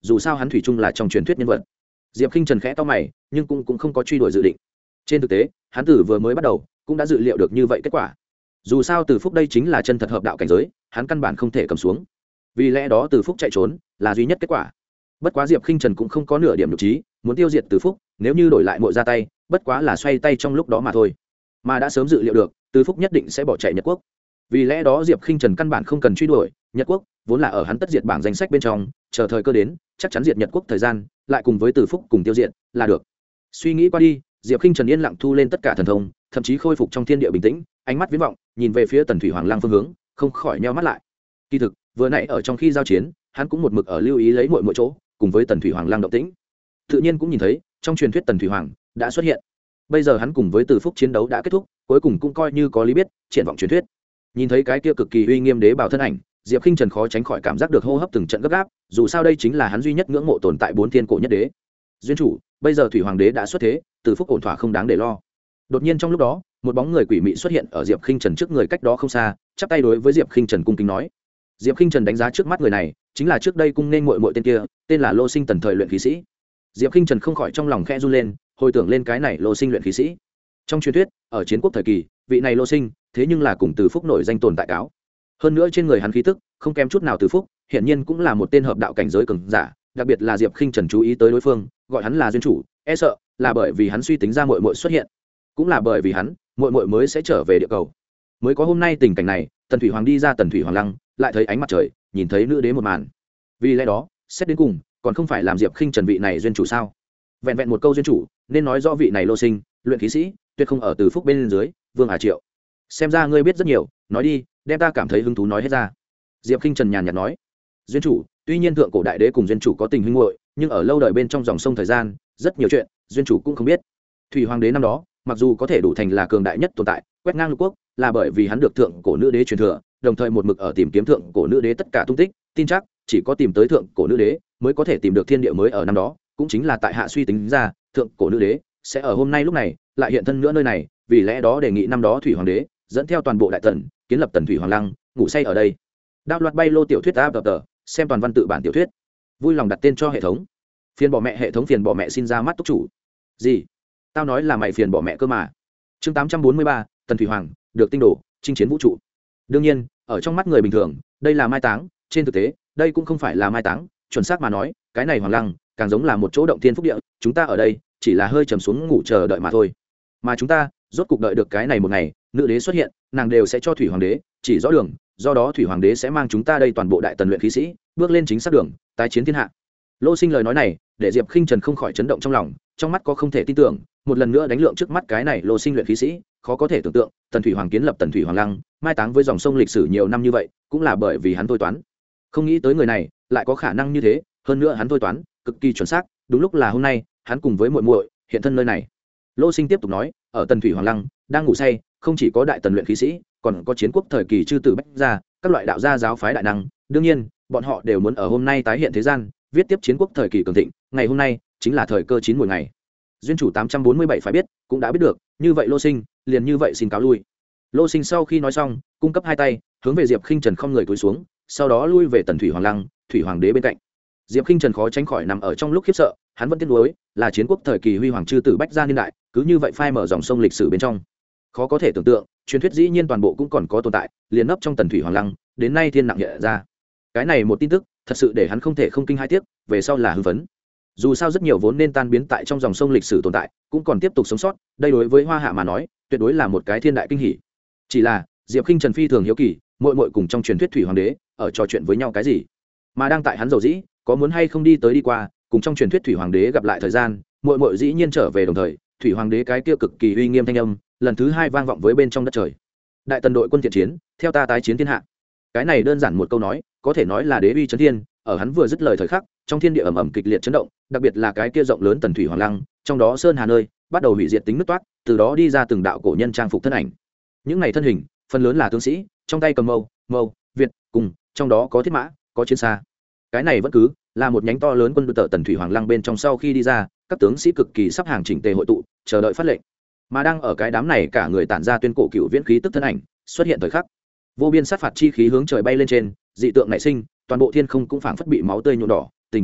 dù sao hắn thủy chung là trong truyền thuyết nhân vật. Diệp Khinh Trần khẽ to mày nhưng cũng cũng không có truy đuổi dự định. Trên thực tế hắn từ vừa mới bắt đầu cũng đã dự liệu được như vậy kết quả. Dù sao Từ Phúc đây chính là chân thật hợp đạo cảnh giới, hắn căn bản không thể cầm xuống, vì lẽ đó Từ Phúc chạy trốn là duy nhất kết quả. Bất quá Diệp Khinh Trần cũng không có nửa điểm nhục trí muốn tiêu diệt Từ Phúc, nếu như đổi lại muội ra tay bất quá là xoay tay trong lúc đó mà thôi, mà đã sớm dự liệu được Từ Phúc nhất định sẽ bỏ chạy Nhật Quốc. Vì lẽ đó Diệp Khinh Trần căn bản không cần truy đuổi. Nhật Quốc vốn là ở hắn tất diệt bảng danh sách bên trong, chờ thời cơ đến chắc chắn diệt Nhật Quốc thời gian lại cùng với Từ Phúc cùng tiêu diệt là được. Suy nghĩ qua đi, Diệp Khinh Trần yên lặng thu lên tất cả thần thông, thậm chí khôi phục trong thiên địa bình tĩnh, ánh mắt viễn vọng nhìn về phía Tần Thủy Hoàng Lăng phương hướng, không khỏi nheo mắt lại. Kỳ thực vừa nãy ở trong khi giao chiến hắn cũng một mực ở lưu ý lấy mọi mọi chỗ cùng với Tần Thủy Hoàng Lăng động tĩnh, tự nhiên cũng nhìn thấy trong truyền thuyết Tần Thủy Hoàng đã xuất hiện. Bây giờ hắn cùng với Từ Phúc chiến đấu đã kết thúc, cuối cùng cũng coi như có lý biết triển vọng truyền thuyết. Nhìn thấy cái kia cực kỳ uy nghiêm đế bảo thân ảnh, Diệp Khinh Trần khó tránh khỏi cảm giác được hô hấp từng trận gấp gáp, dù sao đây chính là hắn duy nhất ngưỡng mộ tồn tại bốn thiên cổ nhất đế. Duyên chủ, bây giờ Thủy Hoàng đế đã xuất thế, Từ Phúc ổn thỏa không đáng để lo. Đột nhiên trong lúc đó, một bóng người quỷ mị xuất hiện ở Diệp Khinh Trần trước người cách đó không xa, chắp tay đối với Diệp Khinh Trần cung kính nói. Diệp Khinh Trần đánh giá trước mắt người này, chính là trước đây cung nên muội muội tên kia, tên là Lô Sinh Tần thời luyện khí sĩ. Diệp Khinh Trần không khỏi trong lòng khẽ run lên, hồi tưởng lên cái này Lô Sinh luyện khí sĩ. Trong truyền thuyết, ở chiến quốc thời kỳ, vị này Lô Sinh, thế nhưng là cùng Từ Phúc nổi danh tồn tại cáo. Hơn nữa trên người hắn khí tức không kém chút nào Từ Phúc, hiển nhiên cũng là một tên hợp đạo cảnh giới cường giả, đặc biệt là Diệp Khinh Trần chú ý tới đối phương, gọi hắn là duyên chủ, e sợ là bởi vì hắn suy tính ra muội muội xuất hiện, cũng là bởi vì hắn, muội muội mới sẽ trở về địa cầu. Mới có hôm nay tình cảnh này, Tần Thủy Hoàng đi ra Tần Thủy Hoàng Lăng, lại thấy ánh mặt trời, nhìn thấy nữ đế một màn. Vì lẽ đó, xét đến cùng, còn không phải làm Diệp Khinh Trần vị này duyên chủ sao? Vẹn vẹn một câu duyên chủ, nên nói rõ vị này Lô Sinh, luyện khí sĩ, tuyệt không ở Từ Phúc bên dưới, Vương Hà Triệu. Xem ra ngươi biết rất nhiều, nói đi, đem ta cảm thấy hứng thú nói hết ra. Diệp Khinh Trần nhàn nhạt nói. Duyên chủ, tuy nhiên thượng cổ đại đế cùng duyên chủ có tình huynh muội, nhưng ở lâu đời bên trong dòng sông thời gian, rất nhiều chuyện duyên chủ cũng không biết. Thủy Hoàng đế năm đó, mặc dù có thể đủ thành là cường đại nhất tồn tại, quét ngang lục quốc, là bởi vì hắn được thượng cổ nữ đế truyền thừa, đồng thời một mực ở tìm kiếm thượng cổ nữ đế tất cả tung tích, tin chắc chỉ có tìm tới thượng cổ nữ đế mới có thể tìm được thiên địa mới ở năm đó, cũng chính là tại hạ suy tính ra, thượng cổ nữ đế sẽ ở hôm nay lúc này lại hiện thân nữa nơi này, vì lẽ đó đề nghị năm đó Thủy Hoàng đế dẫn theo toàn bộ đại tần, kiến lập Tần Thủy Hoàng Lăng, ngủ say ở đây. Đạo loạt bay lô tiểu thuyết áp tờ, xem toàn văn tự bản tiểu thuyết. Vui lòng đặt tên cho hệ thống. Phiền bỏ mẹ hệ thống phiền bỏ mẹ xin ra mắt túc chủ. Gì? Tao nói là mày phiền bỏ mẹ cơ mà. Chương tám trăm bốn mươi ba, Tần Thủy Hoàng được tinh đồ, chinh chiến vũ trụ. Đương nhiên, ở trong mắt người bình thường, đây là mai táng, trên thực tế, đây cũng không phải là mai táng, chuẩn xác mà nói, cái này Hoàng Lăng càng giống là một chỗ động thiên phúc địa, chúng ta ở đây chỉ là hơi trầm xuống ngủ chờ đợi mà thôi. Mà chúng ta, rốt cục đợi được cái này một ngày, nữ đế xuất hiện, nàng đều sẽ cho Thủy Hoàng đế chỉ rõ đường, do đó Thủy Hoàng đế sẽ mang chúng ta đây toàn bộ đại tần luyện khí sĩ, bước lên chính xác đường, tái chiến thiên hạ. Lô Sinh lời nói này, để Diệp Khinh Trần không khỏi chấn động trong lòng, trong mắt có không thể tin tưởng, một lần nữa đánh lượng trước mắt cái này Lô Sinh luyện khí sĩ, khó có thể tưởng tượng, Tần Thủy Hoàng kiến lập Tần Thủy Hoàng Lăng, mai táng với dòng sông lịch sử nhiều năm như vậy, cũng là bởi vì hắn thôi toán. Không nghĩ tới người này lại có khả năng như thế, hơn nữa hắn thôi toán cực kỳ chuẩn xác, đúng lúc là hôm nay, hắn cùng với muội muội hiện thân nơi này. Lô Sinh tiếp tục nói, ở Tần Thủy Hoàng Lăng đang ngủ say, không chỉ có đại tần luyện khí sĩ, còn có chiến quốc thời kỳ chư tử bách gia, các loại đạo gia giáo phái đại năng, đương nhiên, bọn họ đều muốn ở hôm nay tái hiện thế gian, viết tiếp chiến quốc thời kỳ cường thịnh, ngày hôm nay chính là thời cơ chín mùi ngày. Duyên chủ tám trăm bốn mươi bảy phải biết, cũng đã biết được, như vậy Lô Sinh, liền như vậy xin cáo lui. Lô Sinh sau khi nói xong, cung cấp hai tay, hướng về Diệp Khinh Trần không người cúi xuống, sau đó lui về Tần Thủy Hoàng Lăng, Thủy Hoàng đế bên cạnh. Diệp Khinh Trần khó tránh khỏi nằm ở trong lúc khiếp sợ, hắn vẫn tiếc nuối, là chiến quốc thời kỳ huy hoàng chư tử bách gia niên đại, cứ như vậy phai mở dòng sông lịch sử bên trong. Khó có thể tưởng tượng, truyền thuyết dĩ nhiên toàn bộ cũng còn có tồn tại, liền nấp trong Tần Thủy Hoàng Lăng, đến nay thiên nặng nhẹ ra. Cái này một tin tức, thật sự để hắn không thể không kinh hai tiếc, về sau là hưng phấn. Dù sao rất nhiều vốn nên tan biến tại trong dòng sông lịch sử tồn tại, cũng còn tiếp tục sống sót, đây đối với Hoa Hạ mà nói, tuyệt đối là một cái thiên đại kinh hỉ. Chỉ là, Diệp Khinh Trần phi thường hiếu kỳ, muội muội cùng trong truyền thuyết Thủy Hoàng đế, ở trò chuyện với nhau cái gì? Mà đang tại hắn dầu dĩ, có muốn hay không đi tới đi qua, cùng trong truyền thuyết Thủy Hoàng đế gặp lại thời gian, muội muội dĩ nhiên trở về đồng thời, Thủy Hoàng đế cái kia cực kỳ uy nghiêm thanh âm, lần thứ hai vang vọng với bên trong đất trời. Đại tần đội quân thiện chiến, theo ta tái chiến thiên hạ. Cái này đơn giản một câu nói, có thể nói là đế uy chấn thiên, ở hắn vừa dứt lời thời khắc, trong thiên địa ầm ầm kịch liệt chấn động, đặc biệt là cái kia rộng lớn Tần Thủy Hoàng Lăng, trong đó sơn hà nơi, bắt đầu hủy diệt tính nứt toát, từ đó đi ra từng đạo cổ nhân trang phục thân ảnh. Những này thân hình, phần lớn là tướng sĩ, trong tay cầm mâu, mâu, việt, cùng, trong đó có thiết mã, có chiến xa. Cái này vẫn cứ là một nhánh to lớn quân đội Tần Thủy Hoàng Lăng bên trong, sau khi đi ra, các tướng sĩ cực kỳ sắp hàng chỉnh tề hội tụ, chờ đợi phát lệnh. Mà đang ở cái đám này cả người tản ra tuyên cổ cựu viễn khí tức thân ảnh, xuất hiện thời khắc, vô biên sát phạt chi khí hướng trời bay lên trên, dị tượng nảy sinh, toàn bộ thiên không cũng phảng phất bị máu tươi nhuộm đỏ. Tình cảnh này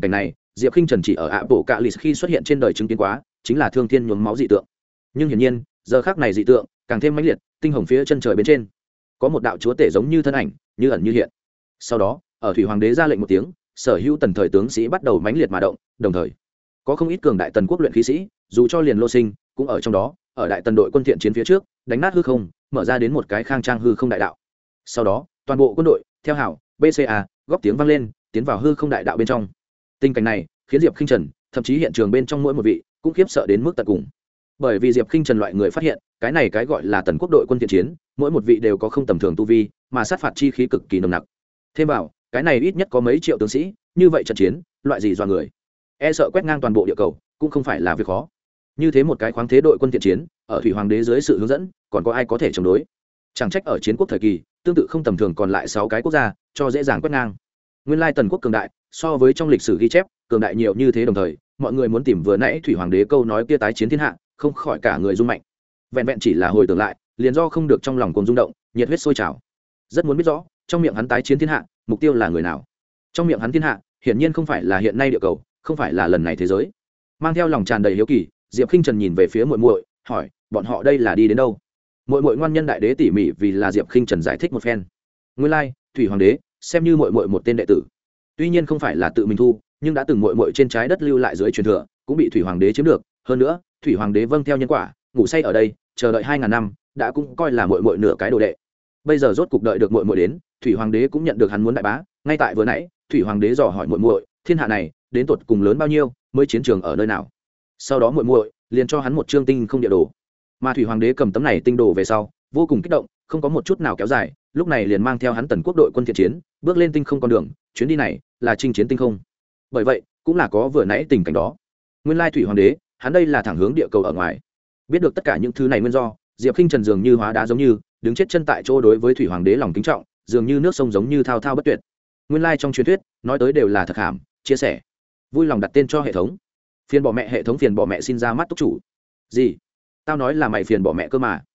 diệp khinh trần chỉ ở ạ bộ cạ lì khi xuất hiện trên đời chứng kiến quá chính là thương thiên nhuốm máu dị tượng, nhưng hiển nhiên giờ khác này dị tượng càng thêm mãnh liệt. Tinh hồng phía chân trời bên trên có một đạo chúa tể giống như thân ảnh như ẩn như hiện. Sau đó ở thủy hoàng đế ra lệnh một tiếng, sở hữu tần thời tướng sĩ bắt đầu mãnh liệt mà động, đồng thời có không ít cường đại tần quốc luyện khí sĩ dù cho liền lô sinh cũng ở trong đó, ở đại tần đội quân thiện chiến phía trước đánh nát hư không, mở ra đến một cái khang trang hư không đại đạo. Sau đó toàn bộ quân đội theo hảo bê xê a góp tiếng vang lên, tiến vào hư không đại đạo bên trong. Tình cảnh này khiến diệp khinh trần thậm chí hiện trường bên trong mỗi một vị cũng khiếp sợ đến mức tận cùng, bởi vì diệp khinh trần loại người phát hiện cái này cái gọi là tần quốc đội quân thiện chiến, mỗi một vị đều có không tầm thường tu vi, mà sát phạt chi khí cực kỳ nồng nặc. Thêm vào cái này ít nhất có mấy triệu tướng sĩ, như vậy trận chiến loại gì do người e sợ quét ngang toàn bộ địa cầu cũng không phải là việc khó. Như thế một cái khoáng thế đội quân thiện chiến ở thủy hoàng đế dưới sự hướng dẫn, còn có ai có thể chống đối? Chẳng trách ở chiến quốc thời kỳ tương tự không tầm thường còn lại sáu cái quốc gia cho dễ dàng quét ngang. Nguyên lai tần quốc cường đại so với trong lịch sử ghi chép cường đại nhiều như thế, đồng thời mọi người muốn tìm vừa nãy thủy hoàng đế câu nói kia tái chiến thiên hạ, không khỏi cả người rung mạnh. Vẹn vẹn chỉ là hồi tưởng lại liền do không được trong lòng cùng rung động, nhiệt huyết sôi trào. Rất muốn biết rõ trong miệng hắn tái chiến thiên hạ mục tiêu là người nào. Trong miệng hắn thiên hạ hiển nhiên không phải là hiện nay địa cầu, không phải là lần này thế giới. Mang theo lòng tràn đầy hiếu kỳ, diệp khinh trần nhìn về phía muội muội hỏi, bọn họ đây là đi đến đâu? Muội muội ngoan nhân đại đế tỉ mỉ vì là diệp khinh trần giải thích một phen. Nguyên lai thủy hoàng đế xem như muội muội một tên đệ tử, tuy nhiên không phải là tự mình thu, nhưng đã từng muội muội trên trái đất lưu lại dưới truyền thừa cũng bị thủy hoàng đế chiếm được. Hơn nữa thủy hoàng đế vâng theo nhân quả ngủ say ở đây chờ đợi hai ngàn năm, đã cũng coi là muội muội nửa cái đồ đệ. Bây giờ rốt cục đợi được muội muội đến, thủy hoàng đế cũng nhận được hắn muốn đại bá. Ngay tại vừa nãy thủy hoàng đế dò hỏi muội muội, thiên hạ này đến tột cùng lớn bao nhiêu, mới chiến trường ở nơi nào. Sau đó muội muội liền cho hắn một chương tinh không địa đồ, mà thủy hoàng đế cầm tấm này tinh đồ về sau vô cùng kích động, không có một chút nào kéo dài, lúc này liền mang theo hắn tần quốc đội quân thiện chiến bước lên tinh không con đường. Chuyến đi này là chinh chiến tinh không, bởi vậy cũng là có vừa nãy tình cảnh đó. Nguyên lai thủy hoàng đế hắn đây là thẳng hướng địa cầu ở ngoài. Biết được tất cả những thứ này nguyên do, diệp khinh trần dường như hóa đá giống như đứng chết chân tại chỗ, đối với thủy hoàng đế lòng kính trọng dường như nước sông giống như thao thao bất tuyệt. Nguyên lai trong truyền thuyết nói tới đều là thật hàm chia sẻ, vui lòng đặt tên cho hệ thống. Phiền bỏ mẹ, hệ thống phiền bỏ mẹ xin ra mắt túc chủ. Gì? Tao nói là mày phiền bỏ mẹ cơ mà.